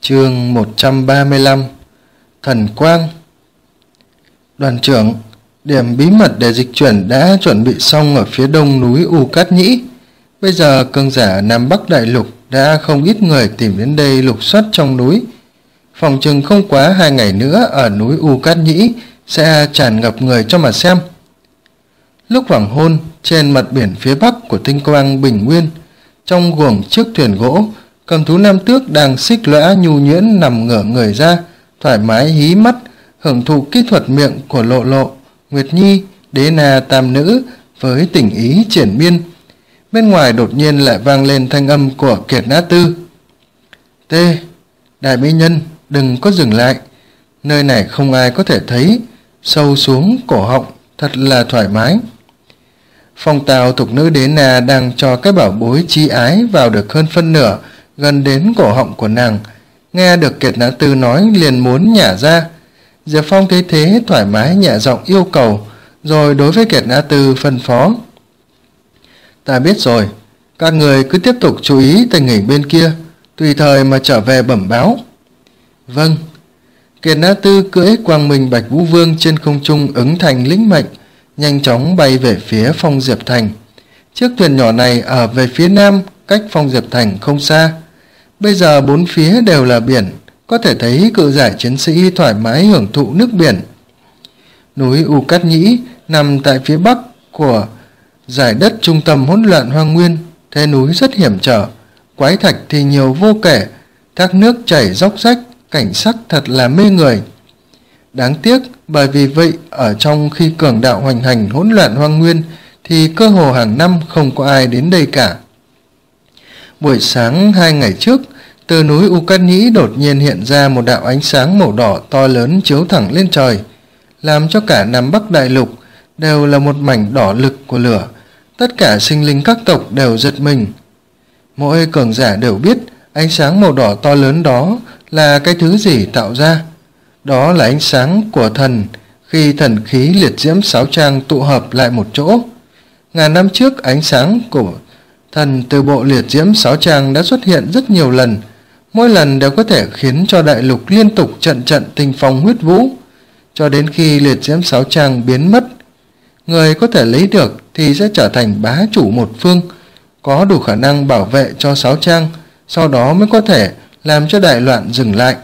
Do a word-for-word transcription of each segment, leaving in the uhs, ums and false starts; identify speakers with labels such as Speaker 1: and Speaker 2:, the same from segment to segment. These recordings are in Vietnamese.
Speaker 1: Chương một trăm ba mươi lăm. Thần quang. Đoàn trưởng, điểm bí mật để dịch chuyển đã chuẩn bị xong ở phía đông núi U Cát Nhĩ. Bây giờ cường giả Nam Bắc Đại Lục đã không ít người tìm đến đây lục soát trong núi. Phòng chừng không quá hai ngày nữa ở núi U Cát Nhĩ sẽ tràn ngập người cho mà xem. Lúc hoàng hôn, trên mặt biển phía bắc của tinh quang Bình Nguyên, trong guồng chiếc thuyền gỗ, cầm thú nam tước đang xích lõa nhu nhuyễn nằm ngửa người ra, thoải mái hí mắt, hưởng thụ kỹ thuật miệng của Lộ Lộ, Nguyệt Nhi, Đế Na tam nữ với tình ý triển miên. Bên ngoài đột nhiên lại vang lên thanh âm của Kiệt Nã Tư. T, đại mỹ nhân, đừng có dừng lại. Nơi này không ai có thể thấy, sâu xuống cổ họng, thật là thoải mái. Phong tào thục nữ Đế Na đang cho cái bảo bối chi ái vào được hơn phân nửa, gần đến cổ họng của nàng. Nghe được Kiệt Nã Tư nói liền muốn nhả ra. Diệp Phong thấy thế thoải mái nhẹ giọng yêu cầu, rồi đối với Kiệt Nã Tư phân phó. Ta biết rồi, các người cứ tiếp tục chú ý tình hình bên kia, tùy thời mà trở về bẩm báo. Vâng. Kiệt Nã Tư cưỡi quang minh Bạch Vũ Vương trên không trung ứng thành lĩnh mệnh, nhanh chóng bay về phía Phong Diệp Thành. Chiếc thuyền nhỏ này ở về phía nam, cách Phong Diệp Thành không xa. Bây giờ bốn phía đều là biển, có thể thấy cự giải chiến sĩ thoải mái hưởng thụ nước biển. Núi U Cát Nhĩ nằm tại phía bắc của giải đất trung tâm hỗn loạn hoang nguyên, thế núi rất hiểm trở, quái thạch thì nhiều vô kể, thác nước chảy róc rách, cảnh sắc thật là mê người. Đáng tiếc, bởi vì vậy ở trong khi cường đạo hoành hành hỗn loạn hoang nguyên thì cơ hồ hàng năm không có ai đến đây cả. Buổi sáng hai ngày trước, từ núi U Cát Nhĩ đột nhiên hiện ra một đạo ánh sáng màu đỏ to lớn chiếu thẳng lên trời, làm cho cả Nam Bắc Đại Lục đều là một mảnh đỏ lực của lửa. Tất cả sinh linh các tộc đều giật mình. Mỗi cường giả đều biết ánh sáng màu đỏ to lớn đó là cái thứ gì tạo ra. Đó là ánh sáng của thần, khi thần khí liệt diễm sáo trang tụ hợp lại một chỗ. Ngàn năm trước, ánh sáng của thần từ bộ liệt diễm sáo trang đã xuất hiện rất nhiều lần, mỗi lần đều có thể khiến cho đại lục liên tục trận trận tinh phong huyết vũ, cho đến khi liệt diễm sáo trang biến mất. Người có thể lấy được thì sẽ trở thành bá chủ một phương, có đủ khả năng bảo vệ cho sáo trang, sau đó mới có thể làm cho đại loạn dừng lại.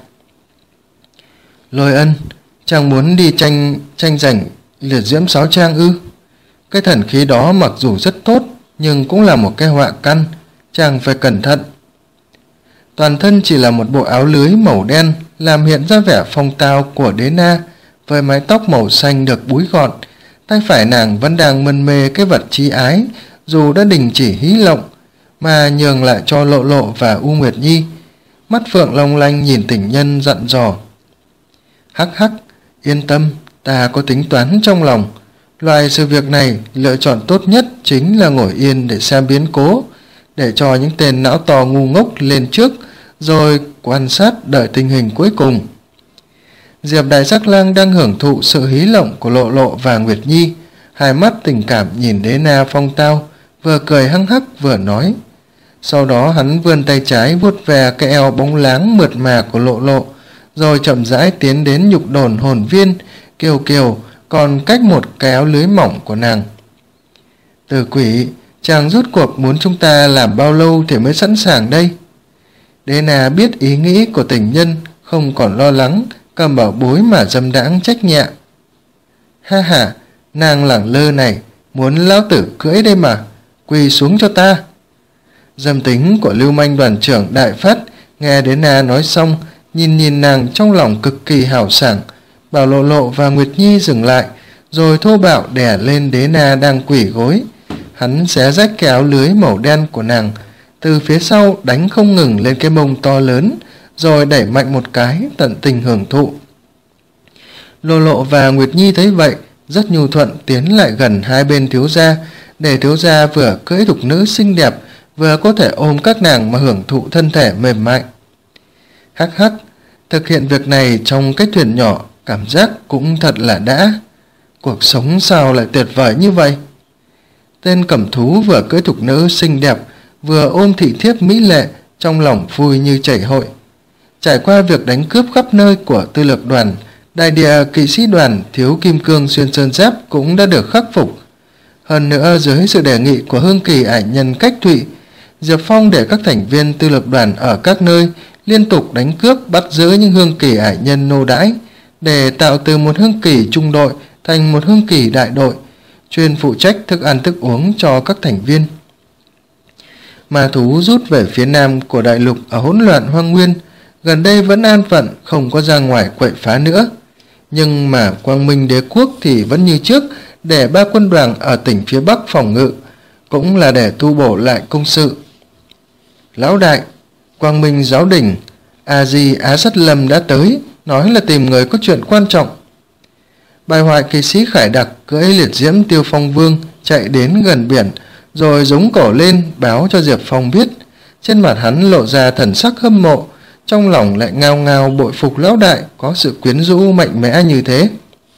Speaker 1: Lôi Ân, chàng muốn đi tranh tranh giành liệt diễm sáo trang ư? Cái thần khí đó mặc dù rất tốt, nhưng cũng là một cái họa căn, chàng phải cẩn thận. Toàn thân chỉ là một bộ áo lưới màu đen, làm hiện ra vẻ phong tao của Đế Na, với mái tóc màu xanh được búi gọn. Tay phải nàng vẫn đang mân mê cái vật chi ái, dù đã đình chỉ hí lộng, mà nhường lại cho Lộ Lộ và U Nguyệt Nhi. Mắt phượng long lanh nhìn tình nhân dặn dò. Hắc hắc, yên tâm, ta có tính toán trong lòng. Loại sự việc này, lựa chọn tốt nhất chính là ngồi yên để xem biến cố, để cho những tên não to ngu ngốc lên trước, rồi quan sát đợi tình hình cuối cùng. Diệp Đại Sắc Lang đang hưởng thụ sự hí lộng của Lộ Lộ và Nguyệt Nhi, hai mắt tình cảm nhìn Đế Na phong tao, vừa cười hăng hắc vừa nói. Sau đó hắn vươn tay trái vuốt về cái eo bóng láng mượt mà của Lộ Lộ, rồi chậm rãi tiến đến nhục đồn hồn viên, kiều kiều còn cách một cái áo lưới mỏng của nàng. Từ quỷ, chàng rốt cuộc muốn chúng ta làm bao lâu thì mới sẵn sàng đây? Đế Na biết ý nghĩ của tình nhân, không còn lo lắng, cầm bảo bối mà dâm đãng trách nhẹ. Ha ha, nàng lẳng lơ này, muốn lão tử cưỡi đây mà, quỳ xuống cho ta. Dâm tính của lưu manh đoàn trưởng đại phát, nghe Đế Na nói xong, nhìn nhìn nàng trong lòng cực kỳ hào sảng, bảo Lộ Lộ và Nguyệt Nhi dừng lại, rồi thô bạo đè lên Đế Na đang quỳ gối. Hắn xé rách cái áo lưới màu đen của nàng, từ phía sau đánh không ngừng lên cái mông to lớn, rồi đẩy mạnh một cái, tận tình hưởng thụ. Lộ Lộ và Nguyệt Nhi thấy vậy, rất nhu thuận tiến lại gần hai bên thiếu gia, để thiếu gia vừa cưỡi thục nữ xinh đẹp, vừa có thể ôm các nàng mà hưởng thụ thân thể mềm mại. Hắc hắc, thực hiện việc này trong cái thuyền nhỏ, cảm giác cũng thật là đã. Cuộc sống sao lại tuyệt vời như vậy? Tên cẩm thú vừa cưỡi thục nữ xinh đẹp, vừa ôm thị thiếp mỹ lệ, trong lòng vui như chảy hội. Trải qua việc đánh cướp khắp nơi của tư lược đoàn, đại địa kỵ sĩ đoàn thiếu kim cương xuyên sơn giáp cũng đã được khắc phục. Hơn nữa, dưới sự đề nghị của Hương Kỳ ải nhân Cách Thụy, Diệp Phong để các thành viên tư lược đoàn ở các nơi liên tục đánh cướp bắt giữ những Hương Kỳ ải nhân nô đãi, để tạo từ một Hương Kỳ trung đội thành một Hương Kỳ đại đội, chuyên phụ trách thức ăn thức uống cho các thành viên. Ma thú rút về phía nam của đại lục ở hỗn loạn hoang nguyên, gần đây vẫn an phận, không có ra ngoài quậy phá nữa. Nhưng mà Quang Minh Đế quốc thì vẫn như trước, để ba quân đoàn ở tỉnh phía bắc phòng ngự, cũng là để tu bổ lại công sự. Lão đại, Quang Minh Giáo Đình, A Di Á Sắt Lâm đã tới, nói là tìm người có chuyện quan trọng. Bài hoại kỵ sĩ Khải Đặc cưỡi liệt diễm Tiêu Phong Vương chạy đến gần biển, rồi giúng cổ lên báo cho Diệp Phong biết. Trên mặt hắn lộ ra thần sắc hâm mộ, trong lòng lại ngao ngao bội phục lão đại có sự quyến rũ mạnh mẽ như thế.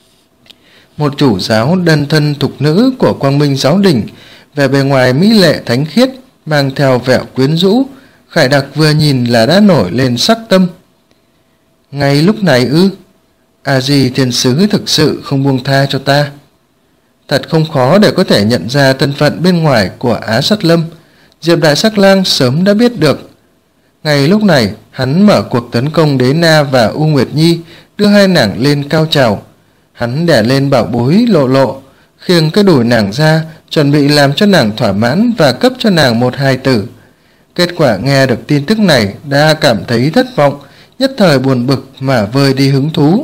Speaker 1: Một chủ giáo đơn thân thục nữ của Quang Minh Giáo Đình, về bề ngoài mỹ lệ thánh khiết, mang theo vẻ quyến rũ, Khải Đặc vừa nhìn là đã nổi lên sắc tâm. Ngay lúc này ư? À gì thiên sứ thực sự không buông tha cho ta. Thật không khó để có thể nhận ra thân phận bên ngoài của Á Sắt Lâm. Diệp Đại Sắc Lang sớm đã biết được. Ngay lúc này, hắn mở cuộc tấn công Đế Na và U Nguyệt Nhi, đưa hai nàng lên cao trào. Hắn đè lên bảo bối Lộ Lộ, khiêng cái đùi nàng ra, chuẩn bị làm cho nàng thỏa mãn và cấp cho nàng một hài tử. Kết quả nghe được tin tức này đã cảm thấy thất vọng, nhất thời buồn bực mà vơi đi hứng thú.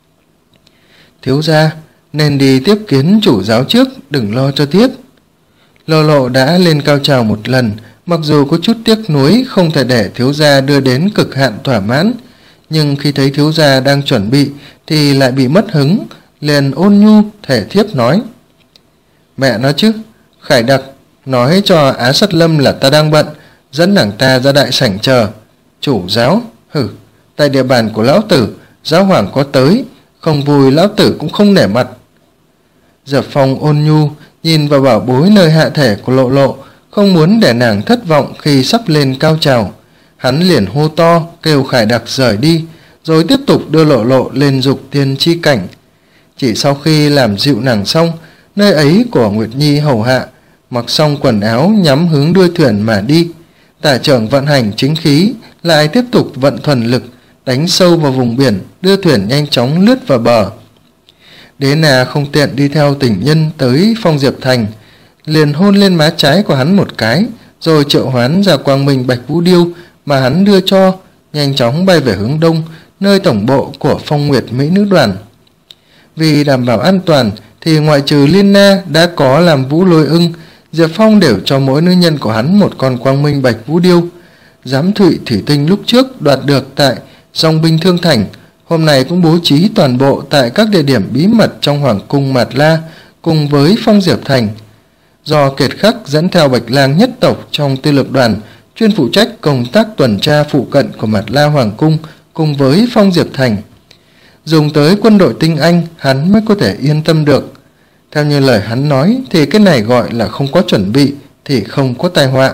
Speaker 1: Thiếu gia, nên đi tiếp kiến chủ giáo trước, đừng lo cho tiếp. Lộ Lộ đã lên cao trào một lần, mặc dù có chút tiếc nuối không thể để thiếu gia đưa đến cực hạn thỏa mãn, nhưng khi thấy thiếu gia đang chuẩn bị thì lại bị mất hứng, liền ôn nhu thể thiếp nói. Mẹ nói chứ, Khải Đặc nói cho Á Sắt Lâm là ta đang bận, dẫn nàng ta ra đại sảnh chờ. Chủ giáo, hử, tại địa bàn của lão tử, giáo hoàng có tới, không vui lão tử cũng không nể mặt. Diệp Phong ôn nhu nhìn vào bảo bối nơi hạ thể của Lộ Lộ, không muốn để nàng thất vọng khi sắp lên cao trào. Hắn liền hô to kêu Khải Đặc rời đi, rồi tiếp tục đưa Lộ Lộ lên dục tiên chi cảnh. Chỉ sau khi làm dịu nàng xong, nơi ấy của Nguyệt Nhi hầu hạ, mặc xong quần áo nhắm hướng đuôi thuyền mà đi. Tả trưởng vận hành chính khí, lại tiếp tục vận thuần lực, đánh sâu vào vùng biển, đưa thuyền nhanh chóng lướt vào bờ. Đế Na không tiện đi theo tình nhân tới Phong Diệp Thành, liền hôn lên má trái của hắn một cái, rồi triệu hoán ra Quang Minh Bạch Vũ Điêu mà hắn đưa cho, nhanh chóng bay về hướng đông, nơi tổng bộ của Phong Nguyệt Mỹ Nữ Đoàn. Vì đảm bảo an toàn thì ngoại trừ Liên Na đã có làm Vũ Lôi Ưng, Diệp Phong đều cho mỗi nữ nhân của hắn một con Quang Minh Bạch Vũ Điêu. Giám Thụy Thủy Tinh lúc trước đoạt được tại Dòng Binh Thương Thành, hôm nay cũng bố trí toàn bộ tại các địa điểm bí mật trong Hoàng cung Mạt La cùng với Phong Diệp Thành. Do Kiệt Khắc dẫn theo Bạch Lang nhất tộc trong tư lược đoàn, chuyên phụ trách công tác tuần tra phụ cận của Mạt La Hoàng cung cùng với Phong Diệp Thành. Dùng tới quân đội tinh anh hắn mới có thể yên tâm được. Theo như lời hắn nói thì cái này gọi là không có chuẩn bị thì không có tai họa.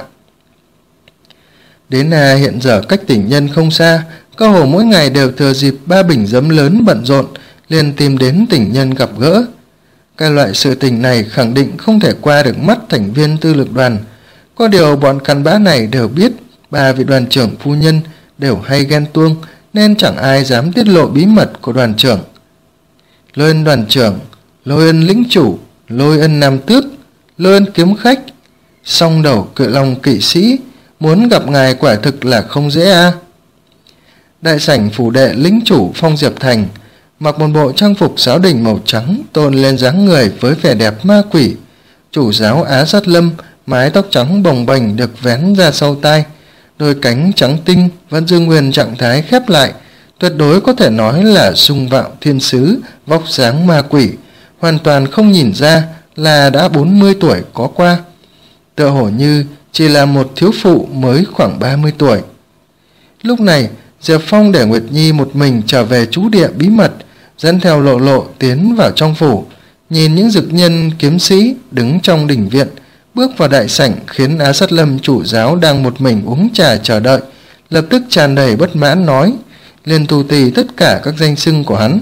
Speaker 1: Đế Na hiện giờ cách tình nhân không xa, cơ hồ mỗi ngày đều thừa dịp ba bình giấm lớn bận rộn, liền tìm đến tình nhân gặp gỡ. Cái loại sự tình này khẳng định không thể qua được mắt thành viên tư lược đoàn. Có điều bọn cặn bã này đều biết ba vị đoàn trưởng phu nhân đều hay ghen tuông, nên chẳng ai dám tiết lộ bí mật của đoàn trưởng. Lôi Ân đoàn trưởng, Lôi Ân lĩnh chủ, Lôi Ân nam tước, Lôi Ân kiếm khách, song đầu cự long kỵ sĩ, muốn gặp ngài quả thực là không dễ a. À. Đại sảnh phủ đệ lĩnh chủ Phong Diệp Thành, mặc một bộ trang phục giáo đình màu trắng tôn lên dáng người với vẻ đẹp ma quỷ. Chủ giáo Á Sắt Lâm, mái tóc trắng bồng bềnh được vén ra sau tai, đôi cánh trắng tinh vẫn giữ nguyên trạng thái khép lại, tuyệt đối có thể nói là sung vạo thiên sứ, vóc dáng ma quỷ, hoàn toàn không nhìn ra là đã bốn mươi tuổi có qua. Tựa hồ như chỉ là một thiếu phụ mới khoảng ba mươi tuổi. Lúc này, Diệp Phong để Nguyệt Nhi một mình trở về trú địa bí mật, dẫn theo Lộ Lộ tiến vào trong phủ, nhìn những dực nhân kiếm sĩ đứng trong đình viện, bước vào đại sảnh khiến Á Sắt Lâm chủ giáo đang một mình uống trà chờ đợi, lập tức tràn đầy bất mãn nói, liền tù tì tất cả các danh xưng của hắn.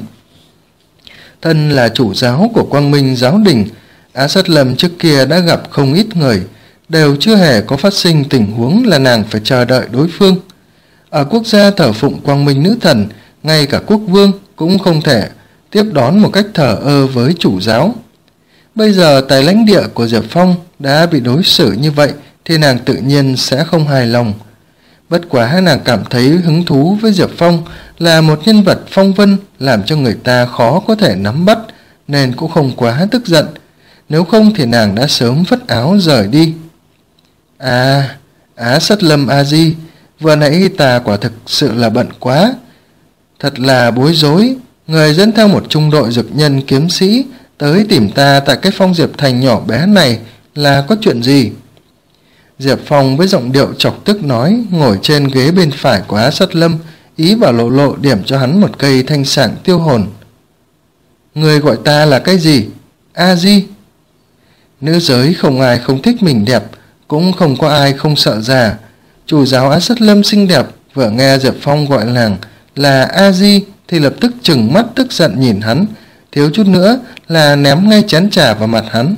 Speaker 1: Thân là chủ giáo của Quang Minh giáo đình, Á Sắt Lâm trước kia đã gặp không ít người, đều chưa hề có phát sinh tình huống là nàng phải chờ đợi đối phương. Ở quốc gia thờ phụng Quang Minh nữ thần, ngay cả quốc vương cũng không thể tiếp đón một cách thờ ơ với chủ giáo. Bây giờ tại lãnh địa của Diệp Phong đã bị đối xử như vậy thì nàng tự nhiên sẽ không hài lòng. Bất quá nàng cảm thấy hứng thú với Diệp Phong là một nhân vật phong vân làm cho người ta khó có thể nắm bắt, nên cũng không quá tức giận. Nếu không thì nàng đã sớm phất áo rời đi. À, Á Sắt Lâm A Di, vừa nãy ta quả thực sự là bận quá. Thật là bối rối, người dẫn theo một trung đội dược nhân kiếm sĩ tới tìm ta tại cái Phong Diệp Thành nhỏ bé này là có chuyện gì? Diệp Phong với giọng điệu chọc tức nói, ngồi trên ghế bên phải của Á Sắt Lâm, ý bảo Lộ Lộ điểm cho hắn một cây thanh sảng tiêu hồn. Người gọi ta là cái gì? A Di. Nữ giới không ai không thích mình đẹp, cũng không có ai không sợ già. Chủ giáo Á Sắt Lâm xinh đẹp vừa nghe Diệp Phong gọi nàng là A Di thì lập tức trừng mắt tức giận nhìn hắn, thiếu chút nữa là ném ngay chén trà vào mặt hắn.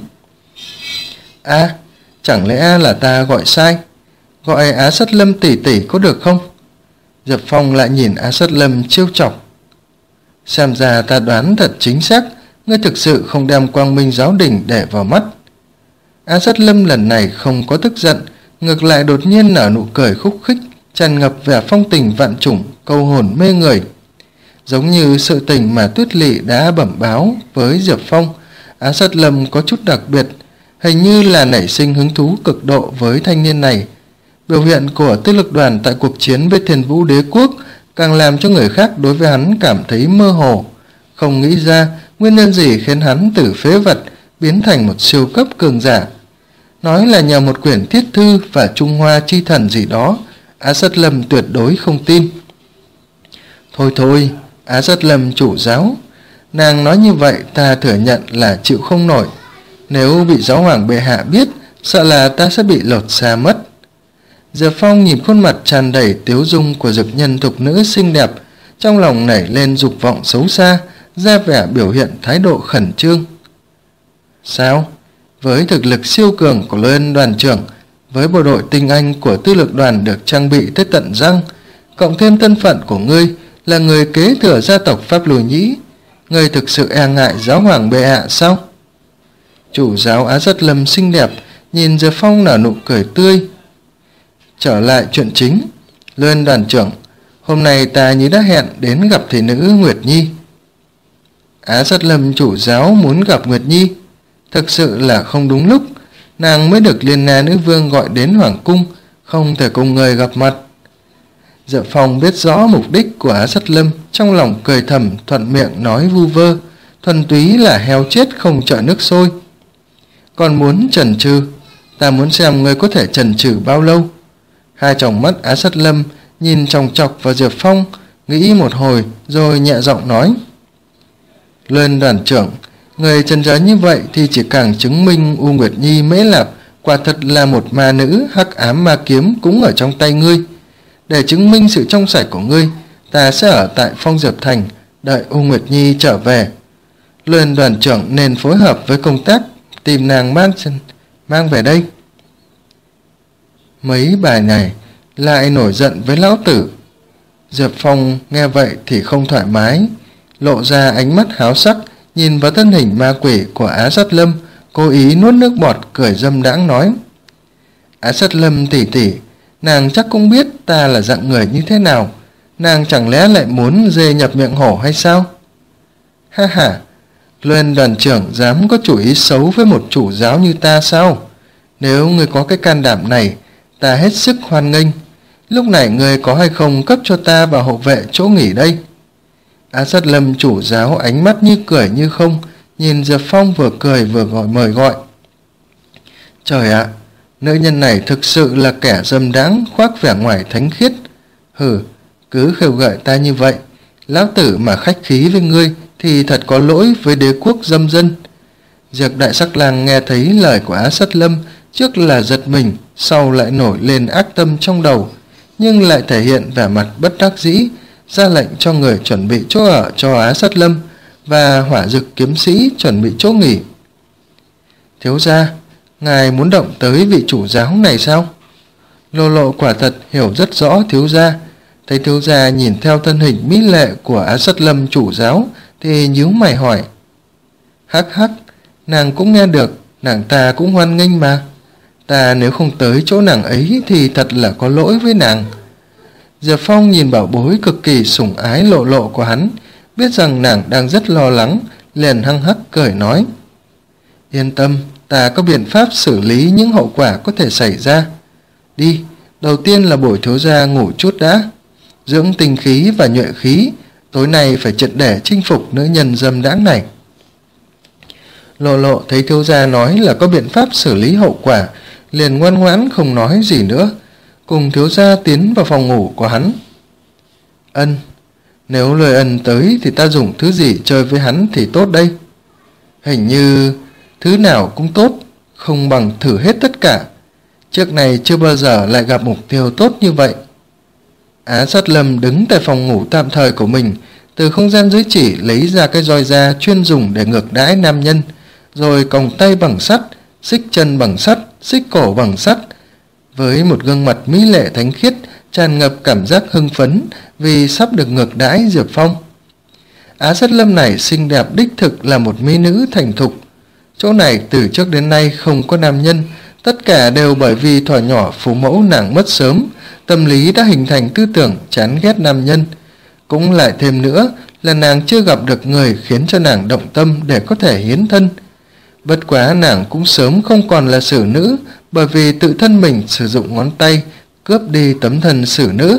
Speaker 1: A, à, chẳng lẽ là ta gọi sai? Gọi Á Sắt Lâm tỷ tỷ có được không? Diệp Phong lại nhìn Á Sắt Lâm trêu chọc. Xem ra ta đoán thật chính xác, ngươi thực sự không đem Quang Minh giáo đình để vào mắt. Á Sắt Lâm lần này không có tức giận, ngược lại đột nhiên nở nụ cười khúc khích, tràn ngập vẻ phong tình vạn trùng, câu hồn mê người. Giống như sự tình mà Tuyết Lỵ đã bẩm báo với Diệp Phong, Á Sắt Lâm có chút đặc biệt, hình như là nảy sinh hứng thú cực độ với thanh niên này. Biểu hiện của Tư Lực Đoàn tại cuộc chiến với Thiên Vũ Đế Quốc càng làm cho người khác đối với hắn cảm thấy mơ hồ, không nghĩ ra nguyên nhân gì khiến hắn từ phế vật biến thành một siêu cấp cường giả. Nói là nhờ một quyển thiết thư và Trung Hoa chi thần gì đó, Á Sắt Lâm tuyệt đối không tin. Thôi thôi, Á Sắt Lâm chủ giáo, nàng nói như vậy ta thừa nhận là chịu không nổi. Nếu bị giáo hoàng bệ hạ biết, sợ là ta sẽ bị lột xa mất. Diệp Phong nhìn khuôn mặt tràn đầy tiếu dung của dược nhân thục nữ xinh đẹp, trong lòng nảy lên dục vọng xấu xa, ra vẻ biểu hiện thái độ khẩn trương. Sao? Với thực lực siêu cường của Lôi đoàn trưởng, với bộ đội tinh anh của Tư Lực Đoàn được trang bị tới tận răng, cộng thêm thân phận của ngươi là người kế thừa gia tộc Pháp Lùi Nhĩ, ngươi thực sự e ngại giáo hoàng bệ hạ sao? Chủ giáo Á Sắt Lâm xinh đẹp nhìn Diệp Phong nở nụ cười tươi. Trở lại chuyện chính, Lôi đoàn trưởng, hôm nay ta như đã hẹn đến gặp thị nữ Nguyệt Nhi. Á Sắt Lâm chủ giáo muốn gặp Nguyệt Nhi, thực sự là không đúng lúc, nàng mới được Liên Na nữ vương gọi đến hoàng cung, không thể cùng người gặp mặt. Diệp Phong biết rõ mục đích của Á Sắt Lâm, trong lòng cười thầm, thuận miệng nói vu vơ, thuần túy là heo chết không chợ nước sôi. Còn muốn chần chừ, ta muốn xem người có thể chần chừ bao lâu. Hai tròng mắt Á Sắt Lâm nhìn chòng chọc vào Diệp Phong, nghĩ một hồi rồi nhẹ giọng nói. Lên đoàn trưởng, người chần chờ như vậy thì chỉ càng chứng minh U Nguyệt Nhi Mễ Lạp quả thật là một ma nữ hắc ám ma kiếm cũng ở trong tay ngươi. Để chứng minh sự trong sạch của ngươi, ta sẽ ở tại Phong Diệp Thành đợi U Nguyệt Nhi trở về. Lên đoàn trưởng nên phối hợp với công tác tìm nàng mang mang về đây. Mấy bài này lại nổi giận với lão tử. Diệp Phong nghe vậy thì không thoải mái, lộ ra ánh mắt háo sắc nhìn vào thân hình ma quỷ của Á Sắt Lâm, cố ý nuốt nước bọt cười dâm đãng nói. Á Sắt Lâm tỷ tỷ, nàng chắc cũng biết ta là dạng người như thế nào, nàng chẳng lẽ lại muốn dê nhập miệng hổ hay sao? Ha ha, Luân đoàn trưởng dám có chủ ý xấu với một chủ giáo như ta sao? Nếu ngươi có cái can đảm này, ta hết sức hoan nghênh. Lúc này ngươi có hay không cấp cho ta và hộ vệ chỗ nghỉ đây? Á Sắt Lâm chủ giáo ánh mắt như cười như không, nhìn Diệp Phong vừa cười vừa gọi mời gọi. Trời ạ, nữ nhân này thực sự là kẻ dâm đãng, khoác vẻ ngoài thánh khiết. Hừ, cứ khêu gợi ta như vậy, lão tử mà khách khí với ngươi thì thật có lỗi với đế quốc dâm dân. Diệp Đại Sắc Lang nghe thấy lời của Á Sắt Lâm, trước là giật mình, sau lại nổi lên ác tâm trong đầu, nhưng lại thể hiện vẻ mặt bất đắc dĩ, ra lệnh cho người chuẩn bị chỗ ở cho Á Sát Lâm và hỏa dực kiếm sĩ chuẩn bị chỗ nghỉ. Thiếu gia, ngài muốn động tới vị chủ giáo này sao? Lộ Lộ quả thật hiểu rất rõ thiếu gia. Thấy thiếu gia nhìn theo thân hình mỹ lệ của Á Sát Lâm chủ giáo thì nhíu mày hỏi. Hắc hắc, nàng cũng nghe được, nàng ta cũng hoan nghênh mà. Ta nếu không tới chỗ nàng ấy thì thật là có lỗi với nàng. Diệp Phong nhìn bảo bối cực kỳ sủng ái Lộ Lộ của hắn, biết rằng nàng đang rất lo lắng, liền hăng hắc cười nói. Yên tâm, ta có biện pháp xử lý những hậu quả có thể xảy ra. Đi, đầu tiên là bồi thiếu gia ngủ chút đã, dưỡng tinh khí và nhuệ khí, tối nay phải triệt để chinh phục nữ nhân dâm đãng này. Lộ Lộ thấy thiếu gia nói là có biện pháp xử lý hậu quả, liền ngoan ngoãn không nói gì nữa, cùng thiếu gia tiến vào phòng ngủ của hắn. Ân, nếu lời Ân tới thì ta dùng thứ gì chơi với hắn thì tốt đây? Hình như thứ nào cũng tốt, không bằng thử hết tất cả. Trước này chưa bao giờ lại gặp mục tiêu tốt như vậy. Á Sát Lâm đứng tại phòng ngủ tạm thời của mình, từ không gian dưới chỉ lấy ra cái roi da chuyên dùng để ngược đãi nam nhân, rồi còng tay bằng sắt, xích chân bằng sắt, xích cổ bằng sắt. Với một gương mặt mỹ lệ thánh khiết, tràn ngập cảm giác hưng phấn vì sắp được ngược đãi Diệp Phong. Á Sát Lâm này xinh đẹp đích thực là một mỹ nữ thành thục. Chỗ này từ trước đến nay không có nam nhân, tất cả đều bởi vì thuở nhỏ phụ mẫu nàng mất sớm, tâm lý đã hình thành tư tưởng chán ghét nam nhân. Cũng lại thêm nữa là nàng chưa gặp được người khiến cho nàng động tâm để có thể hiến thân. Bất quá nàng cũng sớm không còn là xử nữ, bởi vì tự thân mình sử dụng ngón tay cướp đi tấm thân xử nữ.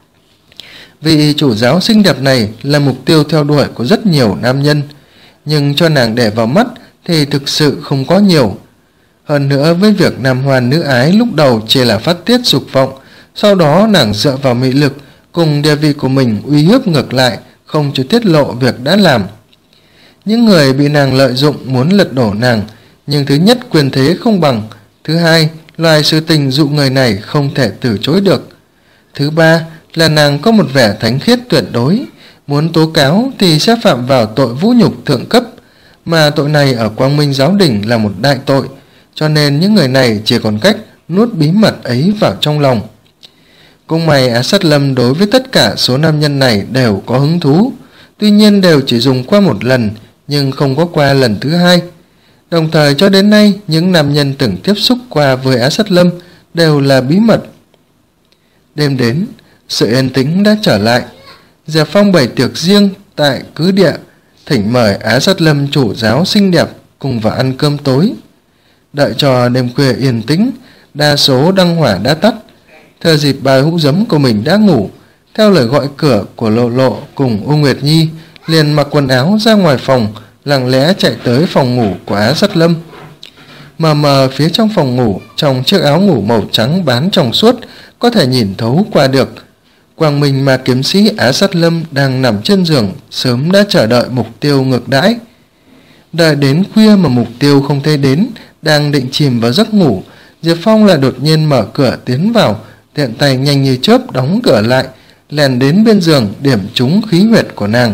Speaker 1: Vị chủ giáo xinh đẹp này là mục tiêu theo đuổi của rất nhiều nam nhân, nhưng cho nàng để vào mắt thì thực sự không có nhiều. Hơn nữa với việc nam hoan nữ ái lúc đầu chỉ là phát tiết dục vọng, sau đó nàng dựa vào mị lực cùng địa vị của mình uy hiếp ngược lại, không cho tiết lộ việc đã làm. Những người bị nàng lợi dụng muốn lật đổ nàng, nhưng thứ nhất quyền thế không bằng, thứ hai loài sự tình dụ người này không thể từ chối được, thứ ba là nàng có một vẻ thánh khiết tuyệt đối, muốn tố cáo thì sẽ phạm vào tội vũ nhục thượng cấp, mà tội này ở Quang Minh giáo đình là một đại tội, cho nên những người này chỉ còn cách nuốt bí mật ấy vào trong lòng. Cũng may Á Sát Lâm đối với tất cả số nam nhân này đều có hứng thú, tuy nhiên đều chỉ dùng qua một lần nhưng không có qua lần thứ hai. Đồng thời cho đến nay những nam nhân từng tiếp xúc qua với Á Sát Lâm đều là bí mật. Đêm đến, sự yên tĩnh đã trở lại. Diệp Phong bày tiệc riêng tại cứ địa, thỉnh mời Á Sát Lâm chủ giáo xinh đẹp cùng vào ăn cơm tối. Đợi cho đêm khuya yên tĩnh, đa số đăng hỏa đã tắt. Thừa dịp bà hũ giấm của mình đã ngủ, theo lời gọi cửa của Lộ Lộ cùng U Nguyệt Nhi, liền mặc quần áo ra ngoài phòng, lặng lẽ chạy tới phòng ngủ của Á Sát Lâm. Mờ mờ phía trong phòng ngủ, trong chiếc áo ngủ màu trắng bán trong suốt, có thể nhìn thấu qua được. Quang Minh mà kiếm sĩ Á Sát Lâm đang nằm trên giường, sớm đã chờ đợi mục tiêu ngược đãi. Đợi đến khuya mà mục tiêu không thấy đến, đang định chìm vào giấc ngủ, Diệp Phong lại đột nhiên mở cửa tiến vào, tiện tay nhanh như chớp đóng cửa lại, lèn đến bên giường điểm trúng khí huyệt của nàng.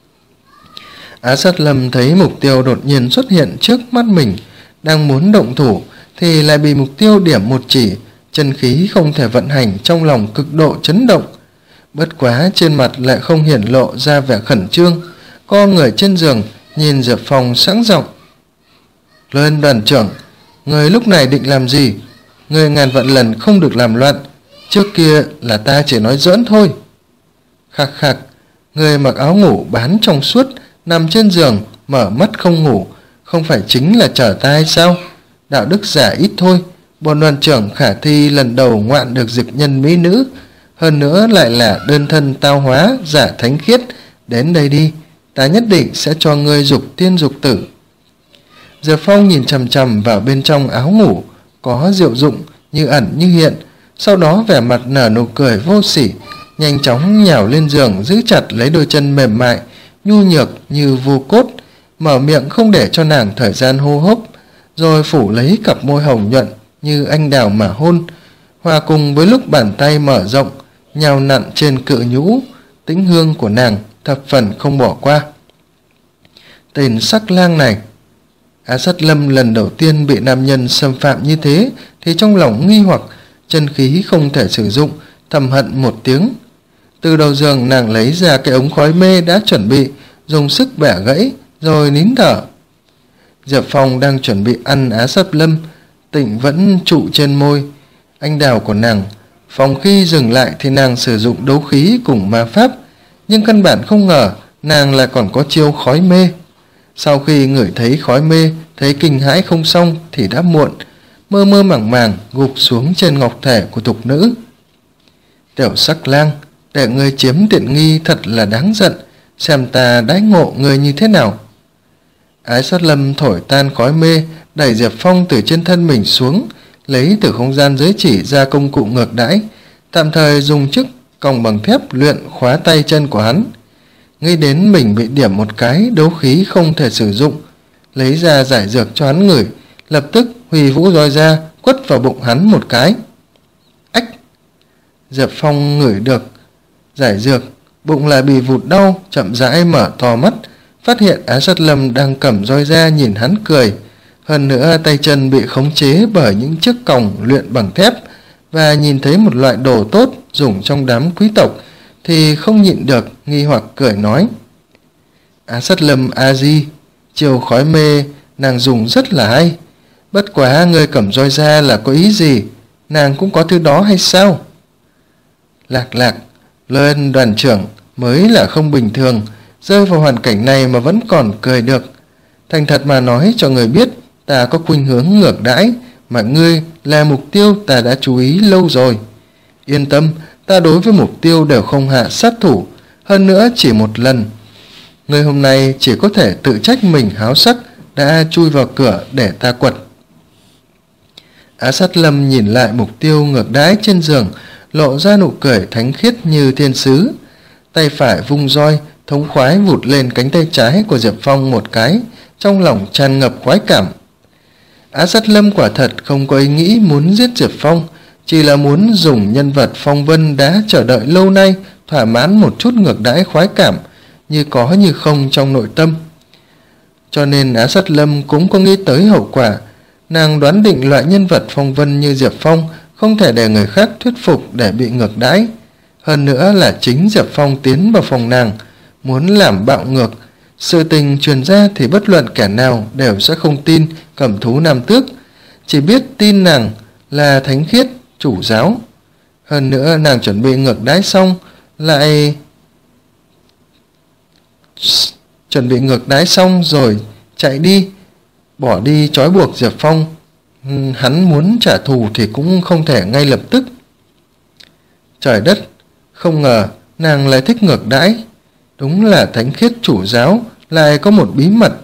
Speaker 1: Á Sát Lâm thấy mục tiêu đột nhiên xuất hiện trước mắt mình, đang muốn động thủ thì lại bị mục tiêu điểm một chỉ, chân khí không thể vận hành, trong lòng cực độ chấn động. Bất quá trên mặt lại không hiển lộ ra vẻ khẩn trương, co người trên giường nhìn Diệp Phong sẵn giọng. Lên đoàn trưởng, người lúc này định làm gì? Người ngàn vạn lần không được làm loạn, trước kia là ta chỉ nói giỡn thôi. Khạc khạc, người mặc áo ngủ bán trong suốt nằm trên giường mở mắt không ngủ, không phải chính là trở ta hay sao? Đạo đức giả ít thôi, bọn đoàn trưởng khả thi lần đầu ngoạn được dực nhân mỹ nữ, hơn nữa lại là đơn thân tao hóa giả thánh khiết. Đến đây đi, ta nhất định sẽ cho ngươi dục tiên dục tử. Diệp Phong nhìn chằm chằm vào bên trong áo ngủ, có diệu dụng như ẩn như hiện, sau đó vẻ mặt nở nụ cười vô sỉ, nhanh chóng nhào lên giường giữ chặt lấy đôi chân mềm mại nhu nhược như vu cốt, mở miệng không để cho nàng thời gian hô hấp, rồi phủ lấy cặp môi hồng nhuận như anh đào mà hôn, hòa cùng với lúc bàn tay mở rộng nhào nặn trên cự nhũ, tĩnh hương của nàng thập phần không bỏ qua. Tên sắc lang này! Á Sắt Lâm lần đầu tiên bị nam nhân xâm phạm như thế thì trong lòng nghi hoặc, chân khí không thể sử dụng, thầm hận một tiếng. Từ đầu giường nàng lấy ra cái ống khói mê đã chuẩn bị, dùng sức bẻ gãy rồi nín thở. Diệp Phong đang chuẩn bị ăn Á Sắt Lâm, Tịnh vẫn trụ trên môi anh đào của nàng. Phòng khi dừng lại thì nàng sử dụng đấu khí cùng ma pháp, nhưng căn bản không ngờ nàng lại còn có chiêu khói mê. Sau khi ngửi thấy khói mê, thấy kinh hãi không xong thì đã muộn, mơ mơ màng màng gục xuống trên ngọc thể của thục nữ. Tiểu sắc lang, để ngươi chiếm tiện nghi thật là đáng giận, xem ta đãi ngộ ngươi như thế nào. Ái Sát Lâm thổi tan khói mê, đẩy Diệp Phong từ trên thân mình xuống, lấy từ không gian giới chỉ ra công cụ ngược đãi, tạm thời dùng chiếc còng bằng thép luyện khóa tay chân của hắn. Nghĩ đến mình bị điểm một cái đấu khí không thể sử dụng, lấy ra giải dược cho hắn ngửi, lập tức huy vũ roi ra quất vào bụng hắn một cái. Ách! Diệp Phong ngửi được giải dược, bụng lại bị vụt đau, chậm rãi mở to mắt, phát hiện Á Sát Lâm đang cầm roi ra nhìn hắn cười. Hơn nữa tay chân bị khống chế bởi những chiếc còng luyện bằng thép, và nhìn thấy một loại đồ tốt dùng trong đám quý tộc thì không nhịn được nghi hoặc cười nói: Á Sát Lâm a di, chiều khói mê nàng dùng rất là hay, bất quá người cầm roi ra là có ý gì, nàng cũng có thứ đó hay sao? Lạc Lạc, lên đoàn trưởng mới là không bình thường, rơi vào hoàn cảnh này mà vẫn còn cười được. Thành thật mà nói cho người biết, ta có khuynh hướng ngược đãi, mà ngươi là mục tiêu ta đã chú ý lâu rồi. Yên tâm, ta đối với mục tiêu đều không hạ sát thủ, hơn nữa chỉ một lần. Ngươi hôm nay chỉ có thể tự trách mình háo sắc đã chui vào cửa để ta quật. Á Sát Lâm nhìn lại mục tiêu ngược đãi trên giường, lộ ra nụ cười thánh khiết như thiên sứ. Tay phải vung roi, thống khoái vụt lên cánh tay trái của Diệp Phong một cái, trong lòng tràn ngập khoái cảm. Á Sát Lâm quả thật không có ý nghĩ muốn giết Diệp Phong, chỉ là muốn dùng nhân vật phong vân đã chờ đợi lâu nay thỏa mãn một chút ngược đãi khoái cảm, như có như không trong nội tâm. Cho nên Á Sát Lâm cũng có nghĩ tới hậu quả. Nàng đoán định loại nhân vật phong vân như Diệp Phong không thể để người khác thuyết phục để bị ngược đãi. Hơn nữa là chính Diệp Phong tiến vào phòng nàng, muốn làm bạo ngược. Sự tình truyền ra thì bất luận kẻ nào đều sẽ không tin Cẩm Thú Nam Tước, chỉ biết tin nàng là thánh khiết chủ giáo. Hơn nữa nàng chuẩn bị ngược đãi xong lại chuẩn bị ngược đãi xong rồi chạy đi, bỏ đi trói buộc Diệp Phong. Hắn muốn trả thù thì cũng không thể ngay lập tức. Trời đất, không ngờ nàng lại thích ngược đãi. Đúng là thánh khiết chủ giáo lại có một bí mật.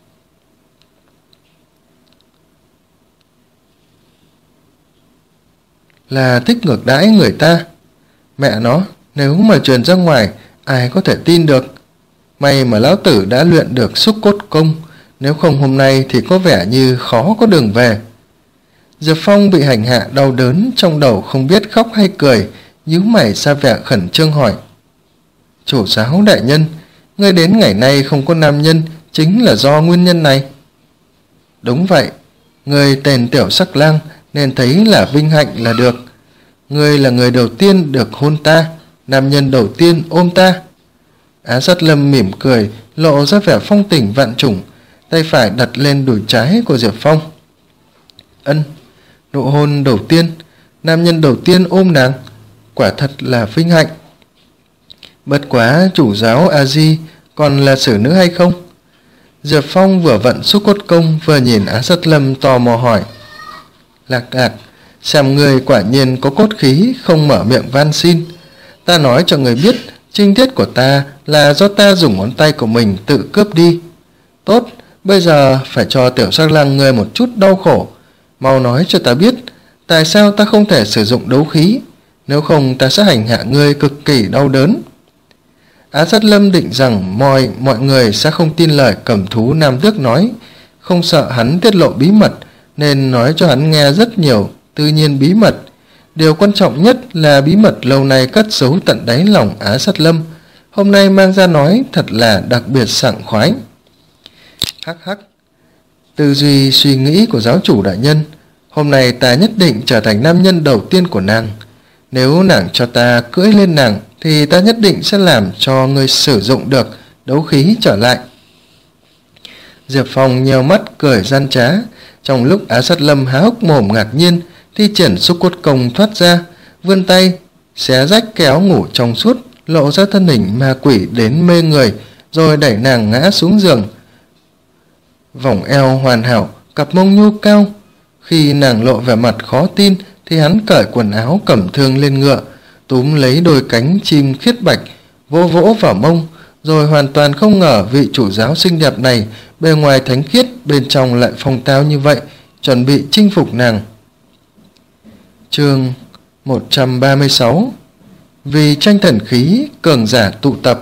Speaker 1: Là thích ngược đãi người ta. Mẹ nó, nếu mà truyền ra ngoài, ai có thể tin được. May mà lão tử đã luyện được xúc cốt công, nếu không hôm nay thì có vẻ như khó có đường về. Diệp Phong bị hành hạ đau đớn, trong đầu không biết khóc hay cười, nhíu mày ra vẻ khẩn trương hỏi: Chủ giáo đại nhân, ngươi đến ngày nay không có nam nhân chính là do nguyên nhân này? Đúng vậy, ngươi tên Tiểu Sắc Lang nên thấy là vinh hạnh là được. Ngươi là người đầu tiên được hôn ta, nam nhân đầu tiên ôm ta. Á Sát Lâm mỉm cười, lộ ra vẻ phong tình vạn trùng, tay phải đặt lên đùi trái của Diệp Phong. Ân, nụ hôn đầu tiên, nam nhân đầu tiên ôm nàng, quả thật là vinh hạnh. Bất quá chủ giáo a di còn là xử nữ hay không? Diệp Phong vừa vận xúc cốt công vừa nhìn Á Sát Lâm tò mò hỏi. Lạc Lạc, xem người quả nhiên có cốt khí, không mở miệng van xin. Ta nói cho người biết, trinh tiết của ta là do ta dùng ngón tay của mình tự cướp đi. Tốt, bây giờ phải cho Tiểu Sắc Lang ngươi một chút đau khổ. Mau nói cho ta biết, tại sao ta không thể sử dụng đấu khí, nếu không ta sẽ hành hạ ngươi cực kỳ đau đớn. Á Sát Lâm định rằng mọi mọi người sẽ không tin lời Cẩm Thú Nam Tước nói, không sợ hắn tiết lộ bí mật, nên nói cho hắn nghe rất nhiều tự nhiên bí mật. Điều quan trọng nhất là bí mật lâu nay cất giấu tận đáy lòng Á Sát Lâm, hôm nay mang ra nói thật là đặc biệt sảng khoái. Hắc hắc, tư duy suy nghĩ của giáo chủ đại nhân, hôm nay ta nhất định trở thành nam nhân đầu tiên của nàng. Nếu nàng cho ta cưỡi lên nàng thì ta nhất định sẽ làm cho ngươi sử dụng được đấu khí trở lại. Diệp Phong nheo mắt cười gian trá. Trong lúc Á Sát Lâm há hốc mồm ngạc nhiên, thi triển xúc cốt công thoát ra, vươn tay xé rách cái áo ngủ trong suốt, lộ ra thân hình ma quỷ đến mê người, rồi đẩy nàng ngã xuống giường. Vòng eo hoàn hảo, cặp mông nhu cao. Khi nàng lộ vẻ mặt khó tin thì hắn cởi quần áo cẩm thương lên ngựa, túm lấy đôi cánh chim khiết bạch, vỗ vỗ vào mông, rồi hoàn toàn không ngờ vị chủ giáo xinh đẹp này bề ngoài thánh khiết, bên trong lại phong tao như vậy, chuẩn bị chinh phục nàng. Chương một trăm ba mươi sáu. Vì tranh thần khí, cường giả tụ tập.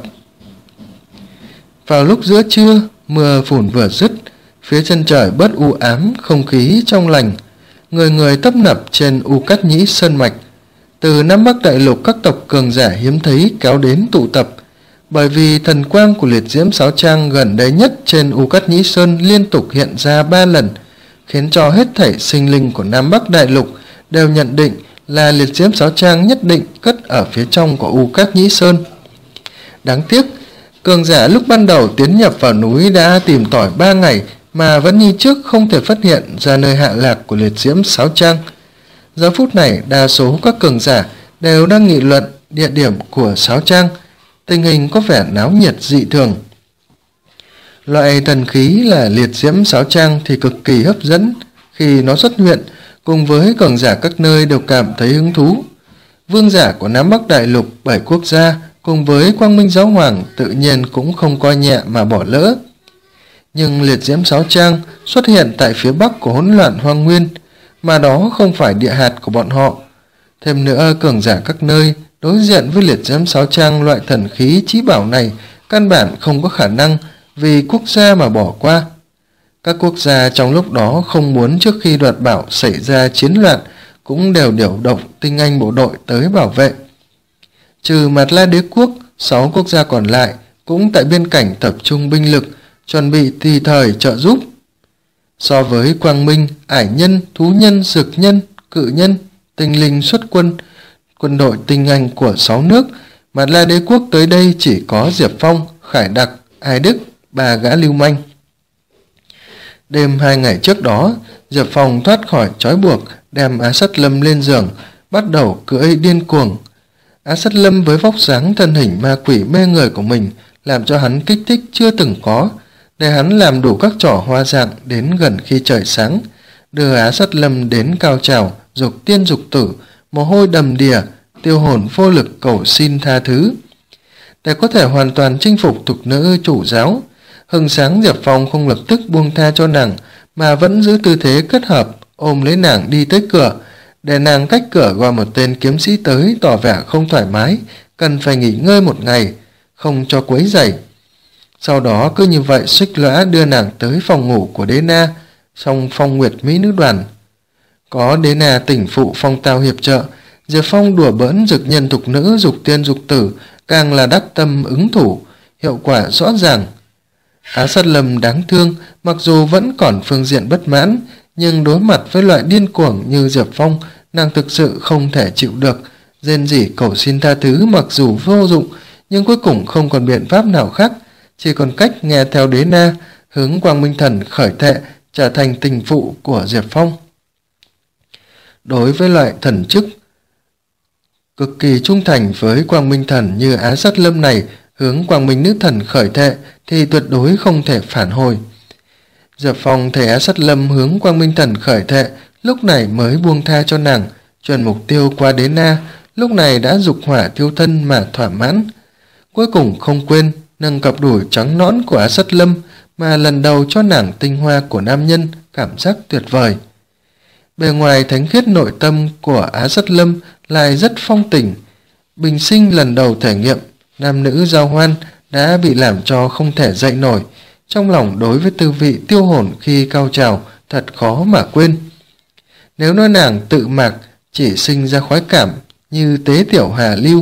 Speaker 1: Vào lúc giữa trưa, mưa phùn vừa dứt, phía chân trời bớt u ám, không khí trong lành, người người tấp nập trên U Cát Nhĩ Sơn Mạch. Từ Nam Bắc Đại Lục các tộc cường giả hiếm thấy kéo đến tụ tập, bởi vì thần quang của liệt diễm sáo trang gần đây nhất trên U Cát Nhĩ Sơn liên tục hiện ra ba lần, khiến cho hết thảy sinh linh của Nam Bắc Đại Lục đều nhận định là liệt diễm sáo trang nhất định cất ở phía trong của U Cát Nhĩ Sơn. Đáng tiếc, cường giả lúc ban đầu tiến nhập vào núi đã tìm tỏi ba ngày mà vẫn như trước không thể phát hiện ra nơi hạ lạc của liệt diễm sáo trang. Giờ phút này, đa số các cường giả đều đang nghị luận địa điểm của sáo trang, tình hình có vẻ náo nhiệt dị thường. Loại thần khí là liệt diễm sáo trang thì cực kỳ hấp dẫn, khi nó xuất hiện cùng với cường giả các nơi đều cảm thấy hứng thú. Vương giả của Nam Bắc Đại Lục bảy quốc gia cùng với Quang Minh Giáo Hoàng tự nhiên cũng không coi nhẹ mà bỏ lỡ. Nhưng liệt diễm sáo trang xuất hiện tại phía bắc của hỗn loạn hoang nguyên, mà đó không phải địa hạt của bọn họ. Thêm nữa, cường giả các nơi đối diện với liệt diễm sáo trang loại thần khí chí bảo này căn bản không có khả năng vì quốc gia mà bỏ qua. Các quốc gia trong lúc đó không muốn trước khi đoạt bảo xảy ra chiến loạn cũng đều điều động tinh anh bộ đội tới bảo vệ. Trừ Mạt La Đế quốc, sáu quốc gia còn lại cũng tại biên cảnh tập trung binh lực, chuẩn bị tùy thời trợ giúp. So với Quang Minh, Ải Nhân, Thú Nhân, Dực Nhân, Cự Nhân, Tinh Linh xuất quân, quân đội tinh anh của sáu nước, Mạt La Đế quốc tới đây chỉ có Diệp Phong, Khải Đặc, Ai Đức, ba gã lưu manh. Đêm hai ngày trước đó, Diệp Phong thoát khỏi trói buộc, đem Á Sát Lâm lên giường, bắt đầu cưỡi điên cuồng. Á Sát Lâm với vóc dáng thân hình ma quỷ mê người của mình làm cho hắn kích thích chưa từng có, để hắn làm đủ các trò hoa dạng đến gần khi trời sáng, đưa Á Sát Lâm đến cao trào, dục tiên dục tử, mồ hôi đầm đìa, tiêu hồn vô lực cầu xin tha thứ. Để có thể hoàn toàn chinh phục thục nữ chủ giáo, hừng sáng Diệp Phong không lập tức buông tha cho nàng, mà vẫn giữ tư thế kết hợp, ôm lấy nàng đi tới cửa, để nàng cách cửa gọi một tên kiếm sĩ tới, tỏ vẻ không thoải mái, cần phải nghỉ ngơi một ngày, không cho quấy rầy. Sau đó cứ như vậy xích lõa đưa nàng tới phòng ngủ của Đế Na, trong Phong Nguyệt Mỹ Nữ Đoàn. Có Đế Na tỉnh phụ phong tao hiệp trợ, Diệp Phong đùa bỡn Dực Nhân thục nữ, dục tiên dục tử, càng là đắc tâm ứng thủ, hiệu quả rõ ràng. Á Sát Lâm đáng thương, mặc dù vẫn còn phương diện bất mãn, nhưng đối mặt với loại điên cuồng như Diệp Phong, nàng thực sự không thể chịu được, rên rỉ cầu xin tha thứ mặc dù vô dụng, nhưng cuối cùng không còn biện pháp nào khác, chỉ còn cách nghe theo Đế Na, hướng Quang Minh Thần khởi thệ trở thành tình phụ của Diệp Phong. Đối với loại thần chức cực kỳ trung thành với Quang Minh Thần như Á Sát Lâm này, hướng Quang Minh Nữ Thần khởi thệ thì tuyệt đối không thể phản hồi. Diệp Phong thấy Á Sát Lâm hướng Quang Minh Thần khởi thệ, lúc này mới buông tha cho nàng, chuyển mục tiêu qua Đế Na, lúc này đã dục hỏa thiêu thân mà thỏa mãn. Cuối cùng không quên nâng cặp đùi trắng nõn của Á Sát Lâm mà lần đầu cho nàng tinh hoa của nam nhân, cảm giác tuyệt vời. Bề ngoài thánh khiết, nội tâm của Á Sát Lâm lại rất phong tình. Bình sinh lần đầu thể nghiệm nam nữ giao hoan đã bị làm cho không thể dậy nổi, trong lòng đối với tư vị tiêu hồn khi cao trào thật khó mà quên. Nếu nói nàng tự mạc chỉ sinh ra khoái cảm như tế tiểu hà lưu,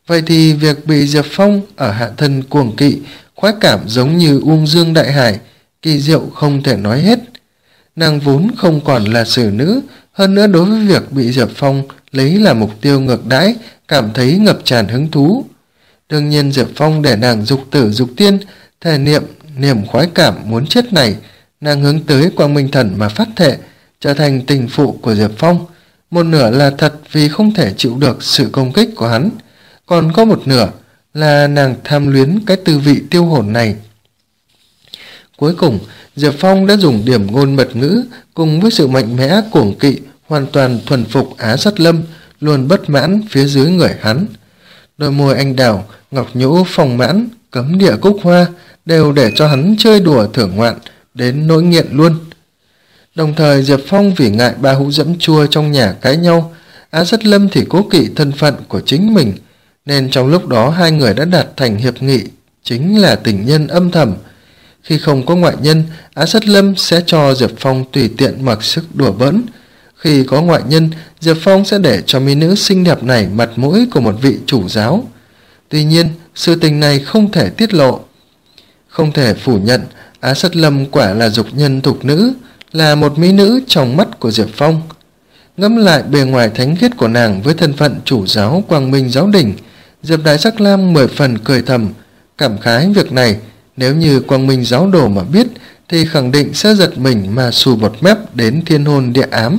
Speaker 1: Vậy thì việc bị Diệp Phong ở hạ thân cuồng kỵ, khoái cảm giống như uông dương đại hải, kỳ diệu không thể nói hết. Nàng vốn không còn là xử nữ, hơn nữa đối với việc bị Diệp Phong lấy là mục tiêu ngược đãi, cảm thấy ngập tràn hứng thú. Đương nhiên Diệp Phong để nàng dục tử dục tiên, thể niệm niềm khoái cảm muốn chết này, nàng hướng tới Quang Minh Thần mà phát thệ, trở thành tình phụ của Diệp Phong. Một nửa là thật vì không thể chịu được sự công kích của hắn, còn có một nửa là nàng tham luyến cái tư vị tiêu hồn này. Cuối cùng, Diệp Phong đã dùng điểm ngôn mật ngữ cùng với sự mạnh mẽ cuồng kỵ hoàn toàn thuần phục Á Sắt Lâm, luôn bất mãn phía dưới người hắn. Đôi môi anh đào, ngọc nhũ phong mãn, cấm địa cúc hoa đều để cho hắn chơi đùa thưởng ngoạn đến nỗi nghiện luôn. Đồng thời Diệp Phong vì ngại ba hũ dẫm chua trong nhà cãi nhau, Á Sắt Lâm thì cố kỵ thân phận của chính mình, nên trong lúc đó hai người đã đạt thành hiệp nghị, chính là tình nhân âm thầm. Khi không có ngoại nhân, Á Sắt Lâm sẽ cho Diệp Phong tùy tiện mặc sức đùa bỡn. Khi có ngoại nhân, Diệp Phong sẽ để cho mỹ nữ xinh đẹp này mặt mũi của một vị chủ giáo. Tuy nhiên, sự tình này không thể tiết lộ. Không thể phủ nhận, Á Sắt Lâm quả là dục nhân thục nữ, là một mỹ nữ trong mắt của Diệp Phong. Ngẫm lại bề ngoài thánh khiết của nàng với thân phận chủ giáo Quang Minh giáo đình, Diệp Đại Sắc Lam mười phần cười thầm, cảm khái việc này nếu như Quang Minh giáo đồ mà biết thì khẳng định sẽ giật mình mà xù bọt mép đến thiên hôn địa ám.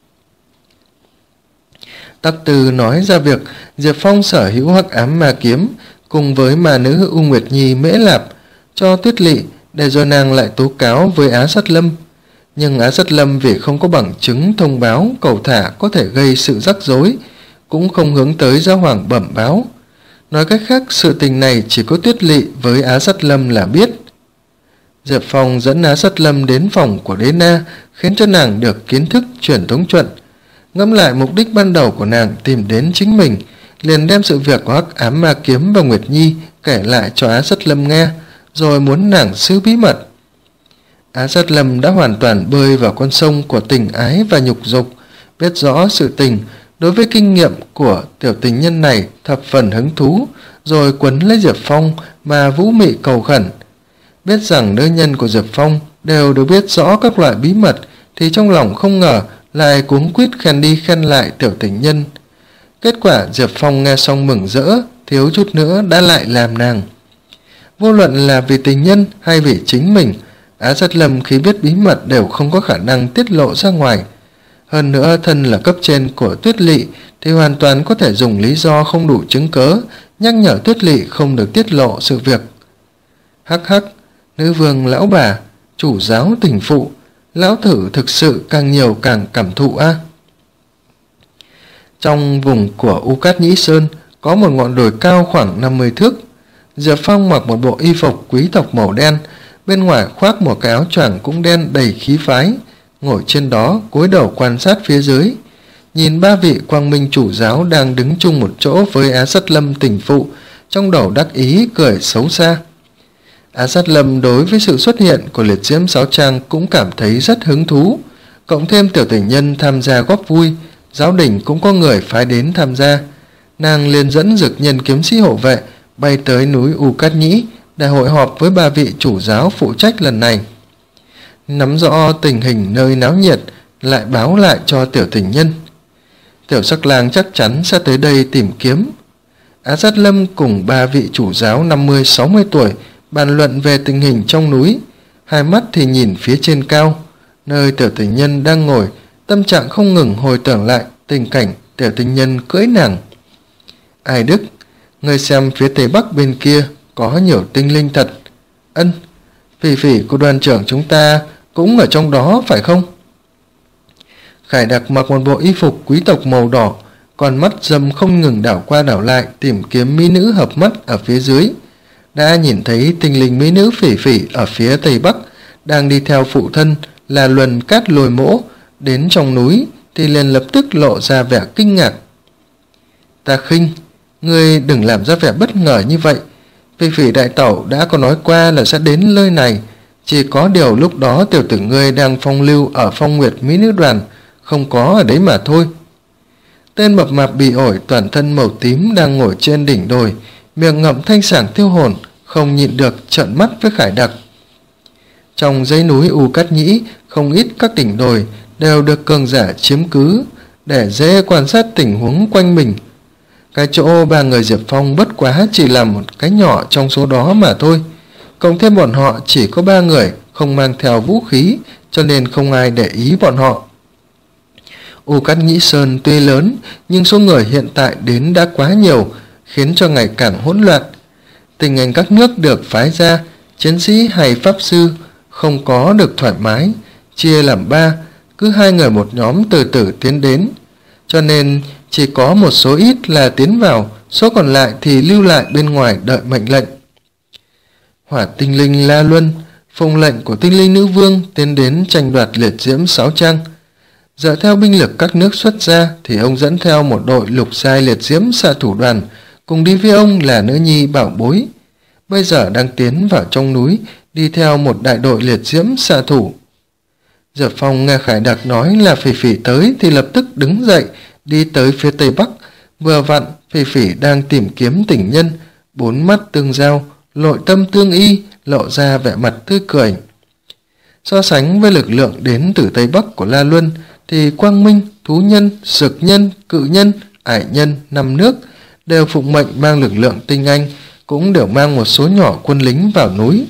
Speaker 1: Tắc Từ nói ra việc Diệp Phong sở hữu hắc ám ma kiếm cùng với ma nữ U Nguyệt Nhi Mễ Lạp cho Tuyết Lỵ, để rồi nàng lại tố cáo với Á Sắt Lâm. Nhưng Á Sắt Lâm vì không có bằng chứng thông báo cầu thả có thể gây sự rắc rối, cũng không hướng tới Giáo Hoàng bẩm báo. Nói cách khác, sự tình này chỉ có Tuyết Lỵ với Á Sắt Lâm là biết. Diệp Phong dẫn Á Sắt Lâm đến phòng của Đế Na, khiến cho nàng được kiến thức truyền thống chuẩn. Ngẫm lại mục đích ban đầu của nàng tìm đến chính mình, liền đem sự việc của hắc ám ma kiếm và Nguyệt Nhi kể lại cho Á Sắt Lâm nghe, rồi muốn nàng giữ bí mật. Á Sắt Lâm đã hoàn toàn bơi vào con sông của tình ái và nhục dục, biết rõ sự tình, đối với kinh nghiệm của tiểu tình nhân này thập phần hứng thú, rồi quấn lấy Diệp Phong mà vũ mị cầu khẩn. Biết rằng nữ nhân của Diệp Phong đều được biết rõ các loại bí mật, thì trong lòng không ngờ lại cuống quýt khen đi khen lại tiểu tình nhân. Kết quả Diệp Phong nghe xong mừng rỡ, thiếu chút nữa đã lại làm nàng. Vô luận là vì tình nhân hay vì chính mình, Á Sắt Lâm khi biết bí mật đều không có khả năng tiết lộ ra ngoài. Hơn nữa thân là cấp trên của Tuyết Lỵ thì hoàn toàn có thể dùng lý do không đủ chứng cớ nhắc nhở Tuyết Lỵ không được tiết lộ sự việc. Hắc hắc, nữ vương lão bà, chủ giáo tình phụ, lão thử thực sự càng nhiều càng cảm thụ a. À? Trong vùng của U Cát Nhĩ Sơn có một ngọn đồi cao khoảng năm mươi thước. Diệp Phong mặc một bộ y phục quý tộc màu đen, bên ngoài khoác một cái áo choàng cũng đen đầy khí phái, ngồi trên đó cúi đầu quan sát phía dưới, nhìn ba vị Quang Minh chủ giáo đang đứng chung một chỗ với Á Sắt Lâm tình phụ, trong đầu đắc ý cười xấu xa. Á Sắt Lâm đối với sự xuất hiện của liệt diễm sáu trang cũng cảm thấy rất hứng thú, cộng thêm tiểu tình nhân tham gia góp vui, giáo đình cũng có người phái đến tham gia. Nàng liền dẫn dực nhân kiếm sĩ hộ vệ bay tới núi U Cát Nhĩ để hội họp với ba vị chủ giáo phụ trách lần này. Nắm rõ tình hình nơi náo nhiệt, lại báo lại cho tiểu tình nhân. Tiểu Sắc Lang chắc chắn sẽ tới đây tìm kiếm. Á Sắt Lâm cùng ba vị chủ giáo năm mươi sáu mươi tuổi bàn luận về tình hình trong núi, hai mắt thì nhìn phía trên cao, nơi tiểu tình nhân đang ngồi, tâm trạng không ngừng hồi tưởng lại tình cảnh tiểu tình nhân cưỡi nàng. Ai Đức, người xem phía tây bắc bên kia có nhiều tinh linh thật. Ân, phỉ phỉ của đoàn trưởng chúng ta cũng ở trong đó phải không? Khải Đặc mặc một bộ y phục quý tộc màu đỏ, còn mắt dâm không ngừng đảo qua đảo lại tìm kiếm mỹ nữ hợp mắt ở phía dưới. Đã nhìn thấy tinh linh mỹ nữ phỉ phỉ ở phía tây bắc đang đi theo phụ thân là Luân Cát Lôi Mỗ đến trong núi, thì liền lập tức lộ ra vẻ kinh ngạc. Ta khinh, ngươi đừng làm ra vẻ bất ngờ như vậy. Phỉ phỉ đại tẩu đã có nói qua là sẽ đến nơi này, chỉ có điều lúc đó tiểu tử ngươi đang phong lưu ở Phong Nguyệt Mỹ Nữ Đoàn, không có ở đấy mà thôi. Tên mập mạp bỉ ổi toàn thân màu tím đang ngồi trên đỉnh đồi, miệng ngậm thanh sảng tiêu hồn, không nhịn được trợn mắt với Khải Đặc. Trong dãy núi U Cát Nhĩ, không ít các đỉnh đồi đều được cường giả chiếm cứ để dễ quan sát tình huống quanh mình. Cái chỗ ba người Diệp Phong bất quá chỉ là một cái nhỏ trong số đó mà thôi. Cộng thêm bọn họ chỉ có ba người không mang theo vũ khí, cho nên không ai để ý bọn họ. U Cát Nhĩ Sơn tuy lớn, nhưng số người hiện tại đến đã quá nhiều, khiến cho ngày càng hỗn loạn. Tình hình các nước được phái ra, chiến sĩ hay pháp sư không có được thoải mái, chia làm ba, cứ hai người một nhóm từ từ tiến đến. Cho nên chỉ có một số ít là tiến vào, số còn lại thì lưu lại bên ngoài đợi mệnh lệnh. Hỏa tinh linh La Luân phụng lệnh của tinh linh nữ vương tiến đến tranh đoạt liệt diễm sáu trang. Dựa theo binh lực các nước xuất ra thì ông dẫn theo một đội lục giai liệt diễm xạ thủ đoàn, cùng đi với ông là nữ nhi Bảo Bối. Bây giờ đang tiến vào trong núi, đi theo một đại đội liệt diễm xạ thủ. Diệp Phong nghe Khải Đặc nói là Phỉ Phỉ tới thì lập tức đứng dậy, đi tới phía tây bắc. Vừa vặn Phỉ Phỉ đang tìm kiếm tình nhân, bốn mắt tương giao, nội tâm tương y, lộ ra vẻ mặt tươi cười. So sánh với lực lượng đến từ tây bắc của La Luân thì Quang Minh, Thú Nhân, Sực Nhân, Cự Nhân, Ải Nhân năm nước đều phụng mệnh mang lực lượng tinh anh, cũng đều mang một số nhỏ quân lính vào núi.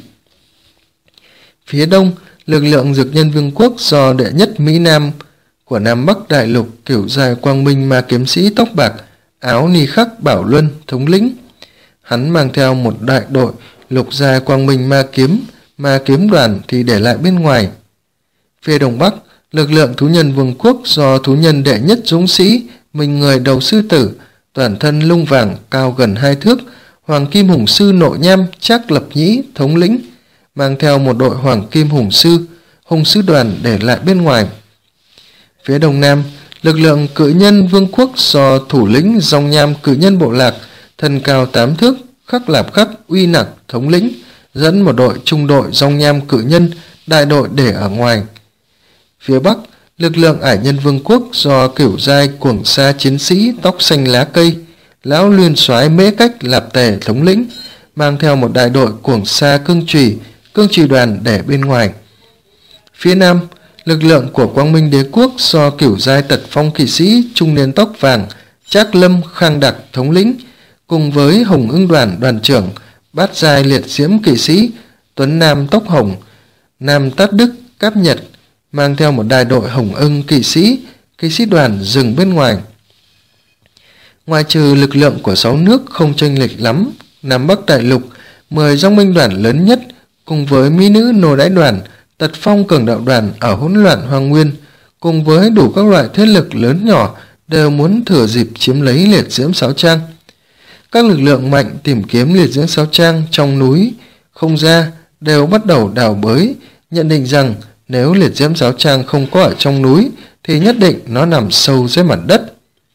Speaker 1: Phía đông, lực lượng Dực Nhân Vương quốc do đệ nhất Mỹ Nam của Nam Bắc Đại Lục Cửu Giai Quang Minh Ma kiếm sĩ tóc bạc, áo ni khắc Bảo Luân thống lĩnh. Hắn mang theo một đại đội lục giai Quang Minh Ma kiếm, Ma kiếm đoàn thì để lại bên ngoài. Phía đông bắc, lực lượng Thú Nhân Vương quốc do thú nhân đệ nhất dũng sĩ mình người đầu sư tử, toàn thân lung vàng cao gần hai thước, Hoàng Kim Hùng sư Nội Nham Trác Lập Nhĩ thống lĩnh, mang theo một đội Hoàng Kim Hùng sư, Hùng sư đoàn để lại bên ngoài. Phía đông nam, lực lượng Cự Nhân Vương quốc do thủ lĩnh Dòng Nham Cự Nhân bộ lạc, thân cao tám thước, Khắc Lạp Khắc Uy Nặc thống lĩnh, dẫn một đội trung đội Dòng Nham Cự Nhân, đại đội để ở ngoài. Phía bắc, lực lượng Ải Nhân Vương quốc do Cửu Giai Cuồng Sa chiến sĩ tóc xanh lá cây, lão Luyên Soái Mễ Cách Lạp Tề thống lĩnh, mang theo một đại đội Cuồng Sa cương trùy, cương trùy đoàn để bên ngoài. Phía nam, lực lượng của Quang Minh Đế quốc do Cửu Giai Tật Phong kỵ sĩ trung niên tóc vàng Trác Lâm Khang Đặc thống lĩnh, cùng với Hồng Ưng đoàn đoàn trưởng Bát Giai Liệt Diễm kỵ sĩ Tuấn Nam tóc hồng Nam Tát Đức Cáp Nhật, mang theo một đại đội Hồng Ưng kỵ sĩ, kỵ sĩ đoàn dừng bên ngoài. Ngoài trừ lực lượng của sáu nước không chênh lệch lắm, Nam Bắc Đại Lục, mười dòng binh đoàn lớn nhất cùng với mỹ nữ nô đãi đoàn, Tật Phong cường đạo đoàn ở hỗn loạn hoang nguyên, cùng với đủ các loại thế lực lớn nhỏ đều muốn thừa dịp chiếm lấy liệt diễm sáu trang. Các lực lượng mạnh tìm kiếm liệt diễm sáu trang trong núi không ra đều bắt đầu đào bới, nhận định rằng nếu liệt diễm sáu trang không có ở trong núi thì nhất định nó nằm sâu dưới mặt đất.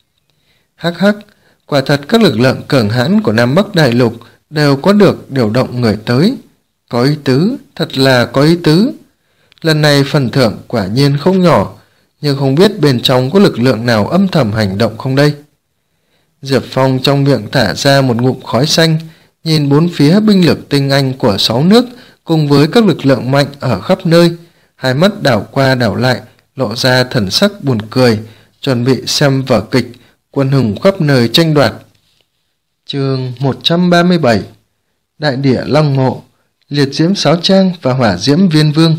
Speaker 1: Hắc hắc, quả thật các lực lượng cường hãn của Nam Bắc Đại Lục đều có được điều động người tới. Có ý tứ, thật là có ý tứ. Lần này phần thưởng quả nhiên không nhỏ, nhưng không biết bên trong có lực lượng nào âm thầm hành động không đây. Diệp Phong trong miệng thả ra một ngụm khói xanh, nhìn bốn phía binh lực tinh anh của sáu nước cùng với các lực lượng mạnh ở khắp nơi, hai mắt đảo qua đảo lại, lộ ra thần sắc buồn cười, chuẩn bị xem vở kịch quân hùng khắp nơi tranh đoạt. Chương một trăm ba mươi bảy, Đại Địa Long Mộ, Liệt Diễm Sáu Trang và Hỏa Diễm Viên Vương.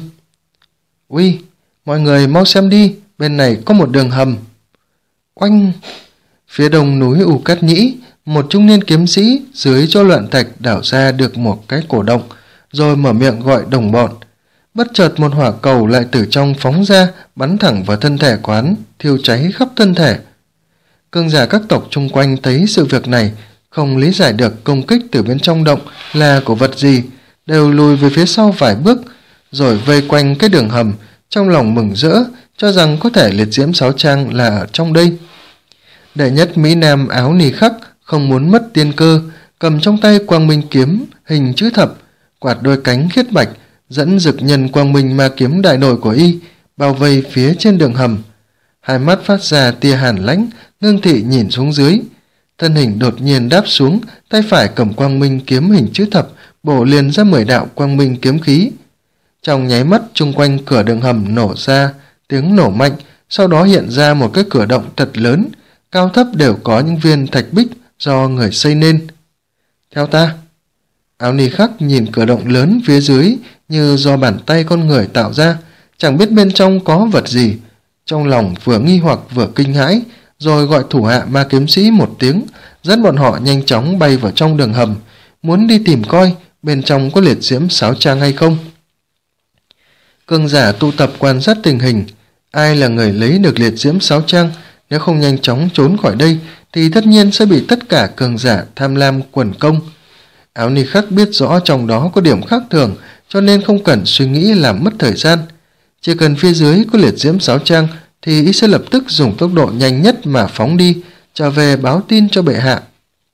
Speaker 1: Uy, mọi người mau xem đi, bên này có một đường hầm. Oanh! Phía đông núi U Cát Nhĩ, một trung niên kiếm sĩ dưới chỗ loạn thạch đào ra được một cái cổ động, rồi mở miệng gọi đồng bọn. Bất chợt một hỏa cầu lại từ trong phóng ra, bắn thẳng vào thân thể quán, thiêu cháy khắp thân thể. Cường giả các tộc chung quanh thấy sự việc này, không lý giải được công kích từ bên trong động là của vật gì, đều lùi về phía sau vài bước, rồi vây quanh cái đường hầm, trong lòng mừng rỡ, cho rằng có thể liệt diễm sáu trang là ở trong đây. Đệ nhất Mỹ Nam áo nì khắc không muốn mất tiên cơ, cầm trong tay quang minh kiếm hình chữ thập, quạt đôi cánh khiết bạch, dẫn Dực Nhân Quang Minh Ma kiếm đại đội của y bao vây phía trên đường hầm. Hai mắt phát ra tia hàn lãnh, Ngưng Thị nhìn xuống dưới, thân hình đột nhiên đáp xuống, tay phải cầm quang minh kiếm hình chữ thập, bổ liền ra mười đạo quang minh kiếm khí. Trong nháy mắt, chung quanh cửa đường hầm nổ ra tiếng nổ mạnh, sau đó hiện ra một cái cửa động thật lớn, cao thấp đều có những viên thạch bích do người xây nên. Theo ta. Áo Ni Khắc nhìn cửa động lớn phía dưới như do bàn tay con người tạo ra, chẳng biết bên trong có vật gì. Trong lòng vừa nghi hoặc vừa kinh hãi, rồi gọi thủ hạ ma kiếm sĩ một tiếng, dẫn bọn họ nhanh chóng bay vào trong đường hầm, muốn đi tìm coi bên trong có liệt diễm sáo trang hay không. Cường giả tụ tập quan sát tình hình, ai là người lấy được liệt diễm sáo trang, nếu không nhanh chóng trốn khỏi đây thì tất nhiên sẽ bị tất cả cường giả tham lam quần công. Áo Ni Khắc biết rõ trong đó có điểm khác thường, cho nên không cần suy nghĩ làm mất thời gian. Chỉ cần phía dưới có liệt diễm sáo trang thì y sẽ lập tức dùng tốc độ nhanh nhất mà phóng đi, trở về báo tin cho bệ hạ.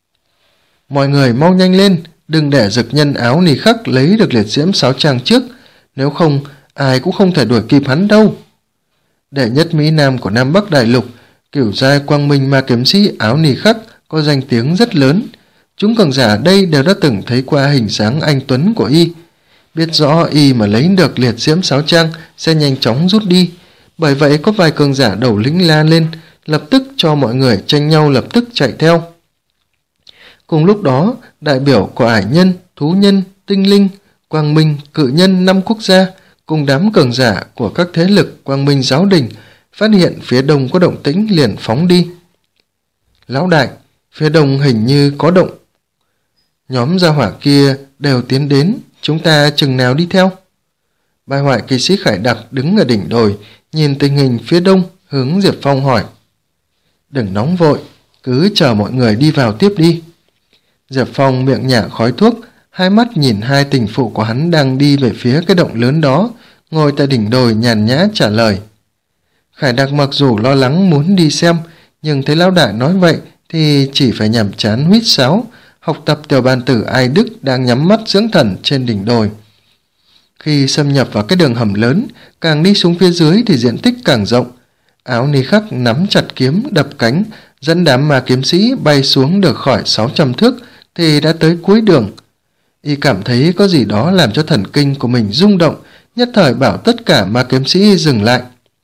Speaker 1: Mọi người mau nhanh lên, đừng để dực nhân Áo Ni Khắc lấy được liệt diễm sáo trang trước, nếu không ai cũng không thể đuổi kịp hắn đâu. Đệ nhất Mỹ Nam của Nam Bắc Đại Lục, cửu giai quang minh ma kiếm sĩ Áo Ni Khắc có danh tiếng rất lớn. Chúng cường giả đây đều đã từng thấy qua hình dáng anh tuấn của y, biết rõ y mà lấy được liệt diễm sáo trang sẽ nhanh chóng rút đi. Bởi vậy có vài cường giả đầu lĩnh la lên, lập tức cho mọi người tranh nhau lập tức chạy theo. Cùng lúc đó, đại biểu của ải nhân, thú nhân, tinh linh, quang minh, cự nhân năm quốc gia cùng đám cường giả của các thế lực quang minh giáo đình phát hiện phía đông có động tĩnh liền phóng đi. Lão đại, phía đông hình như có động. Nhóm gia hỏa kia đều tiến đến, chúng ta chừng nào đi theo? Bài hoại kỳ sĩ Khải Đặc đứng ở đỉnh đồi, nhìn tình hình phía đông, hướng Diệp Phong hỏi. Đừng nóng vội, cứ chờ mọi người đi vào tiếp đi. Diệp Phong miệng nhả khói thuốc, hai mắt nhìn hai tình phụ của hắn đang đi về phía cái động lớn đó, ngồi tại đỉnh đồi nhàn nhã trả lời. Khải Đặc mặc dù lo lắng muốn đi xem, nhưng thấy lão đại nói vậy thì chỉ phải nhàm chán huýt sáo, học tập tiểu bàn tử Ai Đức đang nhắm mắt dưỡng thần trên đỉnh đồi. Khi xâm nhập vào cái đường hầm lớn, càng đi xuống phía dưới thì diện tích càng rộng. Áo Ni Khắc nắm chặt kiếm đập cánh, dẫn đám ma kiếm sĩ bay xuống được khỏi sáu trăm thước thì đã tới cuối đường. Y cảm thấy có gì đó làm cho thần kinh của mình rung động, nhất thời bảo tất cả ma kiếm sĩ dừng lại.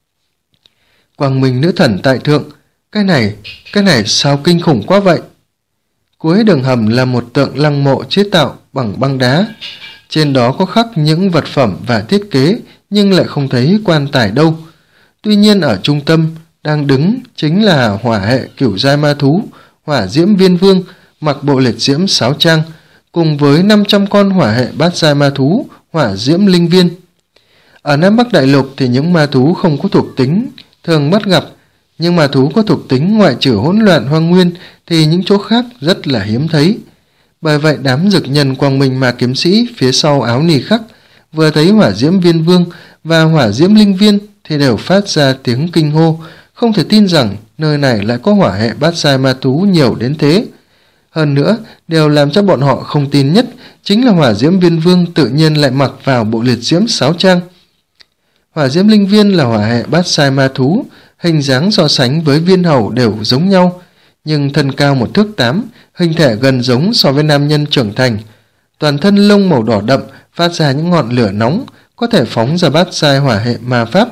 Speaker 1: Quang Minh nữ thần tại thượng, cái này, cái này sao kinh khủng quá vậy? Cuối đường hầm là một tượng lăng mộ chế tạo bằng băng đá. Trên đó có khắc những vật phẩm và thiết kế, nhưng lại không thấy quan tài đâu. Tuy nhiên ở trung tâm đang đứng chính là hỏa hệ cửu giai ma thú, Hỏa Diễm Viên Vương, mặc bộ liệt diễm sáo trang, cùng với năm trăm con hỏa hệ bát giai ma thú, Hỏa Diễm Linh Viên. Ở Nam Bắc Đại Lục thì những ma thú không có thuộc tính thường bắt gặp, nhưng ma thú có thuộc tính ngoại trừ hỗn loạn hoang nguyên thì những chỗ khác rất là hiếm thấy. Bởi vậy đám dực nhân quang minh ma kiếm sĩ phía sau Áo Ni Khắc vừa thấy Hỏa Diễm Viên Vương và Hỏa Diễm Linh Viên thì đều phát ra tiếng kinh hô, không thể tin rằng nơi này lại có hỏa hệ bát giai ma thú nhiều đến thế. Hơn nữa, điều làm cho bọn họ không tin nhất chính là Hỏa Diễm Viên Vương tự nhiên lại mặc vào bộ liệt diễm sáo trang. Hỏa Diễm Linh Viên là hỏa hệ bát giai ma thú, hình dáng so sánh với viên hầu đều giống nhau, nhưng thân cao một thước tám, hình thể gần giống so với nam nhân trưởng thành. Toàn thân lông màu đỏ đậm, phát ra những ngọn lửa nóng, có thể phóng ra bát giai hỏa hệ ma pháp.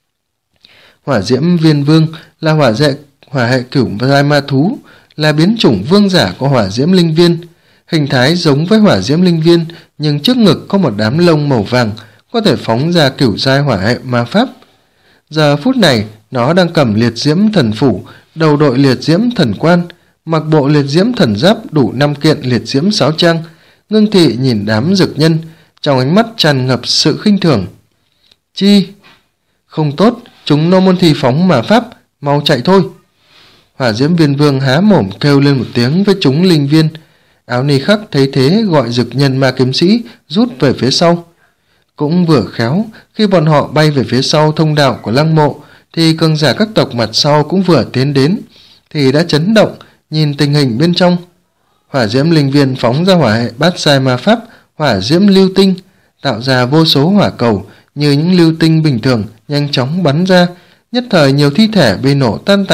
Speaker 1: Hỏa Diễm Viên Vương là hỏa hệ, hỏa hệ cửu giai ma thú, là biến chủng vương giả của Hỏa Diễm Linh Viên. Hình thái giống với Hỏa Diễm Linh Viên, nhưng trước ngực có một đám lông màu vàng, có thể phóng ra cửu giai hỏa hệ ma pháp. Giờ phút này, nó đang cầm liệt diễm thần phủ, đầu đội liệt diễm thần quan, mặc bộ liệt diễm thần giáp đủ năm kiện liệt diễm sáo trang. Ngưng Thị nhìn đám dực nhân, trong ánh mắt tràn ngập sự khinh thường. Chi? Không tốt, chúng nó môn thi phóng mà pháp, mau chạy thôi. Hỏa Diễm Viên Vương há mồm kêu lên một tiếng với chúng linh viên. Áo Ni Khắc thấy thế gọi dực nhân ma kiếm sĩ rút về phía sau. Cũng vừa khéo, khi bọn họ bay về phía sau thông đạo của lăng mộ, thì cường giả các tộc mặt sau cũng vừa tiến đến, thì đã chấn động, nhìn tình hình bên trong. Hỏa Diễm Linh Viên phóng ra hỏa hệ bát giai ma pháp, Hỏa Diễm Lưu Tinh, tạo ra vô số hỏa cầu như những lưu tinh bình thường nhanh chóng bắn ra, nhất thời nhiều thi thể bị nổ tan tành,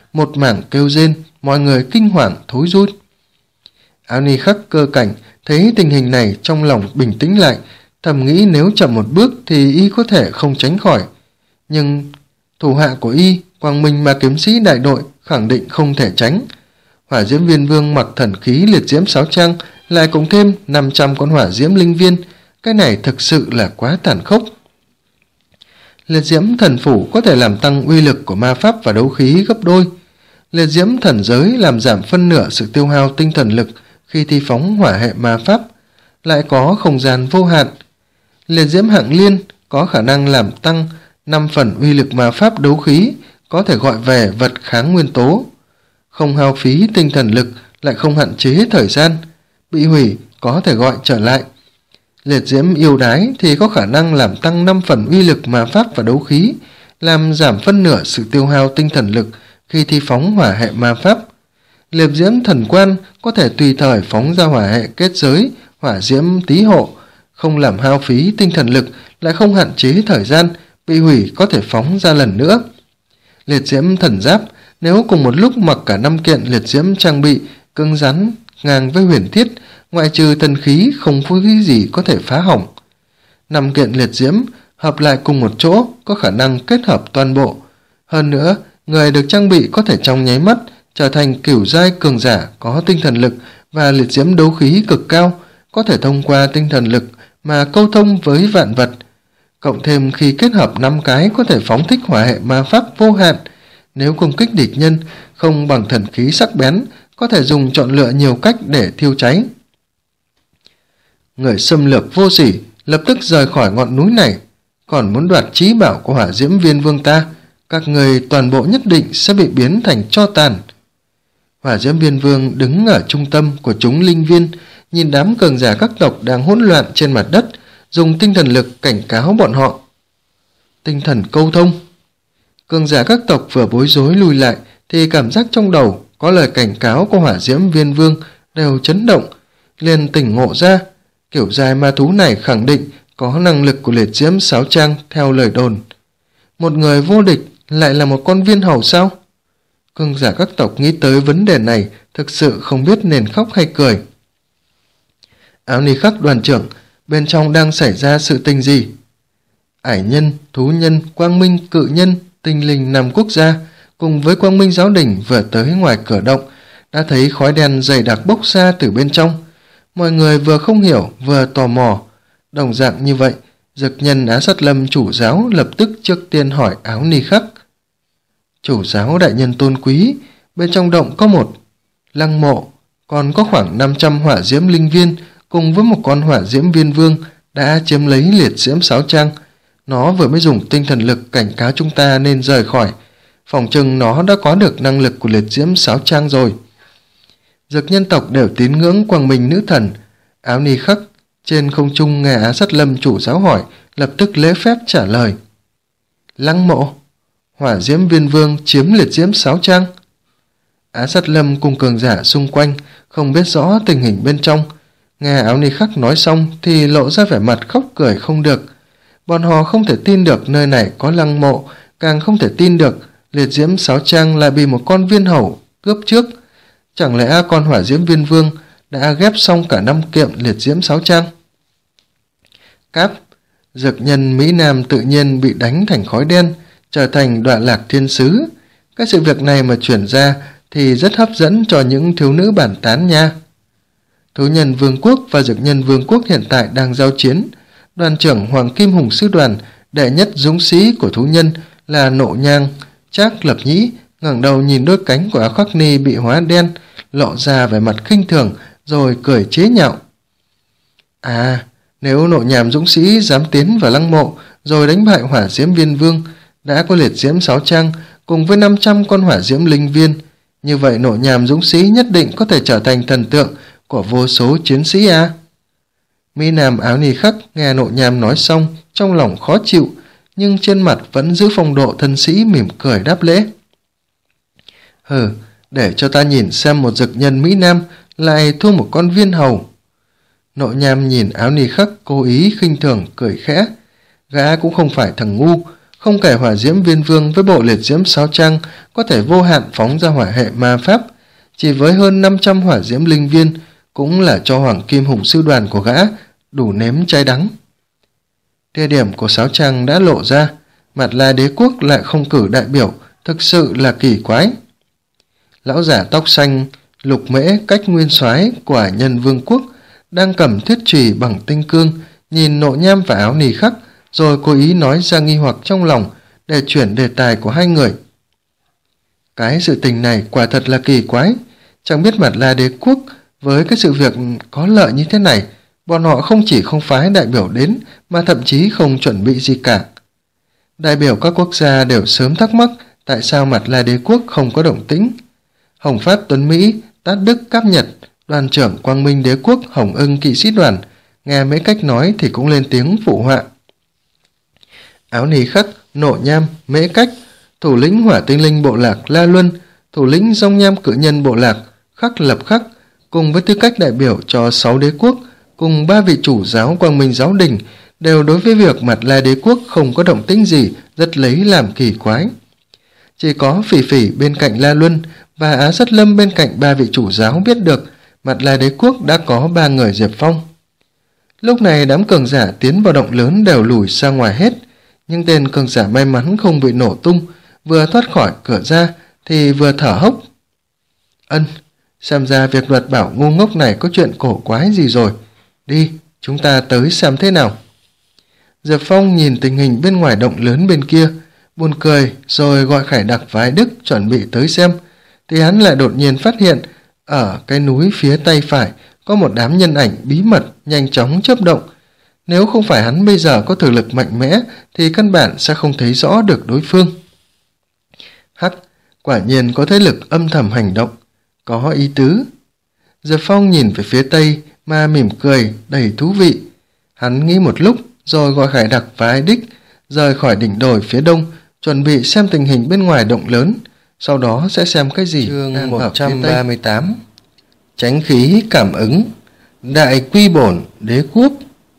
Speaker 1: một mảng kêu rên, mọi người kinh hoàng thối lui. Áo Ni Khắc Cơ Cảnh thấy tình hình này trong lòng bình tĩnh lại, thầm nghĩ nếu chậm một bước thì y có thể không tránh khỏi. Nhưng thủ hạ của y, Quang Minh Ma Kiếm Sĩ đại đội khẳng định không thể tránh. Hỏa Diễm Viên Vương mặc thần khí liệt diễm sáo trang, lại cộng thêm năm trăm con hỏa diễm linh viên, cái này thực sự là quá tàn khốc. Liệt diễm thần phủ có thể làm tăng uy lực của ma pháp và đấu khí gấp đôi. Liệt diễm thần giới làm giảm phân nửa sự tiêu hao tinh thần lực khi thi phóng hỏa hệ ma pháp, lại có không gian vô hạn. Liệt diễm hạng liên có khả năng làm tăng năm phần uy lực ma pháp đấu khí, có thể gọi về vật kháng nguyên tố. Không hao phí tinh thần lực, lại không hạn chế thời gian, bị hủy có thể gọi trở lại. Liệt diễm yêu đái thì có khả năng làm tăng năm phần uy lực ma pháp và đấu khí, làm giảm phân nửa sự tiêu hao tinh thần lực khi thi phóng hỏa hệ ma pháp. Liệt diễm thần quan có thể tùy thời phóng ra hỏa hệ kết giới, hỏa diễm tý hộ, không làm hao phí tinh thần lực, lại không hạn chế thời gian, bị hủy có thể phóng ra lần nữa. Liệt diễm thần giáp nếu cùng một lúc mặc cả năm kiện liệt diễm trang bị cứng rắn ngang với huyền thiết, ngoại trừ thần khí không có cái gì có thể phá hỏng. Năm kiện liệt diễm hợp lại cùng một chỗ có khả năng kết hợp toàn bộ. Hơn nữa, người được trang bị có thể trong nháy mắt trở thành cửu giai cường giả có tinh thần lực và liệt diễm đấu khí cực cao, có thể thông qua tinh thần lực mà câu thông với vạn vật. Cộng thêm khi kết hợp năm cái có thể phóng thích hỏa hệ ma pháp vô hạn. Nếu công kích địch nhân không bằng thần khí sắc bén, có thể dùng chọn lựa nhiều cách để thiêu cháy. Người xâm lược vô sỉ lập tức rời khỏi ngọn núi này, còn muốn đoạt trí bảo của Hỏa Diễm Viên Vương ta, các người toàn bộ nhất định sẽ bị biến thành tro tàn. Hỏa Diễm Viên Vương đứng ở trung tâm của chúng linh viên, nhìn đám cường giả các tộc đang hỗn loạn trên mặt đất, dùng tinh thần lực cảnh cáo bọn họ. Tinh thần câu thông. Cường giả các tộc vừa bối rối lùi lại thì cảm giác trong đầu có lời cảnh cáo của Hỏa Diễm Viên Vương đều chấn động, liền tỉnh ngộ ra. Kiểu giai ma thú này khẳng định có năng lực của liệt diễm sáo trang theo lời đồn. Một người vô địch lại là một con viên hầu sao? Cường giả các tộc nghĩ tới vấn đề này thực sự không biết nên khóc hay cười. Áo Ni Khắc đoàn trưởng, bên trong đang xảy ra sự tình gì? Ải nhân, thú nhân, quang minh, cự nhân, tinh linh năm quốc gia cùng với quang minh giáo đình vừa tới ngoài cửa động, đã thấy khói đen dày đặc bốc ra từ bên trong. Mọi người vừa không hiểu vừa tò mò. Đồng dạng như vậy, Dực Nhân Á Sát Lâm chủ giáo lập tức trước tiên hỏi Áo Ni Khắc. Chủ giáo đại nhân tôn quý, bên trong động có một lăng mộ, còn có khoảng năm trăm hỏa diễm linh viên cùng với một con hỏa diễm viên vương đã chiếm lấy liệt diễm sáo trang. Nó vừa mới dùng tinh thần lực cảnh cáo chúng ta nên rời khỏi. Phòng chừng nó đã có được năng lực của liệt diễm sáo trang rồi. Dực nhân tộc đều tín ngưỡng quang minh nữ thần. Áo Ni Khắc trên không trung nghe Á Sát Lâm chủ giáo hỏi, lập tức lễ phép trả lời. Lăng mộ, hỏa diễm viên vương chiếm liệt diễm sáo trang. Á Sát Lâm cùng cường giả xung quanh không biết rõ tình hình bên trong. Nghe Áo Ni Khắc nói xong thì lộ ra vẻ mặt khóc cười không được. Bọn họ không thể tin được nơi này có lăng mộ, càng không thể tin được liệt diễm sáo trang lại bị một con viên hầu cướp trước. Chẳng lẽ con hỏa diễm viên vương đã ghép xong cả năm kiệm liệt diễm sáo trang? Cáp, Dực Nhân Mỹ Nam tự nhiên bị đánh thành khói đen, trở thành Đọa Lạc Thiên Sứ. Cái sự việc này mà chuyển ra thì rất hấp dẫn cho những thiếu nữ bản tán nha. Thú Nhân Vương quốc và Dực Nhân Vương quốc hiện tại đang giao chiến. Đoàn trưởng Hoàng Kim Hùng Sư đoàn, đệ nhất dũng sĩ của thú nhân là Nộ Nhang Trác Lập Nhĩ, ngẩng đầu nhìn đôi cánh của Áo Khắc Ni bị hóa đen, lộ ra vẻ mặt khinh thường rồi cười chế nhạo. À, nếu Nộ Nhàm dũng sĩ dám tiến vào lăng mộ rồi đánh bại hỏa diễm viên vương, đã có liệt diễm sáo trang cùng với năm trăm con hỏa diễm linh viên, như vậy Nộ Nhàm dũng sĩ nhất định có thể trở thành thần tượng của vô số chiến sĩ à? Mỹ Nam Áo Ni Khắc nghe Nộ Nhàm nói xong, trong lòng khó chịu, nhưng trên mặt vẫn giữ phong độ thân sĩ mỉm cười đáp lễ. Hừ, để cho ta nhìn xem một dực nhân Mỹ Nam lại thua một con viên hầu. Nộ Nhàm nhìn Áo Ni Khắc cố ý khinh thường cười khẽ. Gã cũng không phải thằng ngu, Không kể hỏa diễm viên vương với bộ liệt diễm sáo trang có thể vô hạn phóng ra hỏa hệ ma pháp, chỉ với hơn năm trăm hỏa diễm linh viên cũng là cho hoàng kim hùng sư đoàn của gã đủ nếm trái đắng. Địa điểm của sáo trang đã lộ ra, Mạt La đế quốc lại không cử đại biểu, thực sự là kỳ quái. Lão giả tóc xanh Lục Mễ Cách Nguyên Soái của Nhân Vương quốc đang cầm thiết chùy bằng tinh cương, nhìn Nộ Nham và Áo Nì Khắc, rồi cố ý nói ra nghi hoặc trong lòng để chuyển đề tài của hai người. Cái sự tình này quả thật là kỳ quái, chẳng biết Mạt La đế quốc với cái sự việc có lợi như thế này, bọn họ không chỉ không phái đại biểu đến mà thậm chí không chuẩn bị gì cả. Đại biểu các quốc gia đều sớm thắc mắc tại sao Mạt La đế quốc không có động tĩnh. Hồng Phát Tuấn Mỹ, Tát Đức Cáp Nhật, đoàn trưởng Quang Minh đế quốc Hồng Ưng kỵ sĩ đoàn nghe mấy cách nói thì cũng lên tiếng phụ họa. Áo Nì Khắc, Nộ Nham, Mễ Cách, thủ lĩnh Hỏa Tinh Linh bộ lạc La Luân, thủ lĩnh Dông Nham Cự Nhân bộ lạc Khắc Lập Khắc, cùng với tư cách đại biểu cho sáu đế quốc, cùng ba vị chủ giáo Quang Minh giáo đình, đều đối với việc Mạt La đế quốc không có động tĩnh gì rất lấy làm kỳ quái. Chỉ có Phỉ Phỉ bên cạnh La Luân và Á Sắt Lâm bên cạnh ba vị chủ giáo biết được Mạt La đế quốc đã có ba người Diệp Phong. Lúc này đám cường giả tiến vào động lớn đều lùi ra ngoài hết, nhưng tên cường giả may mắn không bị nổ tung, vừa thoát khỏi cửa ra thì vừa thở hốc. Ân, xem ra việc luật bảo ngu ngốc này có chuyện cổ quái gì rồi. Đi, chúng ta tới xem thế nào. Diệp Phong nhìn tình hình bên ngoài động lớn bên kia, buồn cười rồi gọi Khải Đặc và Ái Đức chuẩn bị tới xem, thì hắn lại đột nhiên phát hiện ở cái núi phía tay phải có một đám nhân ảnh bí mật nhanh chóng chớp động. Nếu không phải hắn bây giờ có thực lực mạnh mẽ thì căn bản sẽ không thấy rõ được đối phương. Hắc, quả nhiên có thế lực âm thầm hành động, có ý tứ. Diệp Phong nhìn về phía tây mà mỉm cười đầy thú vị. Hắn nghĩ một lúc rồi gọi Khải Đặc và Ái Đích rời khỏi đỉnh đồi phía đông, chuẩn bị xem tình hình bên ngoài động lớn, sau đó sẽ xem cái gì. Chương một trăm ba mươi tám, Chánh khí cảm ứng. Đại quy bổn đế quốc.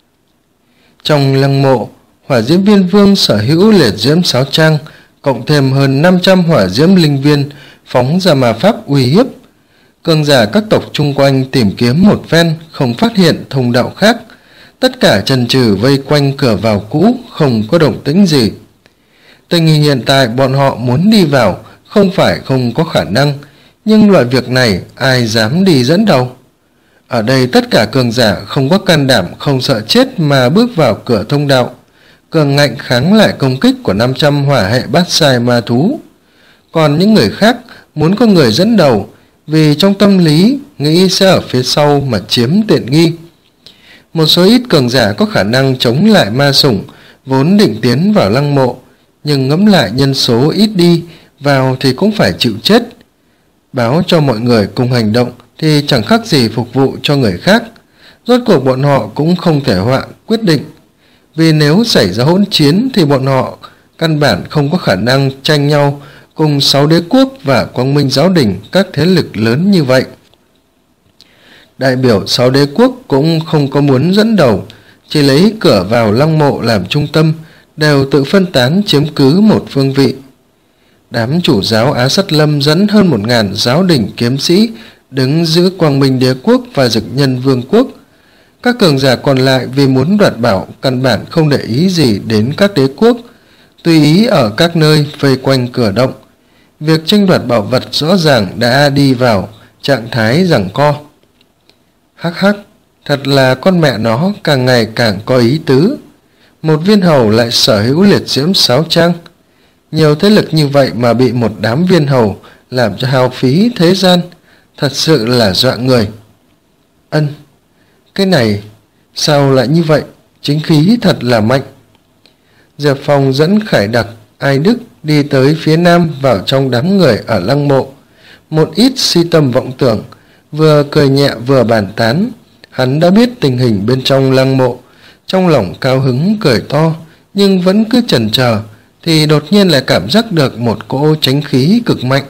Speaker 1: Trong lăng mộ, hỏa diễm viên vương sở hữu liệt diễm sáo trang, cộng thêm hơn năm trăm hỏa diễm linh viên phóng ra ma pháp uy hiếp. Cường giả các tộc chung quanh tìm kiếm một phen không phát hiện thông đạo khác, tất cả chần chừ vây quanh cửa vào cũ, không có động tĩnh gì. Tình hình hiện tại bọn họ muốn đi vào không phải không có khả năng, nhưng loại việc này ai dám đi dẫn đầu. Ở đây tất cả cường giả không có can đảm, không sợ chết mà bước vào cửa thông đạo, cường ngạnh kháng lại công kích của năm trăm hỏa hệ bát sai ma thú. Còn những người khác muốn có người dẫn đầu, vì trong tâm lý nghĩ sẽ ở phía sau mà chiếm tiện nghi. Một số ít cường giả có khả năng chống lại ma sủng vốn định tiến vào lăng mộ, nhưng ngẫm lại nhân số ít đi, vào thì cũng phải chịu chết. Báo cho mọi người cùng hành động thì chẳng khác gì phục vụ cho người khác. Rốt cuộc bọn họ cũng không thể họa quyết định, vì nếu xảy ra hỗn chiến thì bọn họ căn bản không có khả năng tranh nhau cùng sáu đế quốc và Quang Minh giáo đình, các thế lực lớn như vậy. Đại biểu sáu đế quốc cũng không có muốn dẫn đầu, chỉ lấy cửa vào lăng mộ làm trung tâm, đều tự phân tán chiếm cứ một phương vị. Đám chủ giáo Á Sắt Lâm dẫn hơn một ngàn giáo đình kiếm sĩ đứng giữ Quang Minh đế quốc và Dực Nhân vương quốc. Các cường giả còn lại vì muốn đoạt bảo căn bản không để ý gì đến các đế quốc, tùy ý ở các nơi vây quanh cửa động. Việc tranh đoạt bảo vật rõ ràng đã đi vào trạng thái giằng co. Hắc hắc, thật là con mẹ nó càng ngày càng có ý tứ. Một viên hầu lại sở hữu liệt diễm sáo trang. Nhiều thế lực như vậy mà bị một đám viên hầu làm cho hao phí thế gian, thật sự là dọa người. Ân, cái này sao lại như vậy, chính khí thật là mạnh. Diệp Phong dẫn Khải Đặc, Ai Đức đi tới phía nam vào trong đám người ở lăng mộ. Một ít si tâm vọng tưởng, vừa cười nhẹ vừa bàn tán. Hắn đã biết tình hình bên trong lăng mộ, trong lòng cao hứng cười to, nhưng vẫn cứ chần chờ, thì đột nhiên lại cảm giác được một cỗ chánh khí cực mạnh.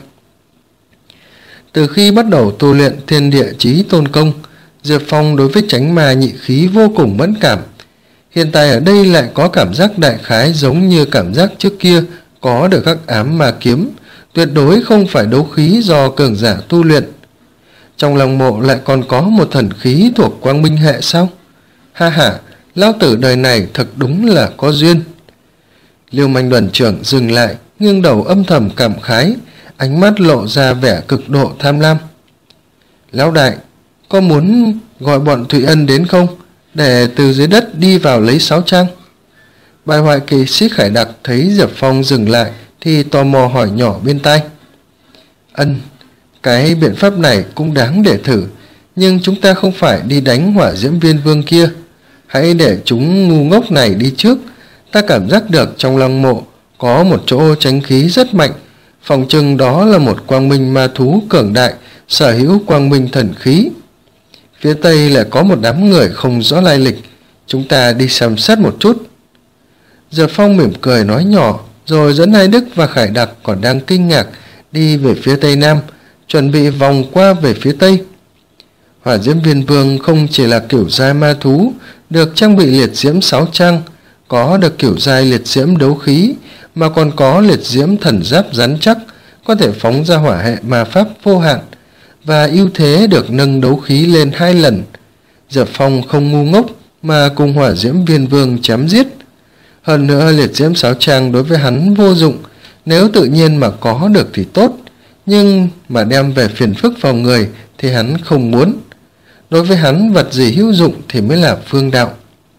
Speaker 1: Từ khi bắt đầu tu luyện Thiên Địa Chí Tôn Công, Diệp Phong đối với chánh ma nhị khí vô cùng mẫn cảm. Hiện tại ở đây lại có cảm giác đại khái giống như cảm giác trước kia có được hắc ám ma kiếm, tuyệt đối không phải đấu khí do cường giả tu luyện. Trong lòng mộ lại còn có một thần khí thuộc quang minh hệ sao? Ha ha, lão tử đời này thật đúng là có duyên. Lưu Manh đoàn trưởng dừng lại, nghiêng đầu âm thầm cảm khái, ánh mắt lộ ra vẻ cực độ tham lam. Lão đại, có muốn gọi bọn Thụy Ân đến không, để từ dưới đất đi vào lấy sáo trang? Bài hoại kỳ sĩ Khải Đặc thấy Diệp Phong dừng lại thì tò mò hỏi nhỏ bên tai. Ân, cái biện pháp này cũng đáng để thử, nhưng chúng ta không phải đi đánh Hỏa Diễm Viên Vương kia. Hãy để chúng ngu ngốc này đi trước. Ta cảm giác được trong lăng mộ có một chỗ tránh khí rất mạnh, phòng chừng đó là một quang minh ma thú cường đại, sở hữu quang minh thần khí. Phía tây lại có một đám người không rõ lai lịch, chúng ta đi xem xét một chút. Diệp Phong mỉm cười nói nhỏ, rồi dẫn Hai Đức và Khải Đặc còn đang kinh ngạc đi về phía tây nam, chuẩn bị vòng qua về phía tây. Hỏa Diễm Viên Vương không chỉ là kiểu giai ma thú được trang bị liệt diễm sáu trang, có được kiểu giai liệt diễm đấu khí, mà còn có liệt diễm thần giáp rắn chắc, có thể phóng ra hỏa hệ ma pháp vô hạn, và ưu thế được nâng đấu khí lên hai lần. Diệp Phong không ngu ngốc mà cùng Hỏa Diễm Viên Vương chém giết. Hơn nữa liệt diễm sáu trang đối với hắn vô dụng, nếu tự nhiên mà có được thì tốt, nhưng mà đem về phiền phức vào người thì hắn không muốn. Đối với hắn, vật gì hữu dụng thì mới là phương đạo.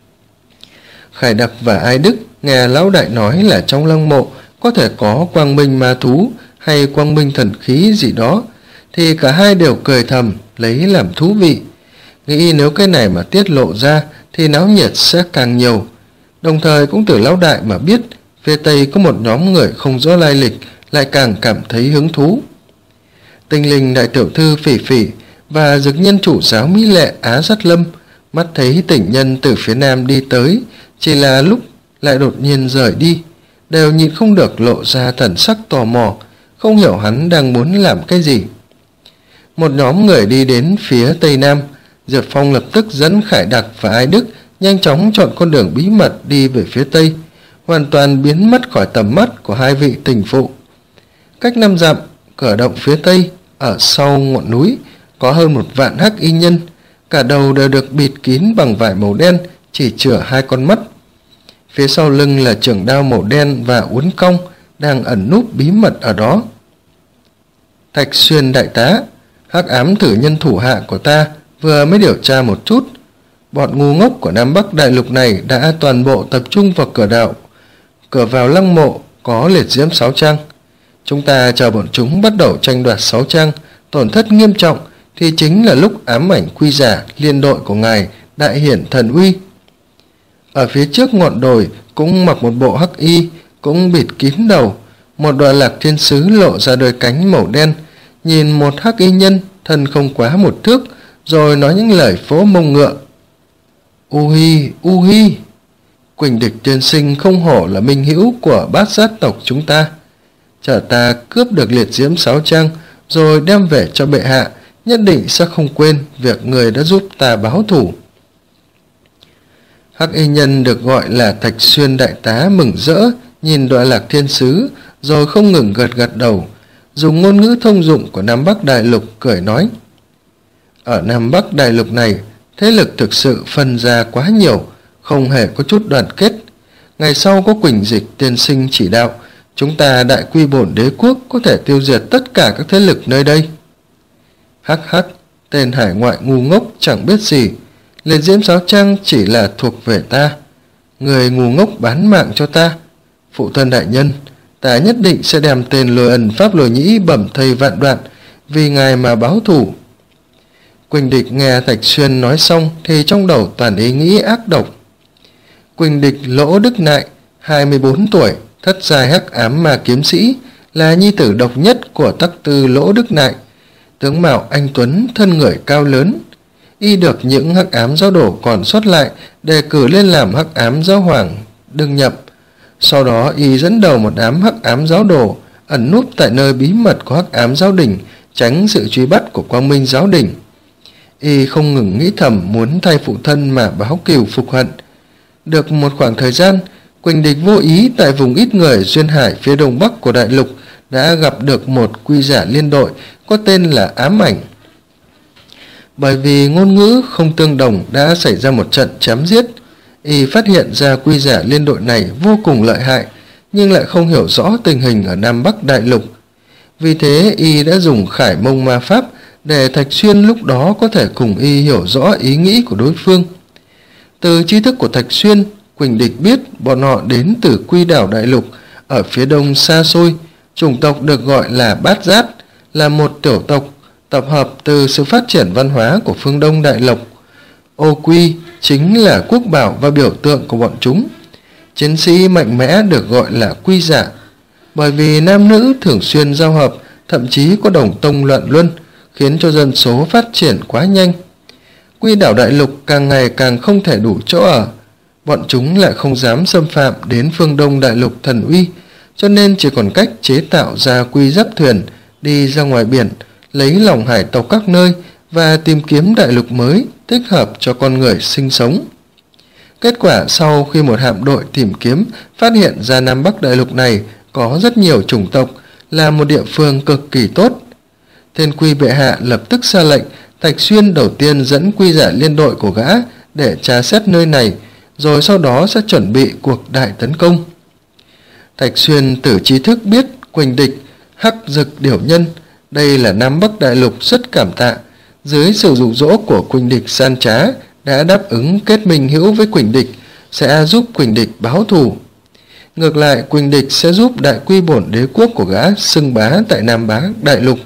Speaker 1: Khải Đặc và Ai Đức nghe lão đại nói là trong lăng mộ có thể có quang minh ma thú hay quang minh thần khí gì đó, thì cả hai đều cười thầm, lấy làm thú vị, nghĩ nếu cái này mà tiết lộ ra thì náo nhiệt sẽ càng nhiều. Đồng thời cũng từ lão đại mà biết phía tây có một nhóm người không rõ lai lịch, lại càng cảm thấy hứng thú. Tinh linh đại tiểu thư Phỉ Phỉ và dực nhân chủ giáo mỹ lệ Á Dắt Lâm mắt thấy tỉnh nhân từ phía nam đi tới, chỉ là lúc lại đột nhiên rời đi, đều nhịn không được lộ ra thần sắc tò mò, không hiểu hắn đang muốn làm cái gì. Một nhóm người đi đến phía tây nam, Diệp Phong lập tức dẫn Khải Đặc và Ai Đức nhanh chóng chọn con đường bí mật đi về phía tây, hoàn toàn biến mất khỏi tầm mắt của hai vị tình phụ. Cách năm dặm, cửa động phía tây, ở sau ngọn núi, có hơn một vạn hắc y nhân, cả đầu đều được bịt kín bằng vải màu đen, chỉ chừa hai con mắt. Phía sau lưng là trường đao màu đen và uốn cong, đang ẩn núp bí mật ở đó. Thạch Xuyên đại tá, hắc ám thử nhân thủ hạ của ta vừa mới điều tra một chút, bọn ngu ngốc của Nam Bắc đại lục này đã toàn bộ tập trung vào cửa đạo, cửa vào lăng mộ có liệt diễm sáu trang. Chúng ta chờ bọn chúng bắt đầu tranh đoạt sáu trang, tổn thất nghiêm trọng, thì chính là lúc ám ảnh quy giả liên đội của ngài đại hiển thần uy. Ở phía trước ngọn đồi cũng mặc một bộ hắc y, cũng bịt kín đầu, một đoạn lạc thiên sứ lộ ra đôi cánh màu đen, nhìn một hắc y nhân thân không quá một thước, rồi nói những lời phố mông ngựa. U hi, u hi, Quỳnh Địch tiên sinh không hổ là minh hữu của bát sát tộc chúng ta. Chờ ta cướp được liệt diễm sáu trang rồi đem về cho bệ hạ, nhất định sẽ không quên việc người đã giúp ta báo thù. Hắc y nhân được gọi là Thạch Xuyên đại tá mừng rỡ nhìn đoạn lạc thiên sứ, rồi không ngừng gật gật đầu, dùng ngôn ngữ thông dụng của Nam Bắc đại lục cười nói. Ở Nam Bắc đại lục này, thế lực thực sự phân ra quá nhiều, không hề có chút đoàn kết. Ngày sau có Quỳnh Dịch tiên sinh chỉ đạo, chúng ta đại quy bổn đế quốc có thể tiêu diệt tất cả các thế lực nơi đây. Hắc hắc, tên hải ngoại ngu ngốc chẳng biết gì, liệt diễm sáu trang chỉ là thuộc về ta. Người ngu ngốc bán mạng cho ta. Phụ thân đại nhân, ta nhất định sẽ đem tên lôi ẩn pháp lôi nhĩ bẩm thây vạn đoạn, vì ngài mà báo thù. Quỳnh Địch nghe Thạch Xuyên nói xong thì trong đầu toàn ý nghĩ ác độc. Quỳnh Địch Lỗ Đức Nại, hai mươi bốn tuổi, thất giai hắc ám ma kiếm sĩ, là nhi tử độc nhất của Tắc Tư Lỗ Đức Nại. Tướng mạo anh tuấn, thân người cao lớn. Y được những hắc ám giáo đổ còn sót lại đề cử lên làm hắc ám giáo hoàng đương nhập. Sau đó y dẫn đầu một đám hắc ám giáo đồ ẩn núp tại nơi bí mật của hắc ám giáo đình, tránh sự truy bắt của quang minh giáo đình. Y không ngừng nghĩ thầm muốn thay phụ thân mà báo cừu phục hận. Được một khoảng thời gian, Quỳnh Địch vô ý tại vùng ít người duyên hải phía đông bắc của đại lục đã gặp được một quy giả liên đội có tên là Ám Ảnh. Bởi vì ngôn ngữ không tương đồng đã xảy ra một trận chém giết. Y phát hiện ra quy giả liên đội này vô cùng lợi hại, nhưng lại không hiểu rõ tình hình ở Nam Bắc đại lục. Vì thế Y đã dùng Khải Mông ma pháp để Thạch Xuyên lúc đó có thể cùng Y hiểu rõ ý nghĩ của đối phương. Từ tri thức của Thạch Xuyên, Quỳnh Địch biết bọn họ đến từ Quy Đảo đại lục ở phía đông xa xôi. Chủng tộc được gọi là Bát Giác, là một tiểu tộc tập hợp từ sự phát triển văn hóa của phương Đông đại lục. Ô Quy chính là quốc bảo và biểu tượng của bọn chúng. Chiến sĩ mạnh mẽ được gọi là quy giả, bởi vì nam nữ thường xuyên giao hợp, thậm chí có đồng tông loạn luân, khiến cho dân số phát triển quá nhanh. Quy Đảo đại lục càng ngày càng không thể đủ chỗ ở, bọn chúng lại không dám xâm phạm đến phương Đông đại lục thần uy, cho nên chỉ còn cách chế tạo ra quy giáp thuyền đi ra ngoài biển, lấy lòng hải tộc các nơi và tìm kiếm đại lục mới thích hợp cho con người sinh sống. Kết quả sau khi một hạm đội tìm kiếm phát hiện ra Nam Bắc đại lục này có rất nhiều chủng tộc, là một địa phương cực kỳ tốt. Thiên Quy bệ hạ lập tức ra lệnh Thạch Xuyên đầu tiên dẫn quy giả liên đội của gã để tra xét nơi này, rồi sau đó sẽ chuẩn bị cuộc đại tấn công. Thạch Xuyên từ trí thức biết Quỳnh Địch, Hắc Dực Điểu Nhân, đây là Nam Bắc đại lục, rất cảm tạ. Dưới sự dụ dỗ của Quỳnh Địch gian trá, đã đáp ứng kết minh hữu với Quỳnh Địch, sẽ giúp Quỳnh Địch báo thù. Ngược lại, Quỳnh Địch sẽ giúp đại quy bổn đế quốc của gã xưng bá tại Nam Bá đại lục.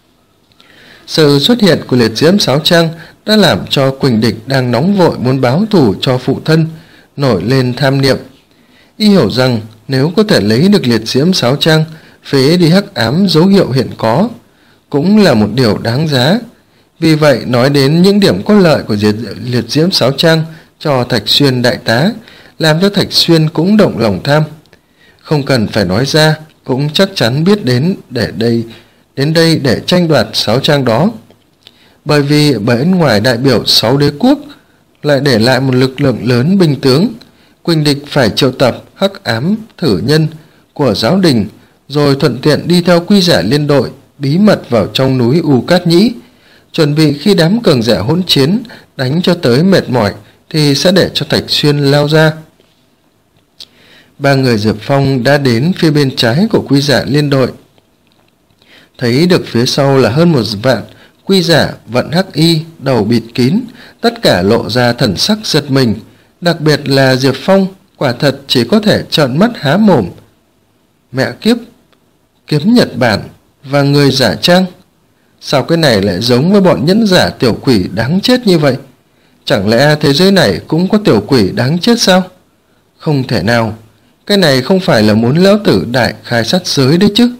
Speaker 1: Sự xuất hiện của liệt diễm sáo trang đã làm cho Quỳnh Địch đang nóng vội muốn báo thù cho phụ thân nổi lên tham niệm. Y hiểu rằng nếu có thể lấy được liệt diễm sáo trang, phế đi hắc ám dấu hiệu hiện có, cũng là một điều đáng giá. Vì vậy, nói đến những điểm có lợi của liệt diễm sáo trang cho Thạch Xuyên đại tá, làm cho Thạch Xuyên cũng động lòng tham. Không cần phải nói ra, cũng chắc chắn biết đến để đây đến đây để tranh đoạt sáo trang đó. Bởi vì bên ngoài đại biểu sáu đế quốc lại để lại một lực lượng lớn binh tướng, Quỳnh Địch phải triệu tập hắc ám thử nhân của giáo đình, rồi thuận tiện đi theo quy giả liên đội bí mật vào trong núi U Cát Nhĩ, chuẩn bị khi đám cường giả hỗn chiến đánh cho tới mệt mỏi thì sẽ để cho Thạch Xuyên lao ra. Ba người Diệp Phong đã đến phía bên trái của quy giả liên đội. Thấy được phía sau là hơn một vạn quy giả vận hắc y, đầu bịt kín, tất cả lộ ra thần sắc giật mình, đặc biệt là Diệp Phong, quả thật chỉ có thể trợn mắt há mồm. Mẹ kiếp, kiếm Nhật Bản và người giả trang, sao cái này lại giống với bọn nhẫn giả tiểu quỷ đáng chết như vậy? Chẳng lẽ thế giới này cũng có tiểu quỷ đáng chết sao? Không thể nào, cái này không phải là muốn lão tử đại khai sát giới đấy chứ.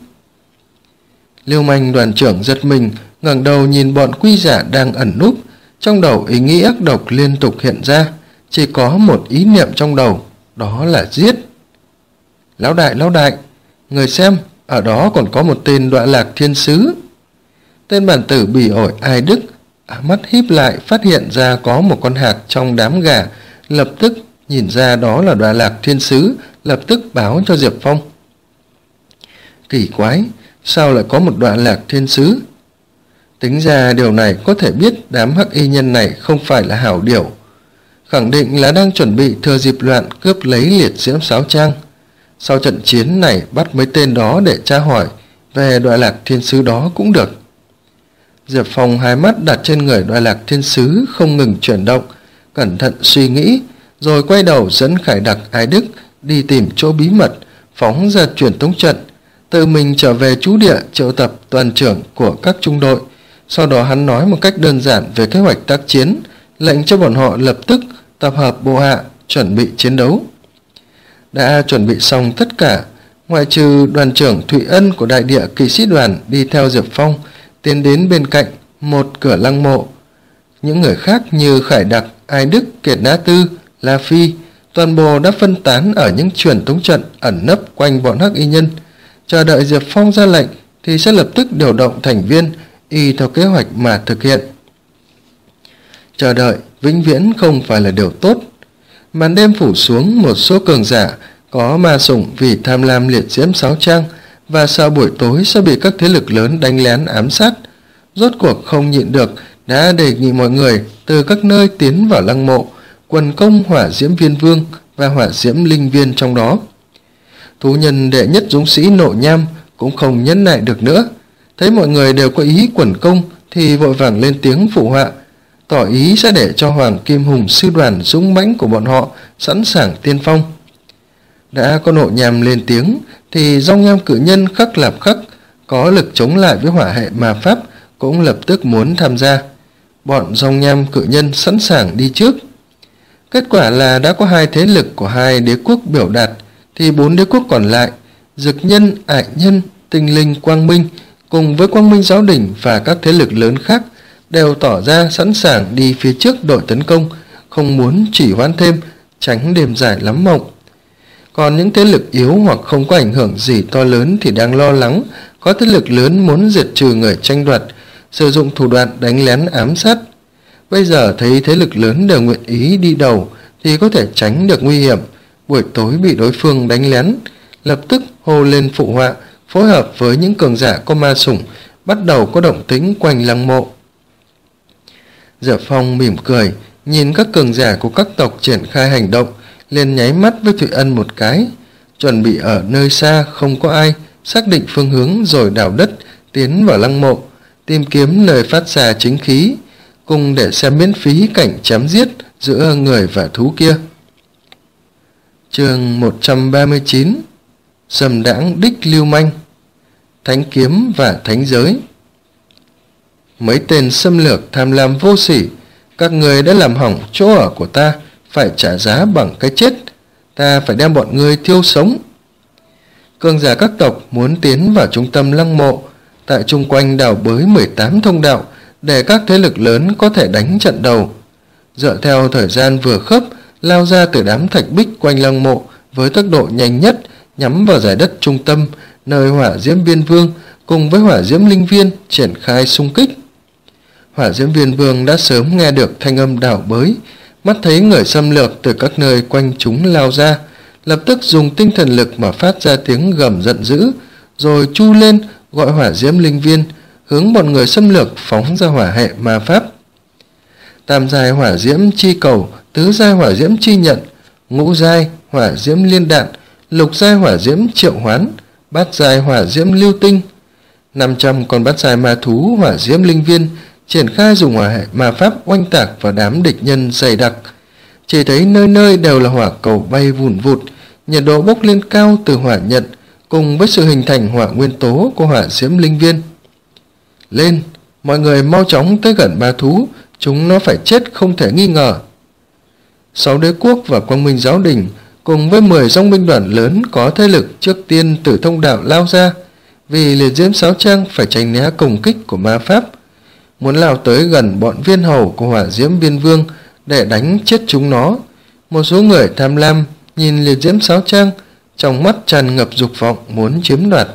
Speaker 1: Lưu manh đoàn trưởng giật mình, ngẩng đầu nhìn bọn quy giả đang ẩn núp, trong đầu ý nghĩ ác độc liên tục hiện ra, chỉ có một ý niệm trong đầu, đó là giết. Lão đại, lão đại, người xem, ở đó còn có một tên Đọa Lạc Thiên Sứ. Tên bản tử bỉ ổi Ai Đức, mắt híp lại phát hiện ra có một con hạc trong đám gà, lập tức nhìn ra đó là Đọa Lạc Thiên Sứ, lập tức báo cho Diệp Phong. Kỳ quái, sao lại có một Đọa Lạc Thiên Sứ? Tính ra điều này có thể biết đám hắc y nhân này không phải là hảo điểu, khẳng định là đang chuẩn bị thừa dịp loạn cướp lấy liệt diễm sáo trang. Sau trận chiến này bắt mấy tên đó để tra hỏi về Đọa Lạc Thiên Sứ đó cũng được. Diệp Phong hai mắt đặt trên người Đọa Lạc Thiên Sứ không ngừng chuyển động, cẩn thận suy nghĩ, rồi quay đầu dẫn Khải Đặc Ái Đức đi tìm chỗ bí mật, phóng ra truyền tống trận, tự mình trở về trú địa triệu tập toàn trưởng của các trung đội. Sau đó hắn nói một cách đơn giản về kế hoạch tác chiến, lệnh cho bọn họ lập tức tập hợp bộ hạ, chuẩn bị chiến đấu. Đã chuẩn bị xong tất cả, ngoại trừ đoàn trưởng Thụy Ân của đại địa kỵ sĩ đoàn đi theo Diệp Phong, tiến đến bên cạnh một cửa lăng mộ. Những người khác như Khải Đặc, Ai Đức, Kiệt Nã Tư, La Phi, toàn bộ đã phân tán ở những truyền tống trận ẩn nấp quanh bọn hắc y nhân, chờ đợi Diệp Phong ra lệnh thì sẽ lập tức điều động thành viên y theo kế hoạch mà thực hiện. Chờ đợi vĩnh viễn không phải là điều tốt. Màn đêm phủ xuống, một số cường giả có ma sủng vì tham lam liệt diễm sáo trang và sợ buổi tối sẽ bị các thế lực lớn đánh lén ám sát, rốt cuộc không nhịn được đã đề nghị mọi người từ các nơi tiến vào lăng mộ, quần công hỏa diễm viên vương và hỏa diễm linh viên trong đó. Thú nhân đệ nhất dũng sĩ Nộ Nham cũng không nhẫn nại được nữa, thấy mọi người đều có ý quần công thì vội vàng lên tiếng phụ họa, tỏ ý sẽ để cho Hoàng Kim Hùng sư đoàn dũng mãnh của bọn họ sẵn sàng tiên phong. Đã có Nộ Nham lên tiếng thì Dòng Nham cự nhân khắc lạp khắc có lực chống lại với hỏa hệ ma pháp cũng lập tức muốn tham gia. Bọn Dòng Nham cự nhân sẵn sàng đi trước. Kết quả là đã có hai thế lực của hai đế quốc biểu đạt, thì bốn đế quốc còn lại, Dực Nhân, Ải Nhân, Tinh Linh, Quang Minh cùng với Quang Minh Giáo Đình và các thế lực lớn khác đều tỏ ra sẵn sàng đi phía trước đội tấn công, không muốn chỉ hoãn thêm, tránh đêm dài lắm mộng. Còn những thế lực yếu hoặc không có ảnh hưởng gì to lớn thì đang lo lắng có thế lực lớn muốn diệt trừ người tranh đoạt, sử dụng thủ đoạn đánh lén ám sát. Bây giờ thấy thế lực lớn đều nguyện ý đi đầu thì có thể tránh được nguy hiểm, buổi tối bị đối phương đánh lén, lập tức hô lên phụ họa, phối hợp với những cường giả có ma sủng, bắt đầu có động tĩnh quanh lăng mộ. Diệp Phong mỉm cười, nhìn các cường giả của các tộc triển khai hành động, liền nháy mắt với Thụy Ân một cái, chuẩn bị ở nơi xa không có ai, xác định phương hướng rồi đào đất, tiến vào lăng mộ, tìm kiếm nơi phát ra chính khí, cùng để xem miễn phí cảnh chém giết giữa người và thú kia. Chương một trăm ba mươi chín. Sầm đãng đích lưu manh, thánh kiếm và thánh giới. Mấy tên xâm lược tham lam vô sỉ, các người đã làm hỏng chỗ ở của ta, phải trả giá bằng cái chết, ta phải đem bọn ngươi thiêu sống. Cường giả các tộc muốn tiến vào trung tâm lăng mộ, tại chung quanh đào bới mười tám thông đạo để các thế lực lớn có thể đánh trận đầu. Dựa theo thời gian vừa khớp, lao ra từ đám thạch bích quanh lăng mộ với tốc độ nhanh nhất, nhắm vào giải đất trung tâm, nơi hỏa diễm viên vương cùng với hỏa diễm linh viên triển khai xung kích. Hỏa diễm viên vương đã sớm nghe được thanh âm đào bới, mắt thấy người xâm lược từ các nơi quanh chúng lao ra, lập tức dùng tinh thần lực mà phát ra tiếng gầm giận dữ, rồi chu lên gọi hỏa diễm linh viên, hướng bọn người xâm lược phóng ra hỏa hệ ma pháp. Tam giai hỏa diễm chi cầu, tứ giai hỏa diễm chi nhận, ngũ giai hỏa diễm liên đạn, lục giai hỏa diễm triệu hoán, bát giai hỏa diễm lưu tinh, năm trăm con bát giai ma thú hỏa diễm linh viên triển khai dùng hỏa hệ ma pháp oanh tạc vào đám địch nhân dày đặc. Chỉ thấy nơi nơi đều là hỏa cầu bay vùn vụt, nhiệt độ bốc lên cao từ hỏa nhận cùng với sự hình thành hỏa nguyên tố của hỏa diễm linh viên. Lên, mọi người mau chóng tới gần ma thú, chúng nó phải chết không thể nghi ngờ. Sáu đế quốc và Quang Minh Giáo Đình cùng với mười dòng binh đoàn lớn có thế lực trước tiên từ thông đạo lao ra, vì liệt diễm sáo trang phải tránh né công kích của ma pháp, muốn lao tới gần bọn viên hầu của hỏa diễm viên vương để đánh chết chúng nó. Một số người tham lam nhìn liệt diễm sáo trang, trong mắt tràn ngập dục vọng muốn chiếm đoạt.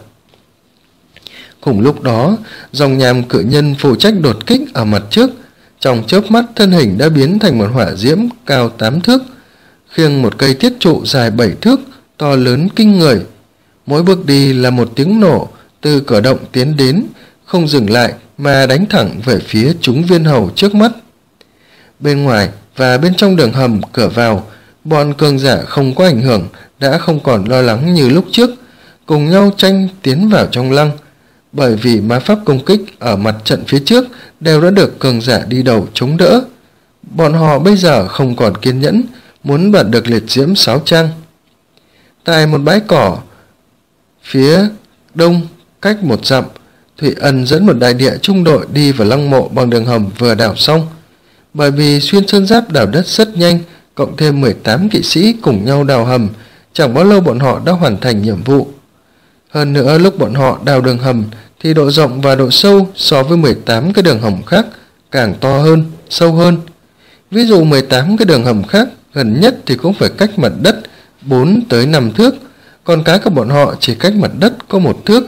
Speaker 1: Cùng lúc đó, Dòng Nham cự nhân phụ trách đột kích ở mặt trước, trong chớp mắt thân hình đã biến thành một hỏa diễm cao tám thước, khiêng một cây thiết trụ dài bảy thước, to lớn kinh người. Mỗi bước đi là một tiếng nổ, từ cửa động tiến đến, không dừng lại mà đánh thẳng về phía chúng viên hầu trước mắt. Bên ngoài và bên trong đường hầm cửa vào, bọn cường giả không có ảnh hưởng đã không còn lo lắng như lúc trước, cùng nhau tranh tiến vào trong lăng, bởi vì ma pháp công kích ở mặt trận phía trước đều đã được cường giả đi đầu chống đỡ. Bọn họ bây giờ không còn kiên nhẫn, muốn đoạt được liệt diễm sáo trang. Tại một bãi cỏ phía đông cách một dặm, Thụy Ân dẫn một đại địa trung đội đi vào lăng mộ bằng đường hầm vừa đào xong. Bởi vì xuyên sơn giáp đào đất rất nhanh, cộng thêm mười tám kỵ sĩ cùng nhau đào hầm, chẳng bao lâu bọn họ đã hoàn thành nhiệm vụ. Hơn nữa lúc bọn họ đào đường hầm thì độ rộng và độ sâu so với mười tám cái đường hầm khác càng to hơn, sâu hơn. Ví dụ mười tám cái đường hầm khác gần nhất thì cũng phải cách mặt đất bốn tới năm thước, còn cái của bọn họ chỉ cách mặt đất có một thước.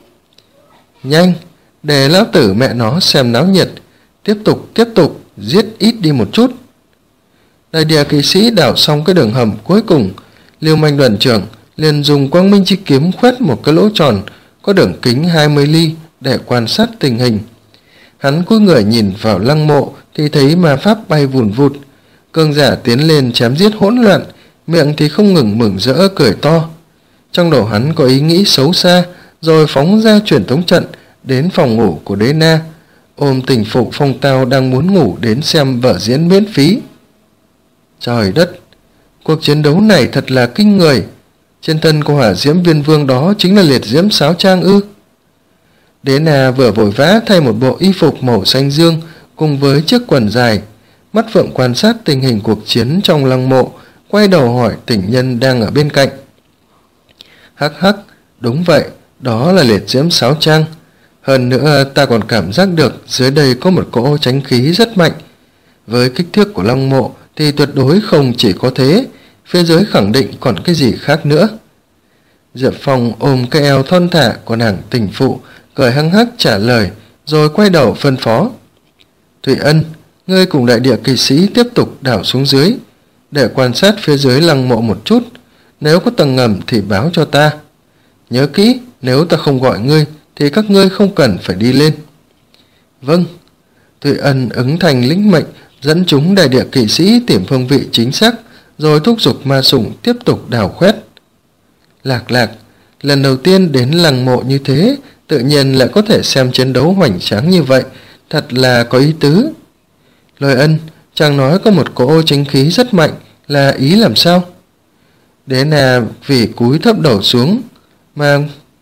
Speaker 1: Nhanh, để lão tử mẹ nó xem náo nhiệt, tiếp tục tiếp tục, giết ít đi một chút. Đại địa kỵ sĩ đào xong cái đường hầm cuối cùng, Lưu Manh đoàn trưởng liền dùng quang minh chi kiếm khoét một cái lỗ tròn có đường kính hai mươi ly để quan sát tình hình. Hắn cúi người nhìn vào lăng mộ thì thấy ma pháp bay vùn vụt. Cường giả tiến lên chém giết hỗn loạn, miệng thì không ngừng mừng rỡ cười to. Trong đầu hắn có ý nghĩ xấu xa, rồi phóng ra truyền tống trận đến phòng ngủ của Đế Na, ôm tình phụ Phong Tao đang muốn ngủ đến xem vở diễn miễn phí. Trời đất, cuộc chiến đấu này thật là kinh người. Trên thân của Hỏa Diễm Viên Vương đó chính là liệt diễm sáo trang ư? Đế Na vừa vội vã thay một bộ y phục màu xanh dương cùng với chiếc quần dài, mắt phượng quan sát tình hình cuộc chiến trong lăng mộ, quay đầu hỏi tình nhân đang ở bên cạnh. Hắc hắc, đúng vậy, đó là liệt diễm sáo trang. Hơn nữa ta còn cảm giác được dưới đây có một cỗ tránh khí rất mạnh. Với kích thước của lăng mộ thì tuyệt đối không chỉ có thế, phía dưới khẳng định còn cái gì khác nữa. Diệp Phong ôm cái eo thon thả của nàng tình phụ, cười hăng hắc trả lời, rồi quay đầu phân phó. Thụy Ân, ngươi cùng đại địa kỳ sĩ tiếp tục đào xuống dưới, để quan sát phía dưới lăng mộ một chút, nếu có tầng ngầm thì báo cho ta. Nhớ kỹ, nếu ta không gọi ngươi thì các ngươi không cần phải đi lên. Vâng. Thụy Ân ứng thành lĩnh mệnh, dẫn chúng đại địa kỵ sĩ tìm phương vị chính xác, rồi thúc giục ma sủng tiếp tục đào khoét. Lạc Lạc, lần đầu tiên đến lăng mộ như thế, tự nhiên lại có thể xem chiến đấu hoành tráng như vậy, thật là có ý tứ. Lôi Ân, chàng nói có một cỗ chính khí rất mạnh, là ý làm sao? Đế Na vì cúi thấp đầu xuống, mà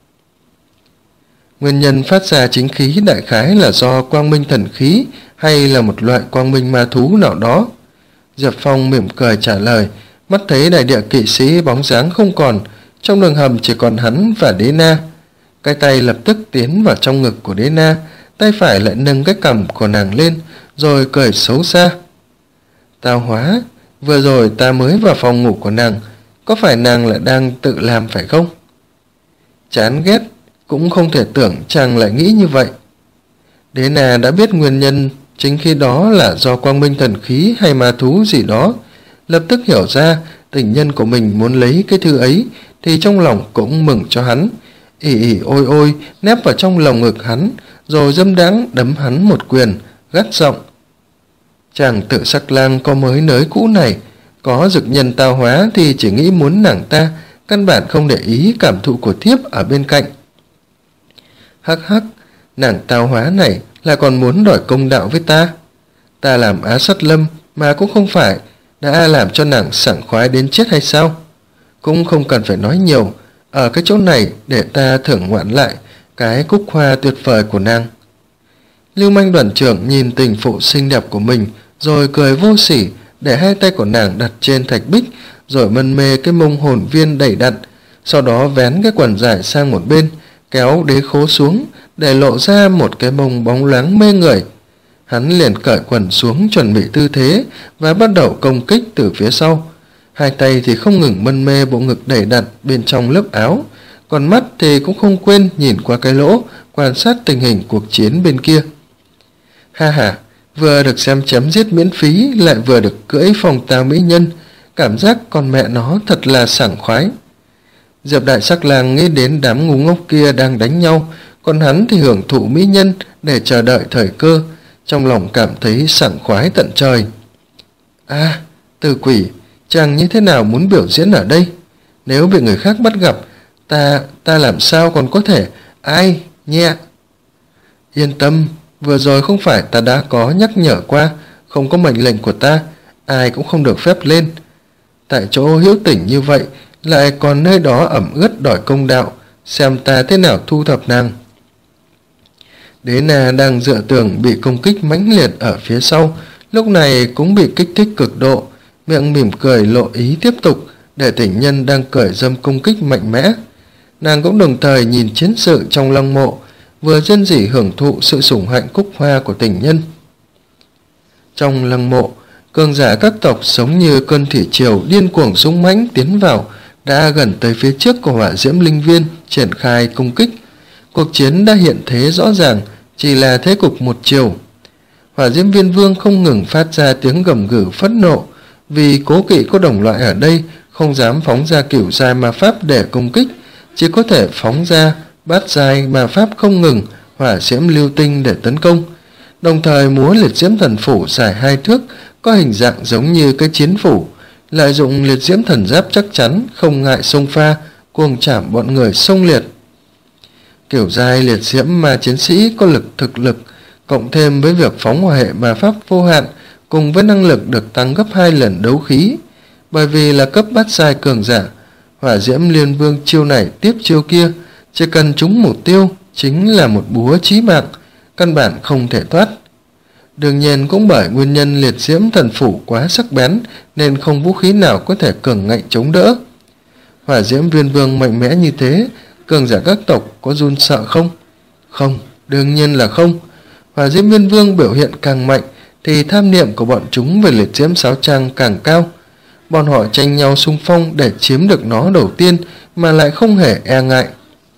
Speaker 1: nguyên nhân phát ra chính khí đại khái là do quang minh thần khí hay là một loại quang minh ma thú nào đó. Diệp Phong mỉm cười trả lời, mắt thấy đại địa kỵ sĩ bóng dáng không còn, trong đường hầm chỉ còn hắn và Đế Na. Cái tay lập tức tiến vào trong ngực của Đế Na, tay phải lại nâng cái cằm của nàng lên, rồi cười xấu xa. Tao hóa, vừa rồi ta mới vào phòng ngủ của nàng, có phải nàng lại đang tự làm phải không? Chán ghét, cũng không thể tưởng chàng lại nghĩ như vậy. Đế Na đã biết nguyên nhân chính khi đó là do quang minh thần khí hay ma thú gì đó, lập tức hiểu ra tình nhân của mình muốn lấy cái thư ấy, thì trong lòng cũng mừng cho hắn, ỉ ỉ ôi ôi nép vào trong lồng ngực hắn, rồi dâm đáng đấm hắn một quyền, gắt giọng. Chàng tự sắc lang có mới nới cũ này, có dực nhân tao hóa thì chỉ nghĩ muốn nàng ta, căn bản không để ý cảm thụ của thiếp ở bên cạnh. Hắc hắc, nàng tao hóa này là còn muốn đòi công đạo với ta. Ta làm Á Sắt Lâm mà cũng không phải đã làm cho nàng sảng khoái đến chết hay sao? Cũng không cần phải nói nhiều, ở cái chỗ này để ta thưởng ngoạn lại cái cúc hoa tuyệt vời của nàng. Lưu Manh đoàn trưởng nhìn tình phụ xinh đẹp của mình, rồi cười vô sỉ, để hai tay của nàng đặt trên thạch bích, rồi mân mê cái mông hồn viên đầy đặn, sau đó vén cái quần dài sang một bên, kéo đế khố xuống, để lộ ra một cái mông bóng loáng mê người. Hắn liền cởi quần xuống chuẩn bị tư thế và bắt đầu công kích từ phía sau. Hai tay thì không ngừng mân mê bộ ngực đầy đặn bên trong lớp áo, còn mắt thì cũng không quên nhìn qua cái lỗ, quan sát tình hình cuộc chiến bên kia. Ha ha, vừa được xem chém giết miễn phí, lại vừa được cưỡi Phong Tao mỹ nhân, cảm giác con mẹ nó thật là sảng khoái. Diệp Đại Sắc Lang nghĩ đến đám ngu ngốc kia đang đánh nhau, còn hắn thì hưởng thụ mỹ nhân để chờ đợi thời cơ, trong lòng cảm thấy sảng khoái tận trời. À, Từ Quỷ, chàng như thế nào muốn biểu diễn ở đây? Nếu bị người khác bắt gặp, ta ta làm sao còn có thể? Ai nhẹ? Yên tâm, vừa rồi không phải ta đã có nhắc nhở qua, không có mệnh lệnh của ta, ai cũng không được phép lên. Tại chỗ hiếu tỉnh như vậy, lại còn nơi đó ẩm ướt đòi công đạo, xem ta thế nào thu thập nàng. Đế Na đang dựa tường bị công kích mãnh liệt ở phía sau, lúc này cũng bị kích thích cực độ, miệng mỉm cười lộ ý tiếp tục, để tình nhân đang cởi dâm công kích mạnh mẽ. Nàng cũng đồng thời nhìn chiến sự trong lăng mộ, vừa rên rỉ hưởng thụ sự sủng hạnh cúc hoa của tình nhân. Trong lăng mộ, cường giả các tộc sống như cơn thủy triều điên cuồng dũng mãnh tiến vào, đã gần tới phía trước của Hỏa Diễm Linh Viên triển khai công kích. Cuộc chiến đã hiện thế rõ ràng, chỉ là thế cục một chiều. Hỏa Diễm Viên Vương không ngừng phát ra tiếng gầm gừ phẫn nộ, Vì cố kỵ có đồng loại ở đây, không dám phóng ra cửu giai ma pháp để công kích, chỉ có thể phóng ra bát giai ma pháp không ngừng, hỏa diễm lưu tinh để tấn công. Đồng thời múa liệt diễm thần phủ dài hai thước, có hình dạng giống như cái chiến phủ, lợi dụng liệt diễm thần giáp chắc chắn, không ngại xông pha, cuồng chạm bọn người xông liệt. Kiểu giai liệt diễm ma chiến sĩ có lực thực lực, cộng thêm với việc phóng hỏa hệ ma pháp vô hạn, cùng với năng lực được tăng gấp hai lần đấu khí. Bởi vì là cấp bát giai cường giả, hỏa diễm liên vương chiêu này tiếp chiêu kia, chỉ cần trúng mục tiêu chính là một búa chí mạng, căn bản không thể thoát. Đương nhiên cũng bởi nguyên nhân liệt diễm thần phủ quá sắc bén nên không vũ khí nào có thể cường ngạnh chống đỡ. Hỏa diễm viên vương mạnh mẽ như thế, cường giả các tộc có run sợ không? Không, đương nhiên là không. Hỏa diễm viên vương biểu hiện càng mạnh thì tham niệm của bọn chúng về liệt diễm sáo trang càng cao. Bọn họ tranh nhau xung phong để chiếm được nó đầu tiên mà lại không hề e ngại.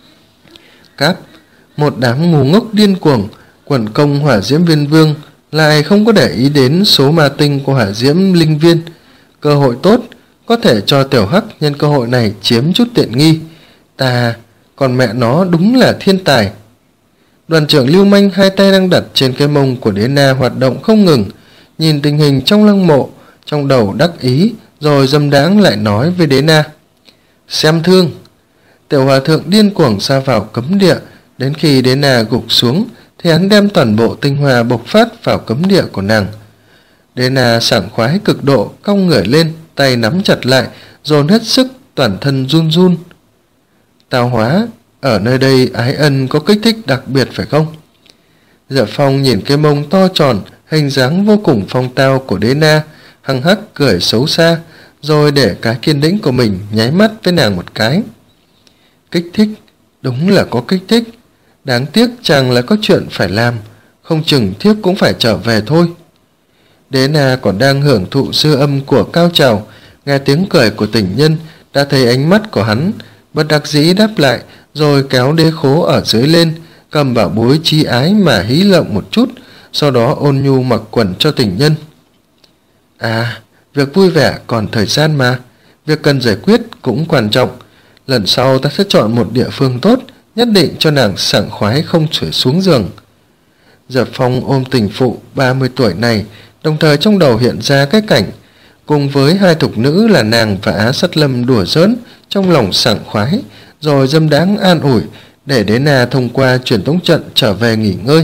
Speaker 1: Cáp, một đám ngu ngốc điên cuồng, quần công hỏa diễm viên vương lại không có để ý đến số ma tinh của hỏa diễm linh viên. Cơ hội tốt, có thể cho tiểu hắc nhân cơ hội này chiếm chút tiện nghi. Ta, còn mẹ nó đúng là thiên tài. Đoàn trưởng Lưu Manh hai tay đang đặt trên cái mông của Đế Na hoạt động không ngừng, nhìn tình hình trong lăng mộ, trong đầu đắc ý, rồi dâm đãng lại nói với Đế Na. Xem thương. Tiểu hòa thượng điên cuồng sa vào cấm địa, đến khi Đế Na gục xuống thì hắn đem toàn bộ tinh hoa bộc phát vào cấm địa của nàng. Đế Na sảng khoái cực độ, cong người lên, tay nắm chặt lại, dồn hết sức, toàn thân run run. Tào hóa, ở nơi đây ái ân có kích thích đặc biệt phải không? Dạ Phong nhìn cái mông to tròn, hình dáng vô cùng phong tao của Đế Na, hăng hắc cười xấu xa, rồi để cái kiên đĩnh của mình nháy mắt với nàng một cái. Kích thích, đúng là có kích thích. Đáng tiếc chàng lại có chuyện phải làm, không chừng thiếp cũng phải trở về thôi. Đế Na còn đang hưởng thụ dư âm của cao trào, nghe tiếng cười của tình nhân, đã thấy ánh mắt của hắn, bất đắc dĩ đáp lại, rồi kéo đế khố ở dưới lên, cầm bảo bối chi ái mà hí lộng một chút, sau đó ôn nhu mặc quần cho tình nhân. À, việc vui vẻ còn thời gian mà, việc cần giải quyết cũng quan trọng. Lần sau ta sẽ chọn một địa phương tốt, nhất định cho nàng sảng khoái không chuyển xuống giường. Diệp Phong ôm tình phụ ba mươi tuổi này, đồng thời trong đầu hiện ra cái cảnh cùng với hai thục nữ là nàng và Á Sắt Lâm đùa giỡn, trong lòng sảng khoái, rồi dâm đáng an ủi để Đế Na thông qua truyền tống trận trở về nghỉ ngơi.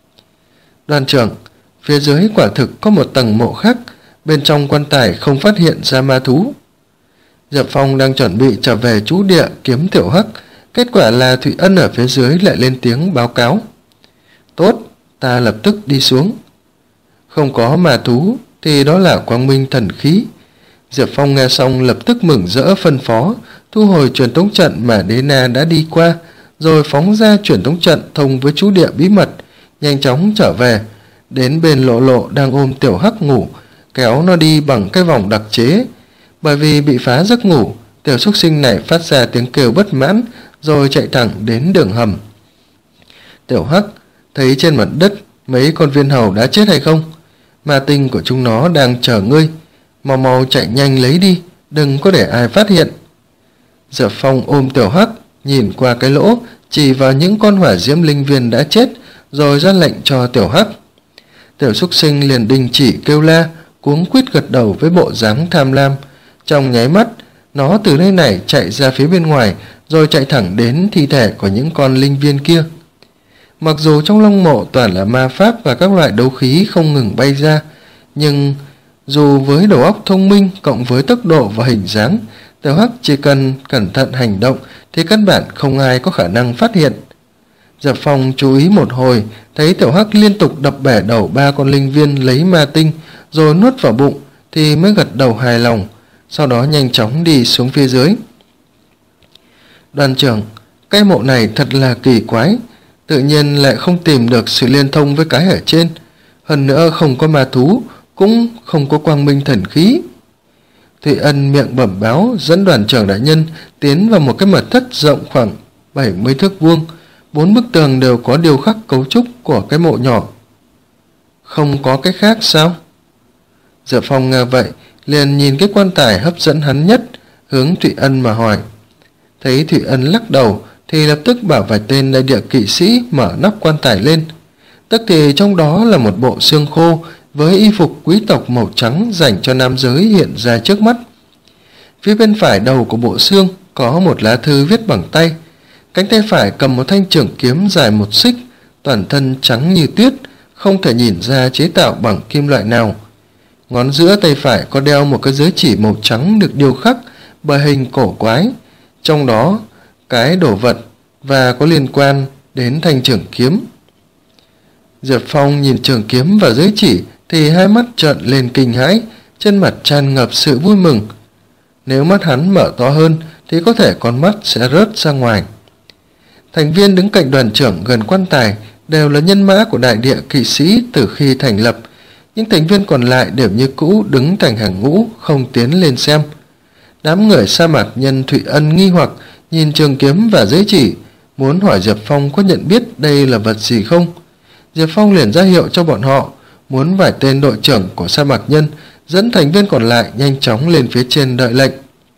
Speaker 1: Đoàn trưởng, phía dưới quả thực có một tầng mộ khác, bên trong quan tài không phát hiện ra ma thú. Diệp Phong đang chuẩn bị trở về trú địa kiếm tiểu hắc, kết quả là Thụy Ân ở phía dưới lại lên tiếng báo cáo. Tốt, ta lập tức đi xuống. Không có ma thú thì đó là quang minh thần khí. Diệp Phong nghe xong lập tức mừng rỡ phân phó, thu hồi truyền tống trận mà Đế Na đã đi qua, rồi phóng ra truyền tống trận thông với trú địa bí mật, nhanh chóng trở về, đến bên Lộ Lộ đang ôm tiểu hắc ngủ, kéo nó đi bằng cái vòng đặc chế. Bởi vì bị phá giấc ngủ, tiểu súc sinh này phát ra tiếng kêu bất mãn, rồi chạy thẳng đến đường hầm. Tiểu hắc, thấy trên mặt đất mấy con viên hầu đã chết hay không? Ma tinh của chúng nó đang chờ ngươi, mau mau chạy nhanh lấy đi, đừng có để ai phát hiện. Diệp Phong ôm tiểu hắc, nhìn qua cái lỗ, chỉ vào những con hỏa diễm linh viên đã chết, rồi ra lệnh cho tiểu hắc. Tiểu súc sinh liền đình chỉ kêu la, cuống quýt gật đầu với bộ dáng tham lam. Trong nháy mắt, nó từ nơi này chạy ra phía bên ngoài, rồi chạy thẳng đến thi thể của những con linh viên kia. Mặc dù trong lăng mộ toàn là ma pháp và các loại đấu khí không ngừng bay ra, nhưng dù với đầu óc thông minh cộng với tốc độ và hình dáng, tiểu hắc chỉ cần cẩn thận hành động thì căn bản không ai có khả năng phát hiện. Diệp Phong chú ý một hồi, thấy tiểu hắc liên tục đập bẻ đầu ba con linh viên lấy ma tinh, rồi nuốt vào bụng, thì mới gật đầu hài lòng, sau đó nhanh chóng đi xuống phía dưới. Đoàn trưởng, cái mộ này thật là kỳ quái, tự nhiên lại không tìm được sự liên thông với cái ở trên, hơn nữa không có ma thú, cũng không có quang minh thần khí. Thụy Ân miệng bẩm báo dẫn đoàn trưởng đại nhân tiến vào một cái mật thất rộng khoảng bảy mươi thước vuông, bốn bức tường đều có điêu khắc cấu trúc của cái mộ nhỏ. Không có cái khác sao? Diệp Phong nghe vậy, liền nhìn cái quan tài hấp dẫn hắn nhất, hướng Thụy Ân mà hỏi. Thấy Thụy Ân lắc đầu thì lập tức bảo vài tên đại địa kỵ sĩ mở nắp quan tài lên. Tức thì trong đó là một bộ xương khô với y phục quý tộc màu trắng dành cho nam giới hiện ra trước mắt. Phía bên phải đầu của bộ xương có một lá thư viết bằng tay, cánh tay phải cầm một thanh trường kiếm dài một xích, toàn thân trắng như tuyết, không thể nhìn ra chế tạo bằng kim loại nào. Ngón giữa tay phải có đeo một cái giới chỉ màu trắng được điêu khắc bởi hình cổ quái, trong đó cái đồ vật và có liên quan đến thanh trường kiếm. Diệp Phong nhìn trường kiếm và giới chỉ thì hai mắt trợn lên kinh hãi, trên mặt tràn ngập sự vui mừng. Nếu mắt hắn mở to hơn thì có thể con mắt sẽ rớt ra ngoài. Thành viên đứng cạnh đoàn trưởng gần quan tài đều là nhân mã của đại địa kỵ sĩ từ khi thành lập, những thành viên còn lại đều như cũ đứng thành hàng ngũ không tiến lên xem. Đám người sa mạc nhân Thụy Ân nghi hoặc nhìn trường kiếm và giới chỉ, muốn hỏi Diệp Phong có nhận biết đây là vật gì không. Diệp Phong liền ra hiệu cho bọn họ, muốn vài tên đội trưởng của sa mạc nhân dẫn thành viên còn lại nhanh chóng lên phía trên đợi lệnh.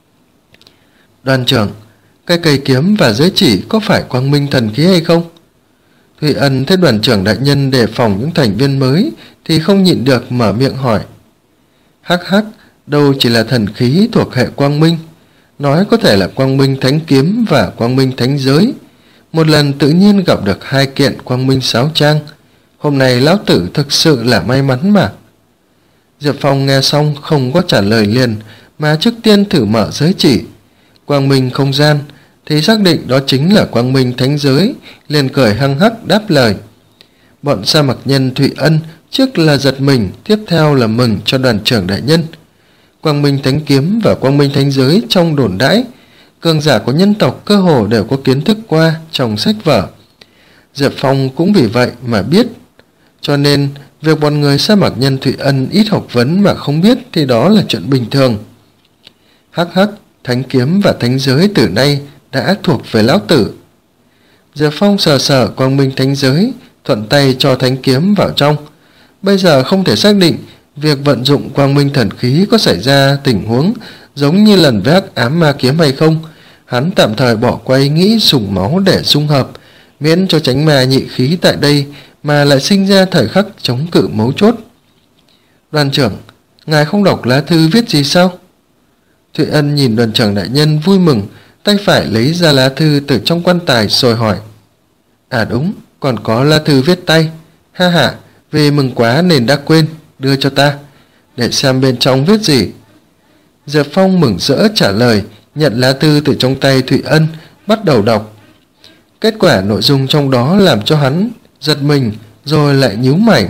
Speaker 1: Đoàn trưởng, cái cây kiếm và giới chỉ có phải quang minh thần khí hay không? Thụy Ân thấy đoàn trưởng đại nhân đề phòng những thành viên mới thì không nhịn được mở miệng hỏi. Hắc hắc, đâu chỉ là thần khí thuộc hệ quang minh, nói có thể là quang minh thánh kiếm và quang minh thánh giới. Một lần tự nhiên gặp được hai kiện quang minh sáo trang, hôm nay lão tử thực sự là may mắn mà. Diệp Phong nghe xong không có trả lời liền, mà trước tiên thử mở giới chỉ. Quang minh không gian thì xác định đó chính là quang minh thánh giới, liền cười hăng hắc đáp lời. Bọn sa mạc nhân Thụy Ân trước là giật mình, tiếp theo là mừng cho đoàn trưởng đại nhân. Quang minh thánh kiếm và quang minh thánh giới trong đồn đãi, cường giả của nhân tộc cơ hồ đều có kiến thức qua trong sách vở. Diệp Phong cũng vì vậy mà biết, cho nên việc bọn người sa mạc nhân Thụy Ân ít học vấn mà không biết thì đó là chuyện bình thường. Hắc hắc, thánh kiếm và thánh giới từ nay đã thuộc về lão tử. Diệp Phong sờ sờ quang minh thánh giới, thuận tay cho thánh kiếm vào trong. Bây giờ không thể xác định việc vận dụng quang minh thần khí có xảy ra tình huống giống như lần với hắc ám ma kiếm hay không. Hắn tạm thời bỏ qua ý nghĩ sủng máu để dung hợp, miễn cho tránh ma nhị khí tại đây mà lại sinh ra thời khắc chống cự mấu chốt. Đoàn trưởng, ngài không đọc lá thư viết gì sao? Thụy Ân nhìn đoàn trưởng đại nhân vui mừng, tay phải lấy ra lá thư từ trong quan tài rồi hỏi. À đúng, còn có lá thư viết tay. Ha ha, vì mừng quá nên đã quên, đưa cho ta, để xem bên trong viết gì. Diệp Phong mừng rỡ trả lời, nhận lá thư từ trong tay Thụy Ân, bắt đầu đọc. Kết quả nội dung trong đó làm cho hắn giật mình rồi lại nhíu mày.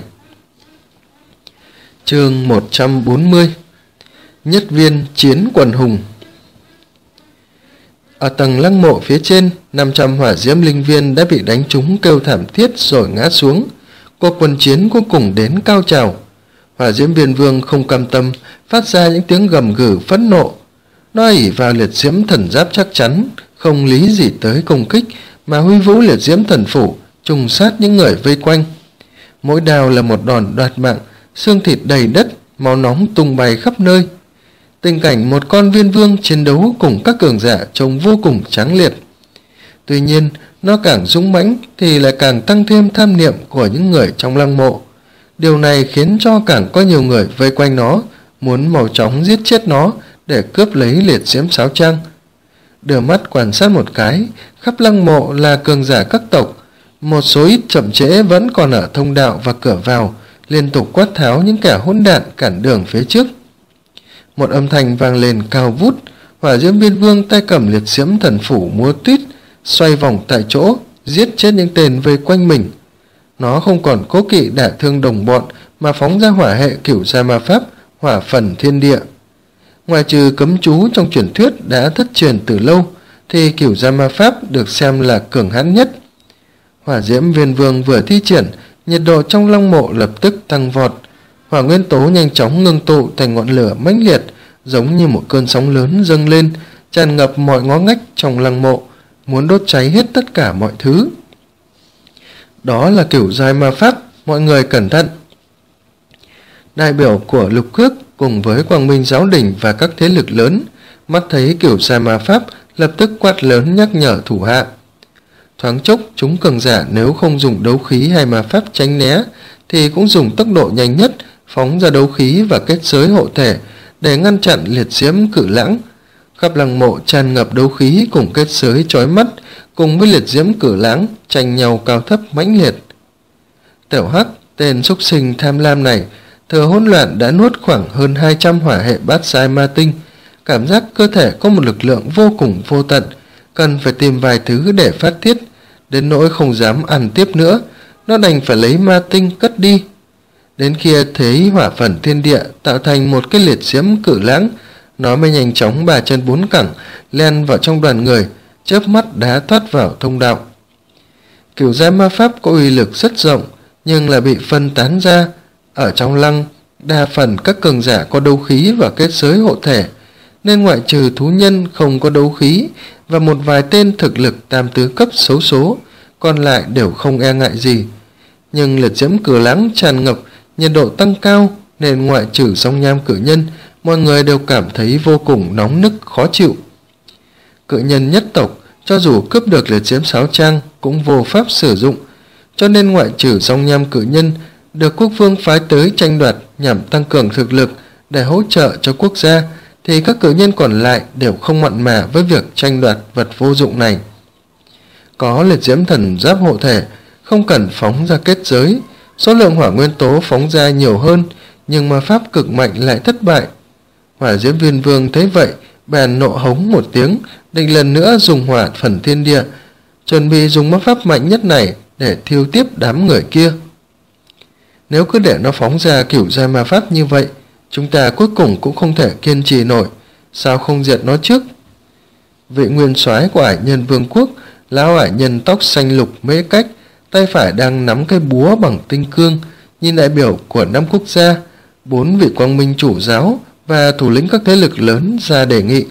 Speaker 1: Chương một trăm bốn mươi. Nhất viên chiến quần hùng. Ở tầng lăng mộ phía trên, năm trăm hỏa diễm linh viên đã bị đánh trúng kêu thảm thiết rồi ngã xuống. Cuộc quân chiến cuối cùng đến cao trào. Hỏa diễm viên vương không cam tâm, phát ra những tiếng gầm gừ phẫn nộ. Nó ỷ vào liệt diễm thần giáp chắc chắn, không lý gì tới công kích, mà huy vũ liệt diễm thần phủ, trùng sát những người vây quanh. Mỗi đao là một đòn đoạt mạng, xương thịt đầy đất, máu nóng tung bay khắp nơi. Tình cảnh một con viên vương chiến đấu cùng các cường giả trông vô cùng tráng liệt. Tuy nhiên, nó càng dũng mãnh thì lại càng tăng thêm tham niệm của những người trong lăng mộ. Điều này khiến cho càng có nhiều người vây quanh nó, muốn mau chóng giết chết nó để cướp lấy liệt diễm sáo trang. Đưa mắt quan sát một cái, khắp lăng mộ là cường giả các tộc. Một số ít chậm trễ vẫn còn ở thông đạo và cửa vào, liên tục quát tháo những kẻ hỗn đản cản đường phía trước. Một âm thanh vang lên cao vút, hỏa diễm viên vương tay cầm liệt diễm thần phủ múa tuyết, xoay vòng tại chỗ, giết chết những tên vây quanh mình. Nó không còn cố kỵ đả thương đồng bọn mà phóng ra hỏa hệ cửu giai ma pháp, hỏa phần thiên địa. Ngoài trừ cấm chú trong truyền thuyết đã thất truyền từ lâu, thì cửu giai ma pháp được xem là cường hãn nhất. Hỏa diễm viên vương vừa thi triển, nhiệt độ trong lăng mộ lập tức tăng vọt. Hỏa nguyên tố nhanh chóng ngưng tụ thành ngọn lửa mãnh liệt, giống như một cơn sóng lớn dâng lên, tràn ngập mọi ngõ ngách trong lăng mộ, muốn đốt cháy hết tất cả mọi thứ. Đó là cửu giai ma pháp, mọi người cẩn thận. Đại biểu của lục cước cùng với Quang Minh Giáo Đình và các thế lực lớn, mắt thấy Cửu Giai Ma Pháp lập tức quát lớn nhắc nhở thủ hạ. Thoáng chốc, chúng cường giả nếu không dùng đấu khí hay ma pháp tránh né thì cũng dùng tốc độ nhanh nhất phóng ra đấu khí và kết giới hộ thể để ngăn chặn liệt diễm cự lãng. Khắp lăng mộ tràn ngập đấu khí cùng kết giới chói mắt, cùng với liệt diễm cự lãng tranh nhau cao thấp mãnh liệt. Tiểu Hắc, tên súc sinh tham lam này, thừa hỗn loạn đã nuốt khoảng hơn hai trăm hỏa hệ bát giai ma tinh, cảm giác cơ thể có một lực lượng vô cùng vô tận, cần phải tìm vài thứ để phát tiết, đến nỗi không dám ăn tiếp nữa, nó đành phải lấy ma tinh cất đi. Đến khi thấy hỏa phần thiên địa tạo thành một cái liệt diễm cự lãng, nó mới nhanh chóng ba chân bốn cẳng len vào trong đoàn người, chớp mắt đã thoát vào thông đạo. Cửu giai ma pháp có uy lực rất rộng, nhưng là bị phân tán ra. Ở trong lăng, đa phần các cường giả có đấu khí và kết giới hộ thể, nên ngoại trừ thú nhân không có đấu khí và một vài tên thực lực tam tứ cấp xấu số, còn lại đều không e ngại gì. Nhưng liệt diễm cự lãng tràn ngập, nhiệt độ tăng cao, nên ngoại trừ song nham cự nhân, mọi người đều cảm thấy vô cùng nóng nức khó chịu. Cự nhân nhất tộc cho dù cướp được liệt diễm sáo trang cũng vô pháp sử dụng, cho nên ngoại trừ song nham cự nhân được quốc vương phái tới tranh đoạt nhằm tăng cường thực lực để hỗ trợ cho quốc gia, thì các cự nhân còn lại đều không mặn mà với việc tranh đoạt vật vô dụng này. Có liệt diễm thần giáp hộ thể, không cần phóng ra kết giới, số lượng hỏa nguyên tố phóng ra nhiều hơn, nhưng ma pháp cực mạnh lại thất bại. Hỏa diễm viên vương thấy vậy, bèn nộ hống một tiếng, định lần nữa dùng hỏa phần thiên địa, chuẩn bị dùng ma pháp mạnh nhất này để thiêu tiếp đám người kia. Nếu cứ để nó phóng ra cửu giai ma pháp như vậy, chúng ta cuối cùng cũng không thể kiên trì nổi, sao không diệt nó trước? Vị nguyên soái của Ải Nhân Vương quốc, lão ải nhân tóc xanh lục Mễ Cách, tay phải đang nắm cây búa bằng tinh cương, nhìn đại biểu của năm quốc gia, bốn vị quang minh chủ giáo và thủ lĩnh các thế lực lớn ra đề nghị.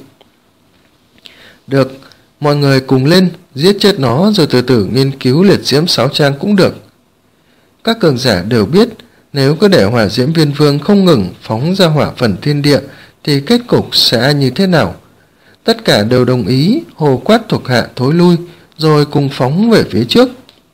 Speaker 1: Được, mọi người cùng lên, giết chết nó rồi từ từ nghiên cứu liệt diễm sáo trang cũng được. Các cường giả đều biết, nếu cứ để hỏa diễm viên vương không ngừng phóng ra hỏa phần thiên địa thì kết cục sẽ như thế nào. Tất cả đều đồng ý, hồ quát thuộc hạ thối lui, rồi cùng phóng về phía trước.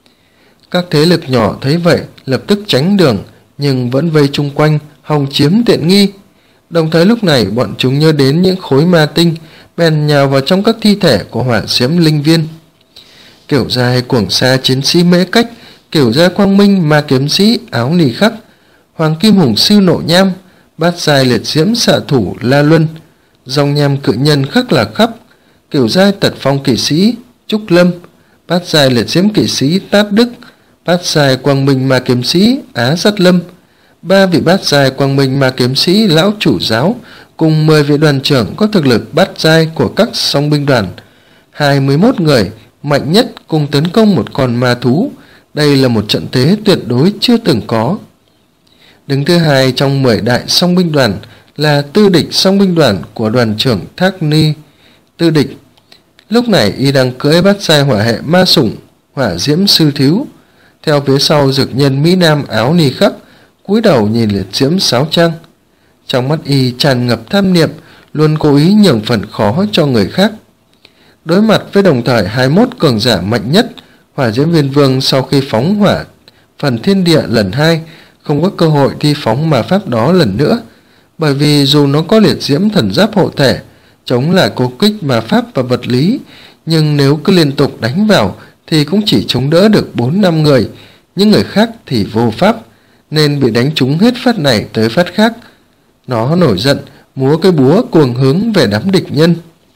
Speaker 1: Các thế lực nhỏ thấy vậy lập tức tránh đường, nhưng vẫn vây chung quanh hòng chiếm tiện nghi. Đồng thời lúc này bọn chúng nhớ đến những khối ma tinh, bèn nhào vào trong các thi thể của hỏa diễm linh viên. Kiểu giai cuồng sa chiến sĩ Mễ Cách, kiểu giai quang minh ma kiếm sĩ áo nì khắc, hoàng kim hùng siêu nộ nham, bát giai liệt diễm xạ thủ La Luân, dòng nham cự nhân Khắc Là Khắp, kiểu giai tật phong kỵ sĩ Trúc Lâm, bát giai liệt diễm kỵ sĩ Tát Đức, bát giai quang minh ma kiếm sĩ Á Sát Lâm, ba vị bát giai quang minh ma kiếm sĩ lão chủ giáo cùng mười vị đoàn trưởng có thực lực bát giai của các song binh đoàn, hai mươi mốt người mạnh nhất cùng tấn công một con ma thú. Đây là một trận thế tuyệt đối chưa từng có. Đứng thứ hai trong mười đại song binh đoàn là Tư Địch song binh đoàn của đoàn trưởng Thác Ni Tư Địch. Lúc này y đang cưỡi bát giai hỏa hệ ma sủng Hỏa Diễm Sư Thiếu, theo phía sau dược nhân Mỹ Nam áo nì khắc, cúi đầu nhìn liệt diễm sáo trang. Trong mắt y tràn ngập tham niệm, luôn cố ý nhường phần khó cho người khác. Đối mặt với đồng thời hai mươi mốt cường giả mạnh nhất, Hỏa Diễm Viên Vương sau khi phóng hỏa phần thiên địa lần hai không có cơ hội thi phóng ma pháp đó lần nữa, bởi vì dù nó có liệt diễm thần giáp hộ thể chống lại cố kích ma pháp và vật lý, nhưng nếu cứ liên tục đánh vào thì cũng chỉ chống đỡ được bốn năm người, những người khác thì vô pháp, nên bị đánh trúng hết phát này tới phát khác. Nó nổi giận, múa cái búa cuồng hướng về đám địch nhân.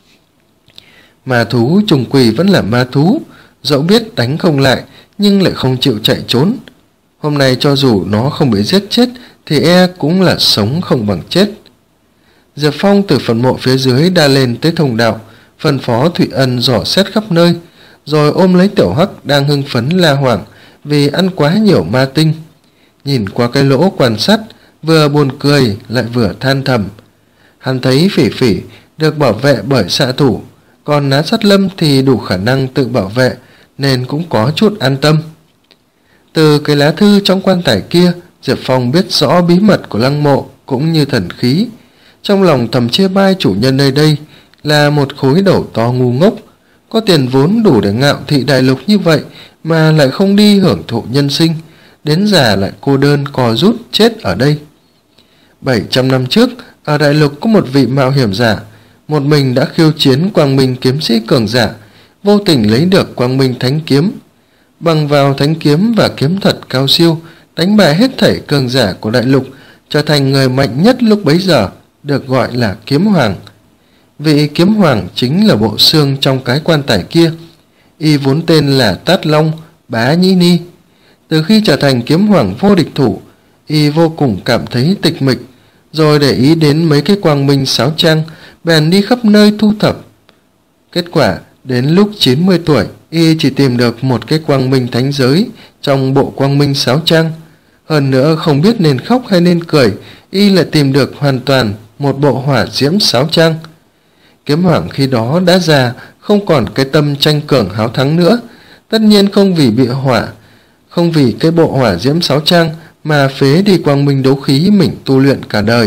Speaker 1: Ma thú trùng quỷ vẫn là ma thú, dẫu biết đánh không lại nhưng lại không chịu chạy trốn. Hôm nay cho dù nó không bị giết chết thì e cũng là sống không bằng chết. Diệp Phong từ phần mộ phía dưới đa lên tới thông đạo, phân phó Thụy Ân dò xét khắp nơi, rồi ôm lấy Tiểu Hắc đang hưng phấn la hoảng vì ăn quá nhiều ma tinh. Nhìn qua cái lỗ quan sát, vừa buồn cười lại vừa than thầm. Hắn thấy Phỉ Phỉ được bảo vệ bởi xạ thủ, còn Á Sát Lâm thì đủ khả năng tự bảo vệ, nên cũng có chút an tâm. Từ cái lá thư trong quan tài kia, Diệp Phong biết rõ bí mật của lăng mộ. cũng như thần khí. Trong lòng thầm chê bai chủ nhân nơi đây là một khối đầu to ngu ngốc, có tiền vốn đủ để ngạo thị đại lục như vậy mà lại không đi hưởng thụ nhân sinh, đến già lại cô đơn co rút chết ở đây. Bảy trăm năm trước, ở đại lục có một vị mạo hiểm giả, một mình đã khiêu chiến Quang Minh kiếm sĩ cường giả, vô tình lấy được Quang Minh thánh kiếm. Bằng vào thánh kiếm và kiếm thuật cao siêu, đánh bại hết thảy cường giả của đại lục, trở thành người mạnh nhất lúc bấy giờ, được gọi là kiếm hoàng. Vị kiếm hoàng chính là bộ xương trong cái quan tài kia. Y vốn tên là Tát Long Bá Nhĩ Ni. Từ khi trở thành kiếm hoàng vô địch thủ, Y vô cùng cảm thấy tịch mịch, rồi để ý đến mấy cái quang minh sáo trang, bèn đi khắp nơi thu thập. Kết quả, đến lúc chín mươi tuổi, Y chỉ tìm được một cái quang minh thánh giới trong bộ quang minh sáo trang. Hơn nữa không biết nên khóc hay nên cười, Y lại tìm được hoàn toàn một bộ hỏa diễm sáo trang. Kiếm hoàng khi đó đã già, không còn cái tâm tranh cường háo thắng nữa, tất nhiên không vì bị hỏa, không vì cái bộ hỏa diễm sáo trang mà phế đi quang minh đấu khí mình tu luyện cả đời.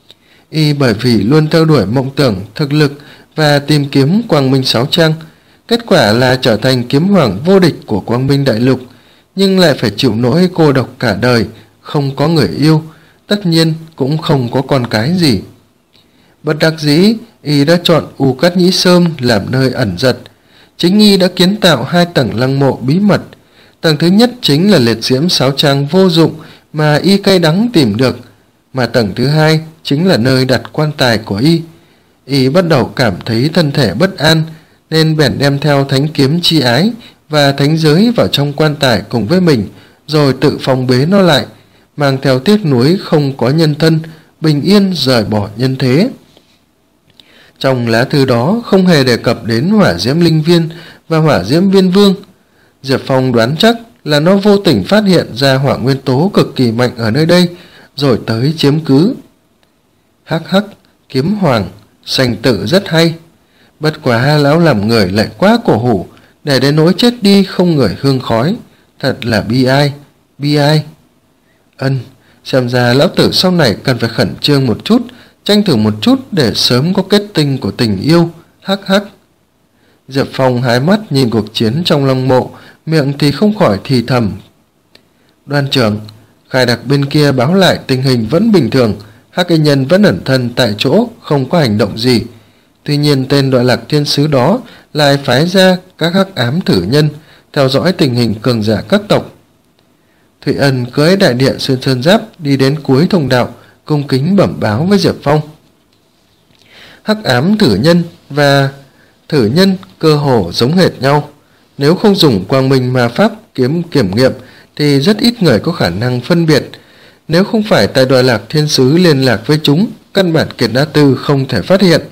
Speaker 1: Y bởi vì luôn theo đuổi mộng tưởng, thực lực và tìm kiếm quang minh sáo trang, kết quả là trở thành kiếm hoàng vô địch của quang minh đại lục, nhưng lại phải chịu nỗi cô độc cả đời, không có người yêu, tất nhiên cũng không có con cái gì. Bất đắc dĩ, Y đã chọn U Cát Nhĩ Sơn làm nơi ẩn giật. Chính Y đã kiến tạo hai tầng lăng mộ bí mật. Tầng thứ nhất chính là liệt diễm sáo trang vô dụng mà Y cay đắng tìm được, mà tầng thứ hai chính là nơi đặt quan tài của Y. Y bắt đầu cảm thấy thân thể bất an, nên bèn đem theo thánh kiếm chi ái và thánh giới vào trong quan tài cùng với mình, rồi tự phong bế nó lại, mang theo tiếc nuối không có nhân thân, bình yên rời bỏ nhân thế. Trong lá thư đó không hề đề cập đến hỏa diễm linh viên và hỏa diễm viên vương. Diệp Phong đoán chắc là nó vô tình phát hiện ra hỏa nguyên tố cực kỳ mạnh ở nơi đây, rồi tới chiếm cứ. Hắc hắc, kiếm hoàng, sành tự rất hay. Bất quá lão làm người lại quá cổ hủ, để đến nỗi chết đi không người hương khói. Thật là bi ai, bi ai. Ân, xem ra lão tử sau này cần phải khẩn trương một chút, tranh thủ một chút để sớm có kết tinh của tình yêu. Hắc hắc. Diệp Phong hái mắt nhìn cuộc chiến trong lăng mộ, miệng thì không khỏi thì thầm. Đoàn trưởng, Khai Đặc bên kia báo lại tình hình vẫn bình thường, Hắc Y Nhân vẫn ẩn thân tại chỗ, không có hành động gì. Tuy nhiên tên Đoạn Lạc Thiên Sứ đó lại phái ra các hắc ám thử nhân theo dõi tình hình cường giả các tộc. Thụy Ân cưỡi đại địa xuyên sơn giáp đi đến cuối thông đạo, cung kính bẩm báo với Diệp Phong. Hắc ám thử nhân và thử nhân cơ hồ giống hệt nhau. Nếu không dùng quang minh ma pháp kiếm kiểm nghiệm thì rất ít người có khả năng phân biệt. Nếu không phải tại Đoạn Lạc Thiên Sứ liên lạc với chúng, căn bản Kiệt Đa Tư không thể phát hiện.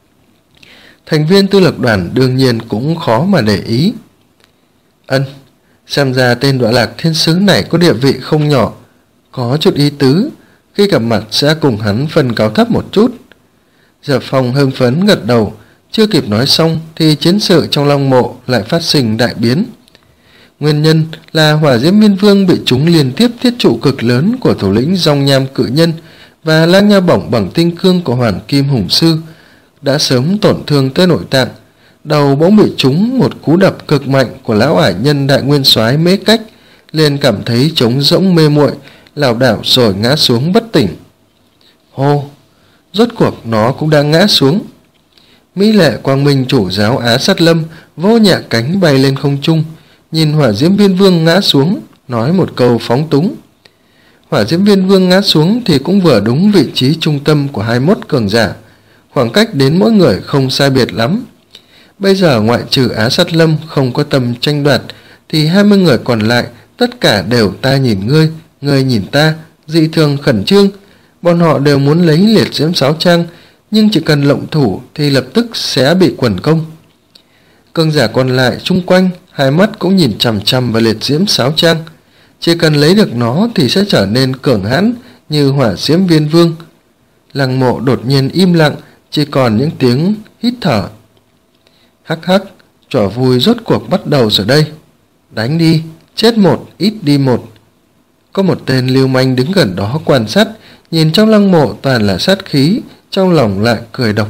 Speaker 1: Thành viên tư lược đoàn đương nhiên cũng khó mà để ý. Ân, xem ra tên Đoạn Lạc Thiên Sứ này có địa vị không nhỏ, có chút ý tứ, khi gặp mặt sẽ cùng hắn phân cao thấp một chút. Diệp Phong hưng phấn gật đầu, chưa kịp nói xong thì chiến sự trong lăng mộ lại phát sinh đại biến. Nguyên nhân là hỏa diễm viên vương bị trúng liên tiếp thiết trụ cực lớn của thủ lĩnh Dòng Nham Cự Nhân và lang nha bổng bằng tinh cương của Hoàng Kim Hùng Sư đã sớm tổn thương tới nội tạng. Đầu bỗng bị trúng một cú đập cực mạnh của lão ải nhân đại nguyên soái Mễ Cách, liền cảm thấy trống rỗng mê muội, lảo đảo rồi ngã xuống bất tỉnh. Hô, rốt cuộc nó cũng đang ngã xuống. Mỹ lệ quang minh chủ giáo Á Sát Lâm vỗ nhẹ cánh bay lên không trung, nhìn hỏa diễm viên vương ngã xuống, nói một câu phóng túng. Hỏa diễm viên vương ngã xuống thì cũng vừa đúng vị trí trung tâm của hai mươi mốt cường giả, khoảng cách đến mỗi người không sai biệt lắm. Bây giờ ngoại trừ Á Sát Lâm không có tâm tranh đoạt, thì hai mươi người còn lại tất cả đều ta nhìn ngươi, ngươi nhìn ta, dị thường khẩn trương. Bọn họ đều muốn lấy liệt diễm sáo trang, nhưng chỉ cần lộng thủ thì lập tức sẽ bị quần công. Cường giả còn lại chung quanh, hai mắt cũng nhìn chằm chằm vào liệt diễm sáo trang. Chỉ cần lấy được nó thì sẽ trở nên cường hãn như hỏa diễm viên vương. Lăng mộ đột nhiên im lặng, chỉ còn những tiếng hít thở. Hắc hắc, trò vui rốt cuộc bắt đầu rồi đây. Đánh đi, chết một, ít đi một. Có một tên lưu manh đứng gần đó quan sát, nhìn trong lăng mộ toàn là sát khí, trong lòng lại cười độc.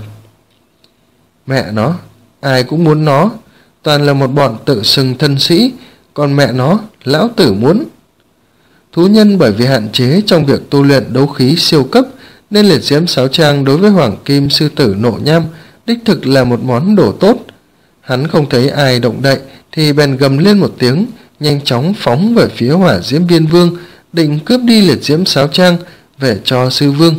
Speaker 1: Mẹ nó, ai cũng muốn nó, toàn là một bọn tự xưng thân sĩ, còn mẹ nó, lão tử muốn. Thú nhân bởi vì hạn chế trong việc tu luyện đấu khí siêu cấp, nên liệt diễm sáo trang đối với hoàng kim sư tử nộ nham đích thực là một món đồ tốt. Hắn không thấy ai động đậy thì bèn gầm lên một tiếng, nhanh chóng phóng về phía hỏa diễm viên vương, định cướp đi liệt diễm sáo trang về cho sư vương.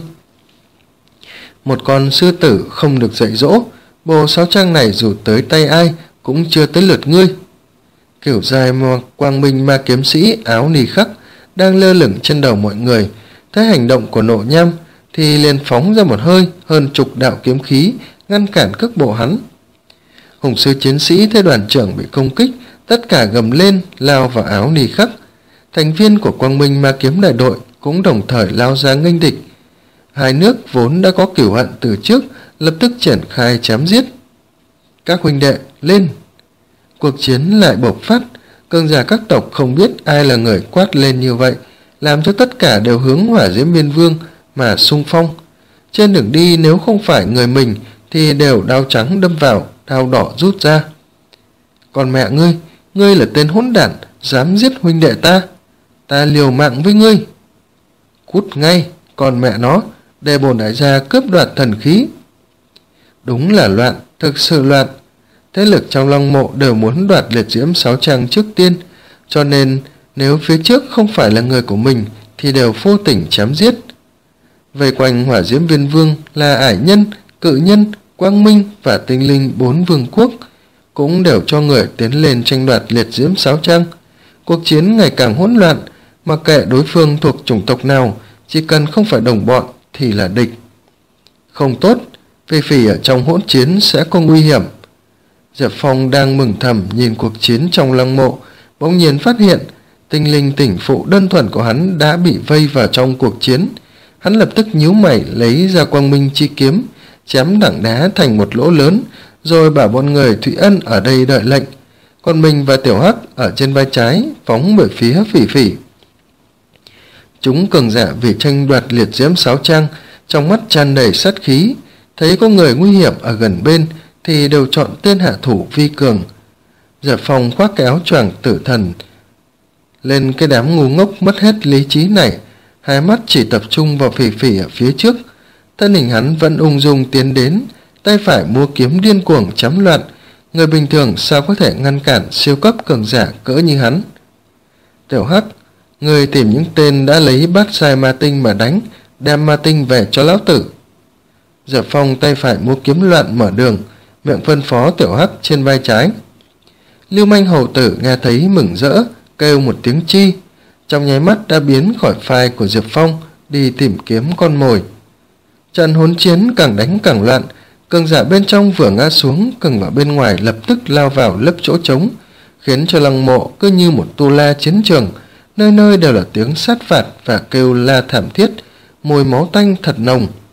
Speaker 1: Một con sư tử không được dạy dỗ, bộ sáo trang này dù tới tay ai cũng chưa tới lượt ngươi. Kiểu dài quang minh ma kiếm sĩ áo nì khắc đang lơ lửng trên đầu mọi người, thấy hành động của nộ nham thì liền phóng ra một hơi hơn chục đạo kiếm khí ngăn cản cước bộ hắn. Hùng sư chiến sĩ thấy đoàn trưởng bị công kích, tất cả gầm lên lao vào áo nì khắc. Thành viên của quang minh ma kiếm đại đội cũng đồng thời lao ra nghênh địch. Hai nước vốn đã có cửu hận từ trước lập tức triển khai chém giết. Các huynh đệ lên! Cuộc chiến lại bộc phát. Cường giả các tộc không biết ai là người quát lên như vậy, làm cho tất cả đều hướng hỏa diễm viên vương mà xung phong. Trên đường đi nếu không phải người mình thì đều đao trắng đâm vào, đao đỏ rút ra. Còn mẹ ngươi, ngươi là tên hỗn đản, dám giết huynh đệ ta, ta liều mạng với ngươi. Cút ngay, còn mẹ nó, để bổn đại gia cướp đoạt thần khí. Đúng là loạn, thực sự loạn. Thế lực trong Long Mộ đều muốn đoạt liệt diễm sáo trang trước tiên, cho nên nếu phía trước không phải là người của mình thì đều vô tình chém giết. Vây quanh hỏa diễm viên vương là ải nhân, cự nhân, quang minh và tinh linh bốn vương quốc, cũng đều cho người tiến lên tranh đoạt liệt diễm sáo trang. Cuộc chiến ngày càng hỗn loạn, mặc kệ đối phương thuộc chủng tộc nào, chỉ cần không phải đồng bọn thì là địch. Không tốt, Phỉ Phỉ ở trong hỗn chiến sẽ có nguy hiểm. Diệp Phong đang mừng thầm nhìn cuộc chiến trong lăng mộ, bỗng nhiên phát hiện tinh linh tỉnh phụ đơn thuần của hắn đã bị vây vào trong cuộc chiến. Hắn lập tức nhíu mày lấy ra quang minh chi kiếm, chém đẳng đá thành một lỗ lớn, rồi bảo bọn người Thụy Ân ở đây đợi lệnh, còn mình và Tiểu Hắc ở trên vai trái phóng về phía Phỉ Phỉ. Chúng cường giả vì tranh đoạt liệt diễm sáo trang, trong mắt tràn đầy sát khí, thấy có người nguy hiểm ở gần bên thì đều chọn tên hạ thủ vi cường. Diệp Phong khoác cái áo choàng tử thần lên cái đám ngu ngốc mất hết lý trí này, hai mắt chỉ tập trung vào Phỉ Phỉ ở phía trước. Thân hình hắn vẫn ung dung tiến đến, tay phải mua kiếm điên cuồng chém loạn. Người bình thường sao có thể ngăn cản siêu cấp cường giả cỡ như hắn. Tiểu Hắc, người tìm những tên đã lấy bát sai ma tinh mà đánh, đem ma tinh về cho lão tử. Diệp Phong tay phải mua kiếm loạn mở đường, miệng phân phó Tiểu Hắc trên vai trái. Lưu manh hầu tử nghe thấy mừng rỡ, kêu một tiếng chi, trong nháy mắt đã biến khỏi phai của Diệp Phong đi tìm kiếm con mồi. Trận hỗn chiến càng đánh càng loạn, cường giả bên trong vừa ngã xuống, cường ở bên ngoài lập tức lao vào lấp chỗ trống, khiến cho lăng mộ cứ như một tu la chiến trường, nơi nơi đều là tiếng sát phạt và kêu la thảm thiết, mùi máu tanh thật nồng.